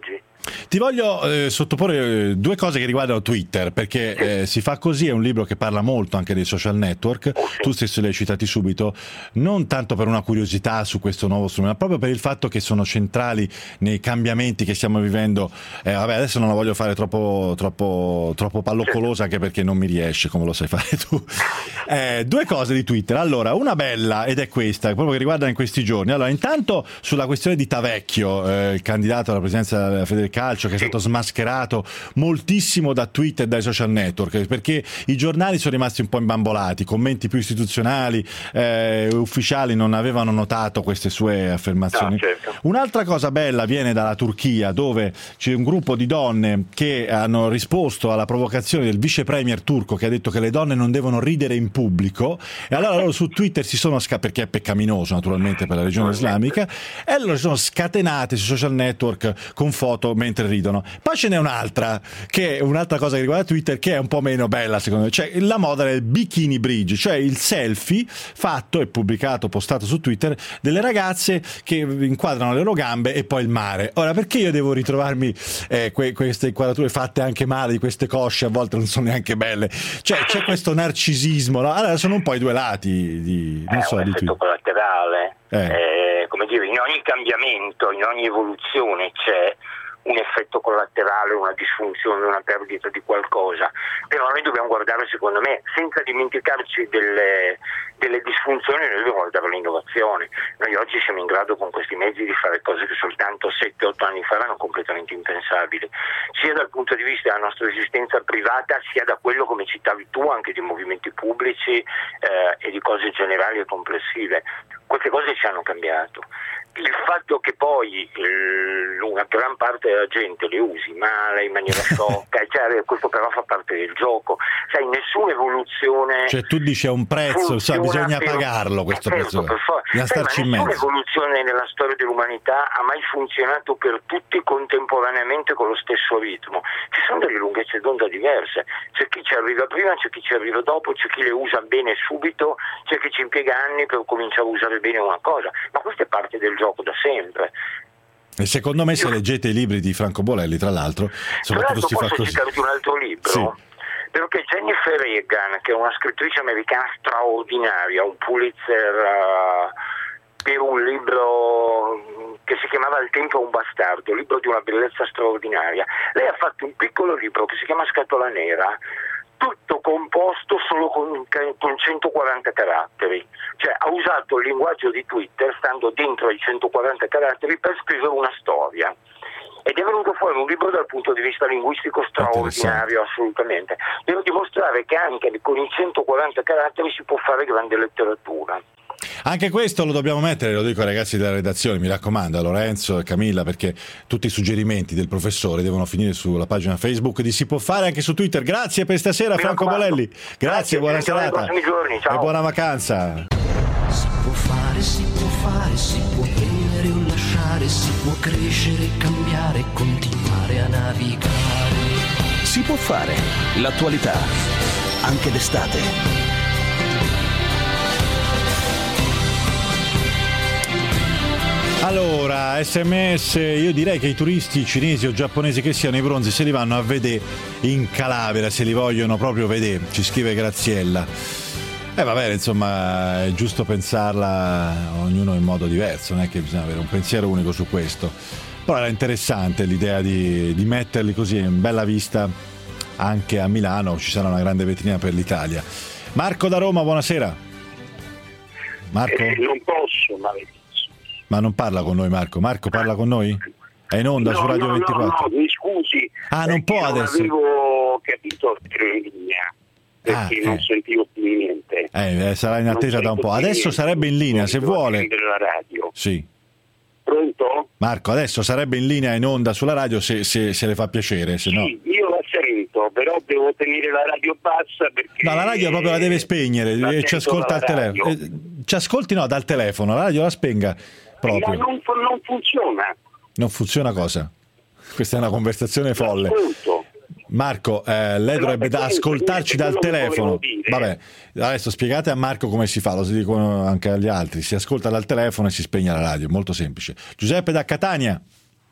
Ti voglio eh, sottoporre eh, due cose che riguardano Twitter, perché eh, Si fa così è un libro che parla molto anche dei social network, tu stesso li hai citati subito, non tanto per una curiosità su questo nuovo strumento, ma proprio per il fatto che sono centrali nei cambiamenti che stiamo vivendo. Eh, vabbè, adesso non la voglio fare troppo, troppo, troppo palloccolosa, anche perché non mi riesce, come lo sai fare tu. Eh, due cose di Twitter. Allora, una bella, ed è questa, proprio che riguarda in questi giorni. Allora, intanto sulla questione di Tavecchio, eh, il candidato alla presidenza della Federcalcio, che è stato smascherato moltissimo da Twitter e dai social network, perché i giornali sono rimasti un po' imbambolati, commenti più istituzionali, eh, ufficiali non avevano notato queste sue affermazioni. No, certo. Un'altra cosa bella viene dalla Turchia, dove c'è un gruppo di donne che hanno risposto alla provocazione del vice premier turco, che ha detto che le donne non devono ridere in pubblico, e allora loro su Twitter si sono sca- perché è peccaminoso naturalmente per la regione islamica, e allora si sono scatenate sui social network con foto mentre ridono. Poi ce n'è un'altra, che è un'altra cosa che riguarda Twitter, che è un po' meno bella secondo me, cioè la moda del bikini bridge, cioè il selfie fatto e pubblicato, postato su Twitter, delle ragazze che inquadrano le loro gambe e poi il mare. Ora, perché io devo ritrovarmi eh, que- queste inquadrature fatte anche male, di queste cosce a volte non sono neanche belle, cioè c'è questo narcisismo, no? Allora sono un po' i due lati di, non è so, un di effetto Twitter. collaterale. Eh. Eh, come dire, in ogni cambiamento, in ogni evoluzione c'è un effetto collaterale, una disfunzione, una perdita di qualcosa, però noi dobbiamo guardare, secondo me, senza dimenticarci delle, delle disfunzioni, noi dobbiamo guardare l'innovazione. Noi oggi siamo in grado con questi mezzi di fare cose che soltanto sette otto anni fa erano completamente impensabili, sia dal punto di vista della nostra esistenza privata, sia da quello, come citavi tu, anche di movimenti pubblici eh, e di cose generali e complessive. Queste cose ci hanno cambiato. Il fatto che poi il, una gran parte della gente le usi male, in maniera sciocca, cioè, questo però fa parte del gioco. Sai, nessuna evoluzione. Cioè tu dici a un prezzo, cioè, bisogna per... pagarlo questo certo, prezzo. Per for... Bisogna Sai, starci in ma nessuna mezzo. evoluzione nella storia dell'umanità ha mai funzionato per tutti contemporaneamente con lo stesso ritmo. Ci sono delle lunghezze d'onda diverse. C'è chi ci arriva prima, c'è chi ci arriva dopo, c'è chi le usa bene subito, c'è chi ci impiega anni per cominciare a usare bene una cosa. Ma questo è parte del gioco da sempre. E secondo me, se leggete i libri di Franco Bolelli, tra l'altro, soprattutto tra l'altro si fa posso così. citarti un altro libro? Sì. Perché Jennifer Egan, che è una scrittrice americana straordinaria, un Pulitzer uh, per un libro che si chiamava Il tempo è un bastardo, un libro di una bellezza straordinaria. Lei ha fatto un piccolo libro che si chiama Scatola Nera, tutto composto solo con, con centoquaranta caratteri, cioè ha usato il linguaggio di Twitter, stando dentro ai centoquaranta caratteri, per scrivere una storia. Ed è venuto fuori un libro dal punto di vista linguistico straordinario, assolutamente. Devo dimostrare che anche con i centoquaranta caratteri si può fare grande letteratura. Anche questo lo dobbiamo mettere, lo dico ai ragazzi della redazione, mi raccomando, a Lorenzo e Camilla, perché tutti i suggerimenti del professore devono finire sulla pagina Facebook di Si può fare, anche su Twitter. Grazie per stasera, Franco Bolelli. Grazie, Grazie, buona serata giorni, ciao. E buona vacanza. Si può fare, si può fare, si può prendere o lasciare, si può crescere, cambiare, continuare a navigare. Si può fare, l'attualità, anche d'estate. Allora, sms, io direi che i turisti cinesi o giapponesi che siano, i bronzi se li vanno a vedere in Calabria, se li vogliono proprio vedere, ci scrive Graziella. Eh vabbè, insomma, è giusto pensarla ognuno in modo diverso, non è che bisogna avere un pensiero unico su questo. Però era interessante l'idea di, di metterli così in bella vista anche a Milano, ci sarà una grande vetrina per l'Italia. Marco da Roma, buonasera. Marco? Eh, non posso, ma... Ma non parla con noi Marco? Marco parla con noi? È in onda no, su Radio no, ventiquattro? No, no, mi scusi. Ah, non può non adesso? Non avevo capito che ero in linea, perché ah, non eh. sentivo più niente. Eh, sarà in attesa da un po'. Adesso sarebbe in linea, se vuole. La radio. Sì. Pronto? Marco, adesso sarebbe in linea in onda sulla radio se, se, se le fa piacere, se sì, no. Io la sento, però devo tenere la radio bassa perché... No, la radio proprio la deve spegnere e ci ascolta al telefono. Eh, ci ascolti no, dal telefono, la radio la spenga proprio. Ma non, non funziona. Non funziona cosa? Questa è una conversazione folle. Ascolto. Marco, eh, lei dovrebbe da ascoltarci dal telefono. Vabbè, adesso spiegate a Marco come si fa, lo si dicono anche agli altri. Si ascolta dal telefono e si spegne la radio, molto semplice. Giuseppe da Catania.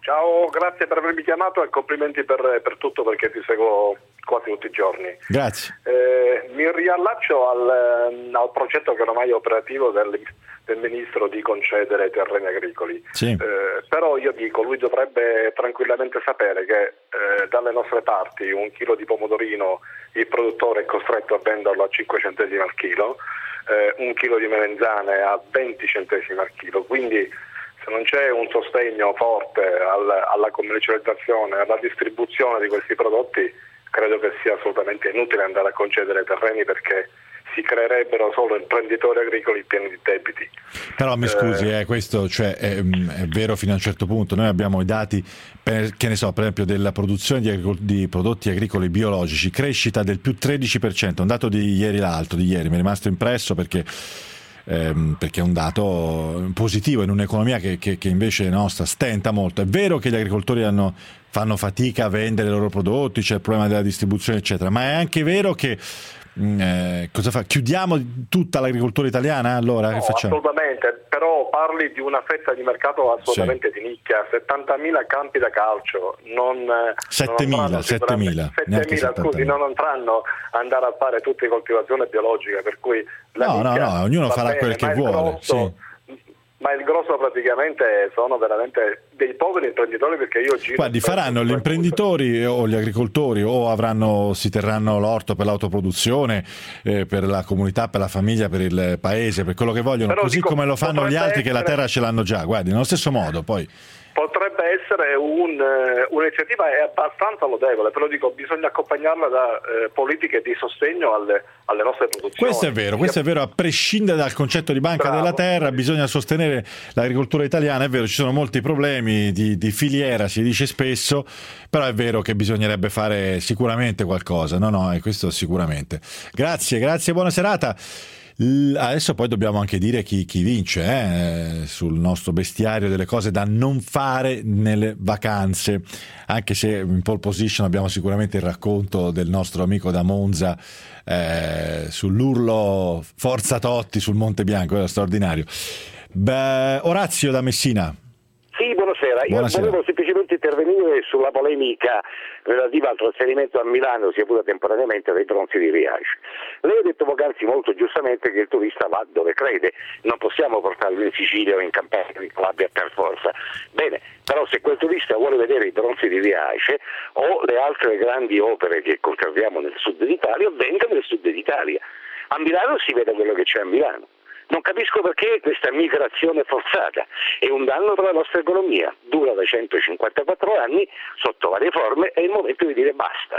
Ciao, grazie per avermi chiamato e complimenti per, per tutto, perché ti seguo quasi tutti i giorni. Grazie. Eh, mi riallaccio al, al progetto che ormai è operativo del, del ministro di concedere terreni agricoli. Sì. Eh, però io dico, lui dovrebbe tranquillamente sapere che eh, dalle nostre parti un chilo di pomodorino il produttore è costretto a venderlo a cinque centesimi al chilo, eh, un chilo di melenzane a venti centesimi al chilo, quindi se non c'è un sostegno forte al, alla commercializzazione, alla distribuzione di questi prodotti, credo che sia assolutamente inutile andare a concedere terreni, perché si creerebbero solo imprenditori agricoli pieni di debiti. Però mi scusi, eh, questo cioè, è, è vero fino a un certo punto. Noi abbiamo i dati, per, che ne so, per esempio della produzione di, agricol- di prodotti agricoli biologici, crescita del più tredici per cento, un dato di ieri l'altro, di ieri, mi è rimasto impresso perché Ehm, perché è un dato positivo in un'economia che, che, che invece nostra stenta molto. È vero che gli agricoltori hanno, fanno fatica a vendere i loro prodotti, c'è il problema della distribuzione eccetera, ma è anche vero che eh, cosa fa? Chiudiamo tutta l'agricoltura italiana? Allora no, che facciamo? Assolutamente, però parli di una fetta di mercato assolutamente sì. di nicchia, settantamila campi da calcio, non settemila, settemila, settemila scusi, non andranno ad andare a fare tutte coltivazione biologica, per cui la no, no, no, ognuno farà bene, quel che vuole. Grosso, sì. Ma il grosso praticamente sono veramente dei poveri imprenditori, perché io giro... Guardi, faranno gli imprenditori o gli agricoltori, o avranno, si terranno l'orto per l'autoproduzione, eh, per la comunità, per la famiglia, per il paese, per quello che vogliono, però così dico, come lo fanno gli altri essere... che la terra ce l'hanno già, guardi, nello stesso modo poi... Potrebbe essere un, un'iniziativa è abbastanza lodevole, però dico bisogna accompagnarla da eh, politiche di sostegno alle, alle nostre produzioni. Questo è vero, questo è vero, a prescindere dal concetto di banca Bravo. della terra, bisogna sostenere l'agricoltura italiana. È vero, ci sono molti problemi di, di filiera, si dice spesso, però è vero che bisognerebbe fare sicuramente qualcosa. No, no, e questo sicuramente. Grazie, grazie, buona serata. Adesso poi dobbiamo anche dire chi, chi vince eh, sul nostro bestiario delle cose da non fare nelle vacanze, anche se in pole position abbiamo sicuramente il racconto del nostro amico da Monza eh, sull'urlo Forza Totti sul Monte Bianco, era straordinario. Beh, Orazio da Messina. Sì, buonasera. Io buonasera. volevo semplicemente intervenire sulla polemica relativa al trasferimento a Milano, sia pure temporaneamente, dei bronzi di Riace. Lei ha detto poc'anzi molto giustamente che il turista va dove crede, non possiamo portarlo in Sicilia o in Campania, in Calabria per forza. Bene, però se quel turista vuole vedere i bronzi di Riace o le altre grandi opere che conserviamo nel sud d'Italia, venga nel sud d'Italia. A Milano si vede quello che c'è a Milano. Non capisco perché questa migrazione forzata è un danno per la nostra economia, dura da centocinquantaquattro anni, sotto varie forme, è il momento di dire basta.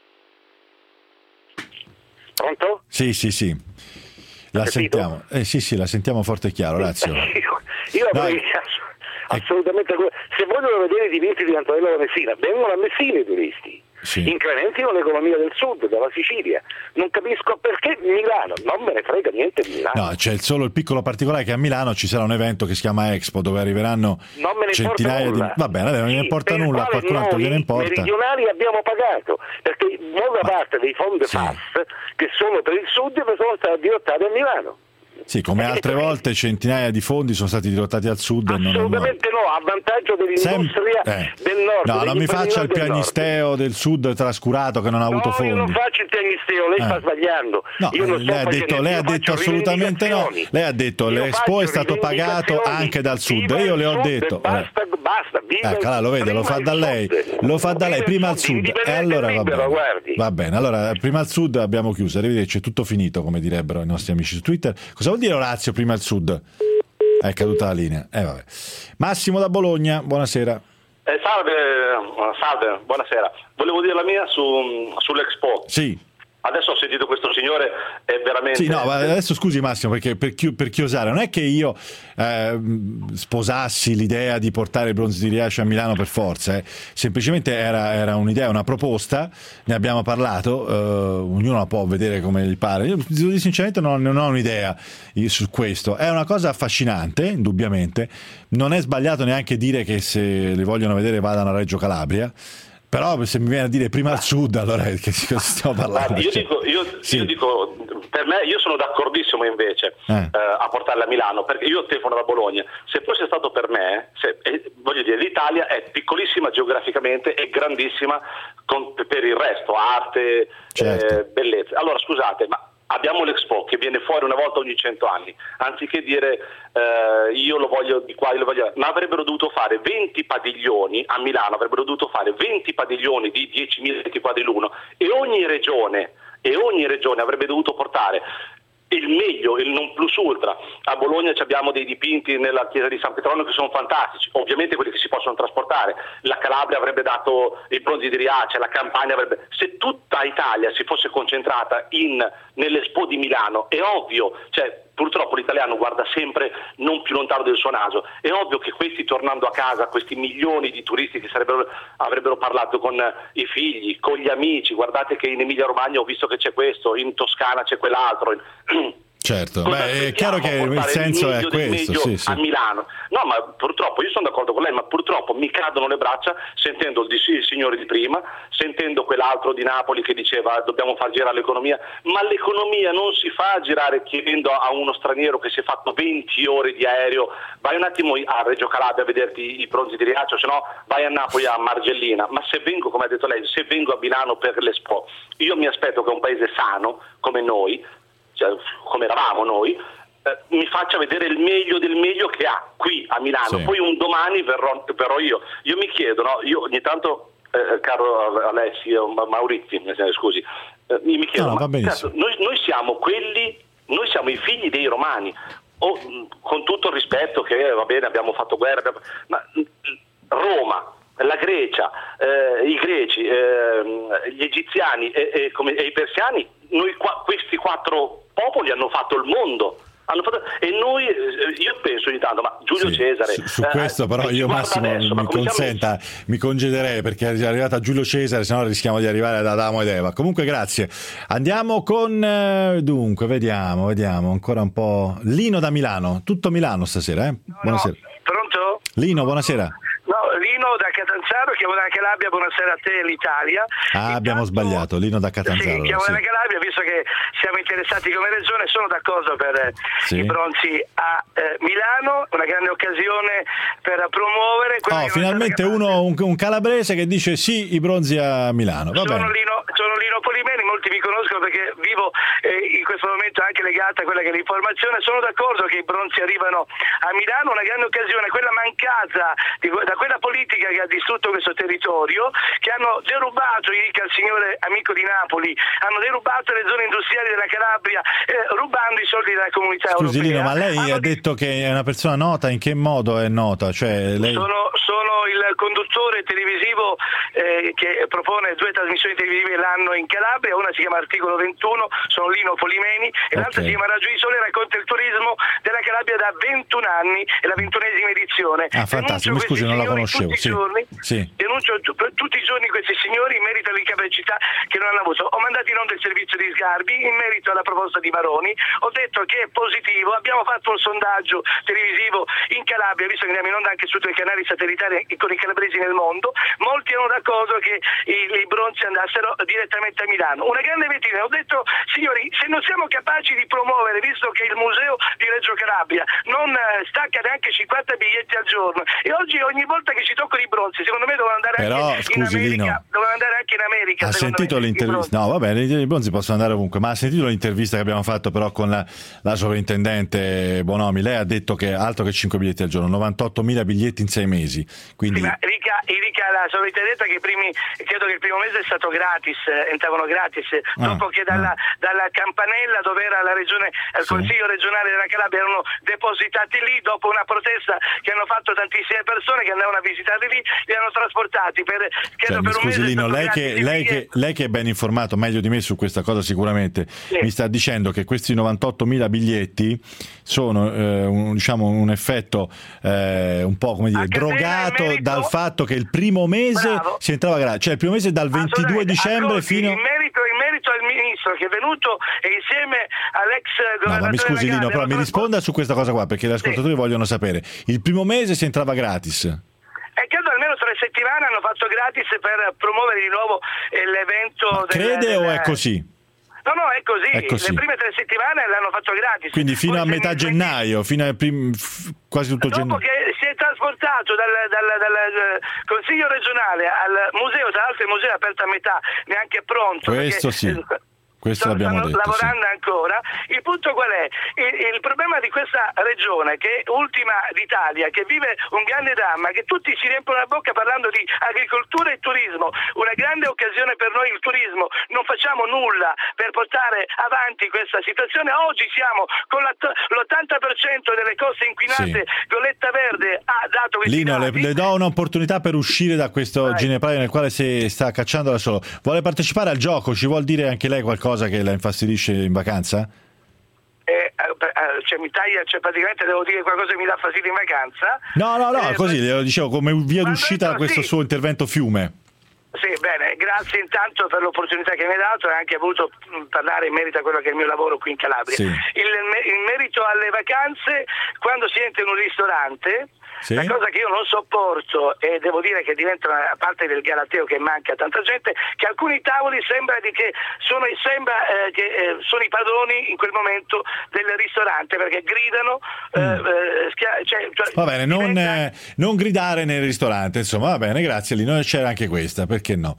Pronto? Sì, sì, sì. La Capito? sentiamo. Eh, sì, sì, la sentiamo forte e chiaro, Lazio. Io, io avrei assolutamente... Se vogliono vedere i dipinti di Antonello da Messina, vengono a Messina i turisti. Sì. Incrementino l'economia del sud, della Sicilia. Non capisco perché Milano, non me ne frega niente di Milano. No, c'è solo il piccolo particolare che a Milano ci sarà un evento che si chiama Expo, dove arriveranno non me ne centinaia di... Va bene, non sì, ne importa nulla, a qualcun altro gliene importa. I meridionali abbiamo pagato, perché molta Ma... parte dei fondi sì. F A S che sono per il sud sono stati dirottati a Milano. Sì, come altre volte centinaia di fondi sono stati dirottati al sud. Assolutamente non... no, a vantaggio dell'industria Sem... eh. del nord. No, non mi faccia il piagnisteo del, del sud trascurato che non ha avuto no, fondi. No, io non faccio il piagnisteo, lei eh. sta sbagliando. No, io non lei ha detto, lei ha detto assolutamente no. Lei ha detto l'Expo è stato pagato anche dal sud. Io le ho detto. Basta, eh. basta. Ecco, allora, lo vede, lo fa da lei. Lo fa da lei, prima al sud. E allora va bene. Va bene, allora prima al sud abbiamo chiuso. Arrivederci, è tutto finito, come direbbero i nostri amici su Twitter. Cosa vuol dire Orazio prima al sud? È caduta la linea. Eh, vabbè. Massimo da Bologna, buonasera. Eh, salve, salve, buonasera. Volevo dire la mia su, sull'Expo. Sì. Adesso ho sentito questo signore, è veramente... Sì, no, ma adesso scusi Massimo, perché per, chi, per chiosare, non è che io eh, sposassi l'idea di portare il bronzo di Riace a Milano per forza, eh. semplicemente era, era un'idea, una proposta, ne abbiamo parlato, eh, ognuno la può vedere come gli pare. Io sinceramente non, non ho un'idea su questo, è una cosa affascinante, indubbiamente, non è sbagliato neanche dire che se le vogliono vedere vadano a Reggio Calabria, Però se mi viene a dire prima al sud, allora che stiamo parlando? Io dico, io, sì. io dico, per me, io sono d'accordissimo invece eh. Eh, a portarla a Milano, perché io telefono da Bologna. Se fosse stato per me, se, eh, voglio dire, l'Italia è piccolissima geograficamente e grandissima con, per il resto, arte, certo. eh, bellezza. Allora scusate, ma abbiamo l'Expo che viene fuori una volta ogni cento anni, anziché dire eh, io lo voglio di qua, io lo voglio, ma avrebbero dovuto fare venti padiglioni a Milano, avrebbero dovuto fare venti padiglioni di diecimila metri quadri l'uno, e ogni regione e ogni regione avrebbe dovuto portare il meglio, il non plus ultra. A Bologna abbiamo dei dipinti nella chiesa di San Petronio che sono fantastici, ovviamente quelli che si possono trasportare. La Calabria avrebbe dato i bronzi di Riace, la Campania avrebbe... Se tutta Italia si fosse concentrata in nell'Expo di Milano, è ovvio, cioè purtroppo l'italiano guarda sempre non più lontano del suo naso, è ovvio che questi tornando a casa, questi milioni di turisti che sarebbero, avrebbero parlato con i figli, con gli amici, guardate che in Emilia Romagna ho visto che c'è questo, in Toscana c'è quell'altro. Certo, beh, è chiaro che il senso è questo, sì, sì. A Milano. No, ma purtroppo io sono d'accordo con lei, ma purtroppo mi cadono le braccia sentendo il, il signore di prima, sentendo quell'altro di Napoli che diceva dobbiamo far girare l'economia, ma l'economia non si fa girare chiedendo a uno straniero che si è fatto venti ore di aereo, vai un attimo a Reggio Calabria a vederti i bronzi di Riace, se no vai a Napoli a Margellina. Ma se vengo, come ha detto lei, se vengo a Milano per l'Expo, io mi aspetto che un paese sano come noi, cioè, come eravamo noi, eh, mi faccia vedere il meglio del meglio che ha qui a Milano, sì. Poi un domani verrò, verrò io. Io mi chiedo, no? Io ogni tanto, eh, caro Alessio, Maurizio, scusi, eh, mi chiedo, no, ma, certo, noi, noi siamo quelli, noi siamo i figli dei romani, o, con tutto il rispetto che va bene, abbiamo fatto guerra, abbiamo, ma Roma, la Grecia, eh, i greci, eh, gli egiziani e, e, come, e i persiani, noi qua, questi quattro popoli hanno fatto il mondo. Hanno fatto, e noi, io penso ogni tanto, ma Giulio sì, Cesare... Su, su eh, questo però io Massimo adesso, mi consenta, siamo... mi congederei perché è arrivata Giulio Cesare, se no rischiamo di arrivare ad Adamo ed Eva. Comunque grazie. Andiamo con, eh, dunque, vediamo, vediamo, ancora un po'. Lino da Milano, tutto Milano stasera, eh? No, buonasera. No. Pronto? Lino, buonasera. No, Lino da Catanzaro, chiamo da Calabria, buonasera a te l'Italia. Ah, abbiamo sbagliato, Lino da Catanzaro. Sì, chiamo sì. da Calabria, visto che siamo interessati come regione, sono d'accordo per sì. i bronzi a eh, Milano, una grande occasione per promuovere... Oh, finalmente uno, un, un calabrese che dice sì, i bronzi a Milano. Va sono, bene. Lino, sono Lino Polimeni, molti mi conoscono perché vivo eh, in questo momento anche legata a quella che è l'informazione. Sono d'accordo che i bronzi arrivano a Milano, una grande occasione, quella mancata di, da quella politica che ha distrutto questo territorio, che hanno derubato, io dico al signore amico di Napoli, hanno derubato le zone industriali della Calabria, eh, rubando i soldi della comunità Scusi, europea. Lino, ma lei hanno ha detto che è una persona nota, in che modo è nota? Cioè, lei... sono, sono il conduttore televisivo eh, che propone due trasmissioni televisive l'anno in Calabria, una si chiama Articolo ventuno, sono Lino Polimeni, e okay. l'altra si chiama Raggio di Sole, racconta il turismo della Calabria da ventuno anni, è la ventunesima edizione. Ah, fantastico, mi scusi, non la conoscevo. Tutti sì. i giorni, sì. denuncio t- tutti i giorni questi signori in merito alle incapacità che non hanno avuto. Ho mandato in onda il servizio di Sgarbi in merito alla proposta di Maroni, ho detto che è positivo, abbiamo fatto un sondaggio televisivo in Calabria, visto che andiamo in onda anche su due canali satellitari con i calabresi nel mondo, molti erano d'accordo che i, i bronzi andassero direttamente a Milano. Una grande vetrina, ho detto signori, se non siamo capaci di promuovere, visto che il museo di Reggio Calabria non eh, stacca neanche cinquanta biglietti al giorno, e oggi ogni volta che ci toccano i bronzi, secondo me devono andare Però, anche scusi, in America, Lino, devono andare anche in America. Ha sentito l'intervista? No, va bene, i bronzi possono andare ovunque, ma ha sentito l'intervista che abbiamo fatto però con la, la sovrintendente Bonomi? Lei ha detto che altro che cinque biglietti al giorno, novantottomila biglietti in sei mesi. Quindi... Sì, ma Rica, Rica la sovrintendente che i primi, credo che il primo mese è stato gratis, eh, entravano gratis, ah, dopo che dalla, ah. dalla campanella dove era la regione, il sì. Consiglio regionale della Calabria erano depositati lì, dopo una protesta che hanno fatto tantissime persone che andavano a visitare lì, li hanno trasportati per, credo, cioè, per un scusi, mese. Lino, lei che, lei, che, lei che è ben informato, meglio di me su questa cosa sicuramente, sì. mi sta dicendo che questi novantottomila biglietti sono eh, un, diciamo un effetto eh, un po' come dire Anche drogato merito, dal fatto che il primo mese bravo. si entrava gratis, cioè il primo mese dal ventidue dicembre fino in merito, in merito al ministro che è venuto e insieme all'ex governatore. No, ma mi scusi Lino, però mi risponda su questa cosa qua perché gli ascoltatori sì. vogliono sapere. Il primo mese si entrava gratis. E credo almeno tre settimane hanno fatto gratis per promuovere di nuovo eh, l'evento. Ma crede del, del... o è così? No, no, è così. è così. Le prime tre settimane l'hanno fatto gratis. Quindi fino Poi a metà gennaio, fino a prim... quasi tutto gennaio. Dopo che si è trasportato dal, dal, dal Consiglio regionale al museo, tra l'altro il museo è aperto a metà, neanche pronto. Questo perché, sì. Questo l'abbiamo stanno detto, lavorando sì. ancora. Il punto qual è? Il, il problema di questa regione, che è ultima d'Italia, che vive un grande dramma, che tutti si riempiono la bocca parlando di agricoltura e turismo, una grande occasione per noi il turismo, non facciamo nulla per portare avanti questa situazione. Oggi siamo con l'ottanta per cento delle coste inquinate, sì. Goletta Verde ha dato questi Lino, le, dati. le do un'opportunità per uscire da questo ginepraio nel quale si sta cacciando da solo. Vuole partecipare al gioco? Ci vuol dire anche lei qualcosa che la infastidisce in vacanza? Eh, eh, cioè, mi taglia, cioè, praticamente devo dire qualcosa che mi dà fastidio in vacanza. No, no, no, eh, così glielo dicevo come via d'uscita da questo sì. suo intervento fiume. Sì, bene, grazie intanto per l'opportunità che mi hai dato e anche voluto parlare in merito a quello che è il mio lavoro qui in Calabria. Sì. Il, in merito alle vacanze, quando si entra in un ristorante, sì. La cosa che io non sopporto, e devo dire che diventa una parte del galateo che manca a tanta gente, che alcuni tavoli sembra di che sono, sembra, eh, che eh, sono i padroni in quel momento del ristorante, perché gridano mm. eh, schia- cioè, cioè, va bene, non, diventa... eh, non gridare nel ristorante, insomma, va bene, grazie Lino, c'era anche questa, perché no?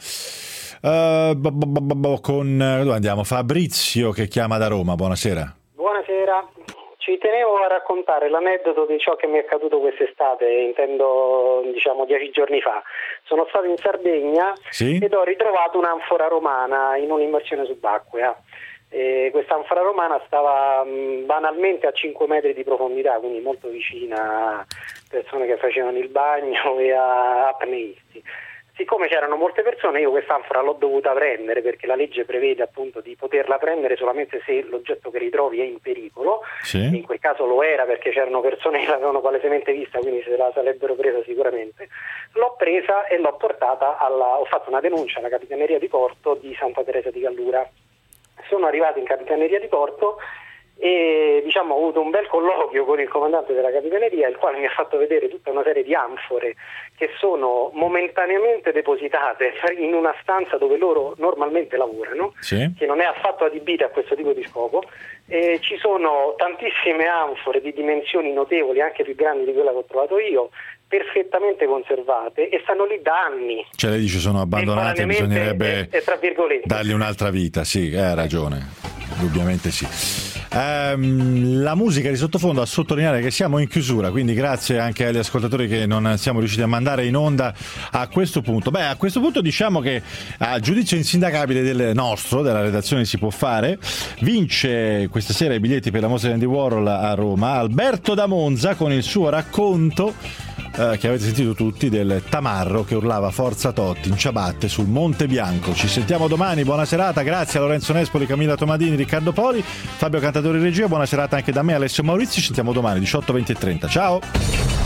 Uh, bo, bo, bo, bo, con dove andiamo? Fabrizio che chiama da Roma, buonasera. Buonasera. Ci tenevo a raccontare l'aneddoto di ciò che mi è accaduto quest'estate, intendo diciamo dieci giorni fa. Sono stato in Sardegna sì? ed ho ritrovato un'anfora romana in un'immersione subacquea. E questa anfora romana stava mh, banalmente a cinque metri di profondità, quindi molto vicina a persone che facevano il bagno e a apneisti. Siccome c'erano molte persone, io quest'anfora l'ho dovuta prendere perché la legge prevede appunto di poterla prendere solamente se l'oggetto che ritrovi è in pericolo. Sì. In quel caso lo era perché c'erano persone che l'avevano palesemente vista, quindi se la sarebbero presa sicuramente. L'ho presa e l'ho portata alla, ho fatto una denuncia alla Capitaneria di Porto di Santa Teresa di Gallura. Sono arrivato in Capitaneria di Porto e diciamo ho avuto un bel colloquio con il comandante della Capitaneria, il quale mi ha fatto vedere tutta una serie di anfore che sono momentaneamente depositate in una stanza dove loro normalmente lavorano, sì. che non è affatto adibita a questo tipo di scopo, e ci sono tantissime anfore di dimensioni notevoli, anche più grandi di quella che ho trovato io, perfettamente conservate e stanno lì da anni. Cioè lei dice sono abbandonate, bisognerebbe e, e tra virgolette dargli un'altra vita, sì, ha ragione, indubbiamente sì. Um, la musica di sottofondo a sottolineare che siamo in chiusura, quindi grazie anche agli ascoltatori che non siamo riusciti a mandare in onda a questo punto. Beh, a questo punto diciamo che a giudizio insindacabile del nostro, della redazione Si Può Fare, vince questa sera i biglietti per la mostra di Andy Warhol a Roma Alberto da Monza con il suo racconto eh, che avete sentito tutti, del tamarro che urlava Forza Totti in ciabatte sul Monte Bianco. Ci sentiamo domani, buona serata, grazie a Lorenzo Nespoli, Camilla Tomadini, Riccardo Poli, Fabio Cantatori in regia, buona serata anche da me, Alessio Maurizio, ci sentiamo domani diciotto, venti e trenta, ciao!